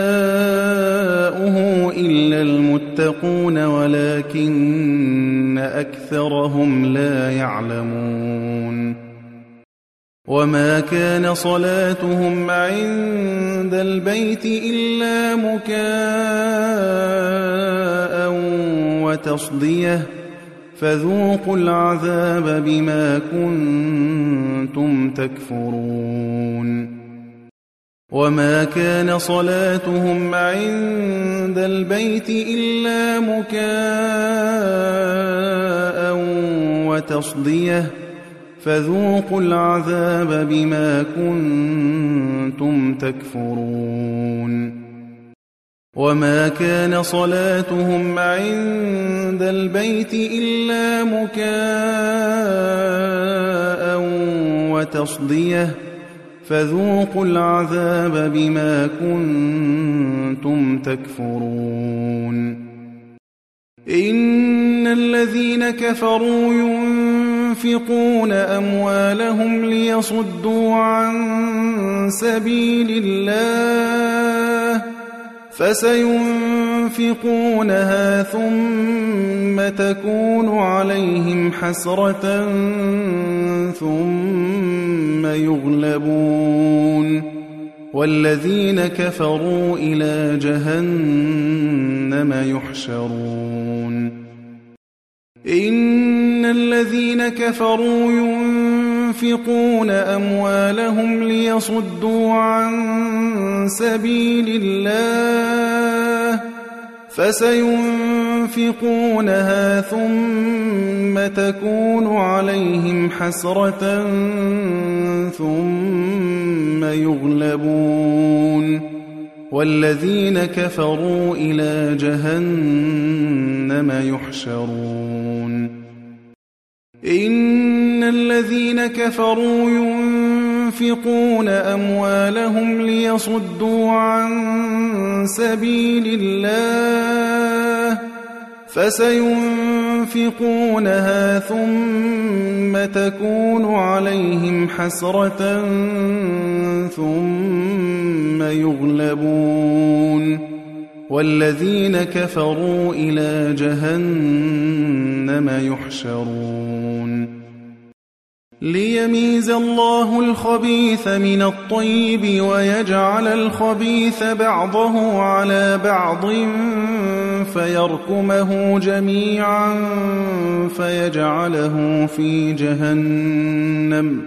S1: إلا المتقون ولكن أكثرهم لا يعلمون وما كان صلاتهم عند البيت إلا مكاء وتصدية فذوقوا العذاب بما كنتم تكفرون وما كان صلاتهم عند البيت إلا مكاء وتصدية فذوقوا العذاب بما كنتم تكفرون وما كان صلاتهم عند البيت إلا مكاء وتصدية فذوقوا العذاب بما كنتم تكفرون إن الذين كفروا ينفقون أموالهم ليصدوا عن سبيل الله فسينفقونها ثم تكون عليهم حسرة ثم يغلبون والذين كفروا إلى جهنم يحشرون إن الذين كفروا ينفقون أموالهم ليصدوا عن سبيل الله فسينفقونها ثم تكون عليهم حسرة ثم يغلبون والذين كفروا إلى جهنم يحشرون إن الذين كفروا ينفقون أموالهم ليصدوا عن سبيل الله فسينفقونها ثم تكون عليهم حسرة ثم يغلبون والذين كفروا إلى جهنم يحشرون ليميز الله الخبيث من الطيب ويجعل الخبيث بعضه على بعض فيركمه جميعا فيجعله في جهنم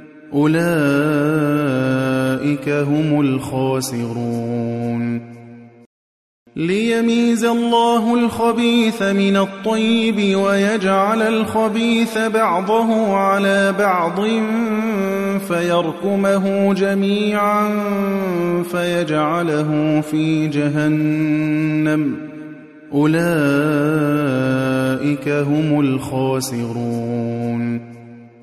S1: أولئك هم الخاسرون ليميز الله الخبيث من الطيب ويجعل الخبيث بعضه على بعض فيركمه جميعا فيجعله في جهنم أولئك هم الخاسرون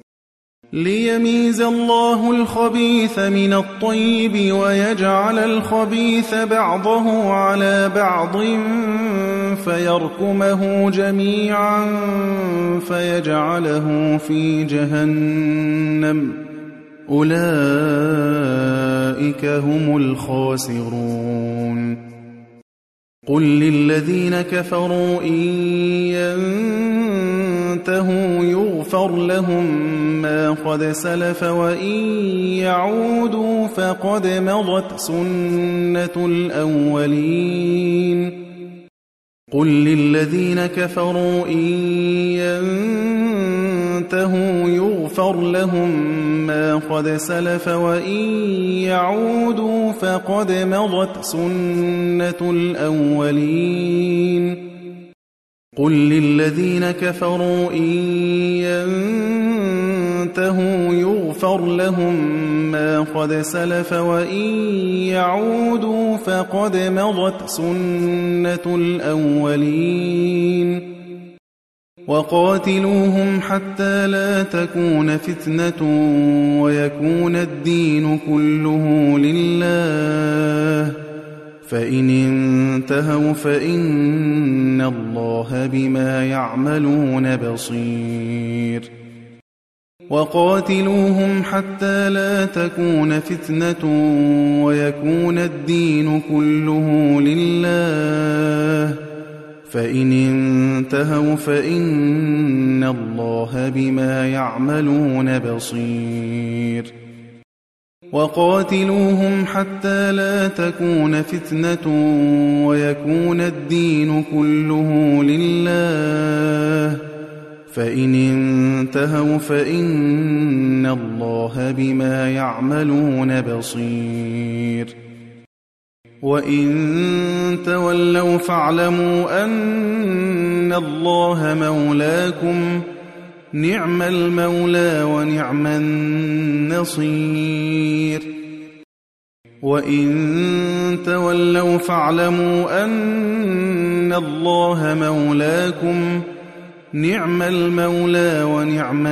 S1: ليميز الله الخبيث من الطيب ويجعل الخبيث بعضه على بعض فيركمه جميعا فيجعله في جهنم أولئك هم الخاسرون قل للذين كفروا إن ينتهوا يغفر لهم ما قد سلف وإن يعودوا فقد مضت سنة الأولين قل للذين كفروا إن ينتهوا يغفر لهم ما قد سلف وإن يعودوا فقد مضت سنة الأولين قل للذين كفروا إن ينتهوا يغفر لهم ما قد سلف وإن يعودوا فقد مضت سنة الأولين وقاتلوهم حتى لا تكون فتنة ويكون الدين كله لله فإن انتهوا فإن الله بما يعملون بصير وقاتلوهم حتى لا تكون فتنة ويكون الدين كله لله فإن انتهوا فإن الله بما يعملون بصير وقاتلوهم حتى لا تكون فتنة ويكون الدين كله لله فإن انتهوا فإن الله بما يعملون بصير وإن تولوا فاعلموا أن الله مولاكم نعم المولى ونعم النصير وإن تولوا فاعلموا أن الله مولاكم نعم المولى ونعم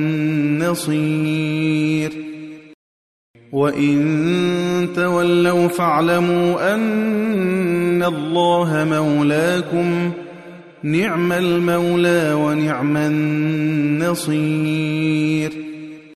S1: النصير وإن تولوا فاعلموا أن الله مولاكم نعم المولى ونعم النصير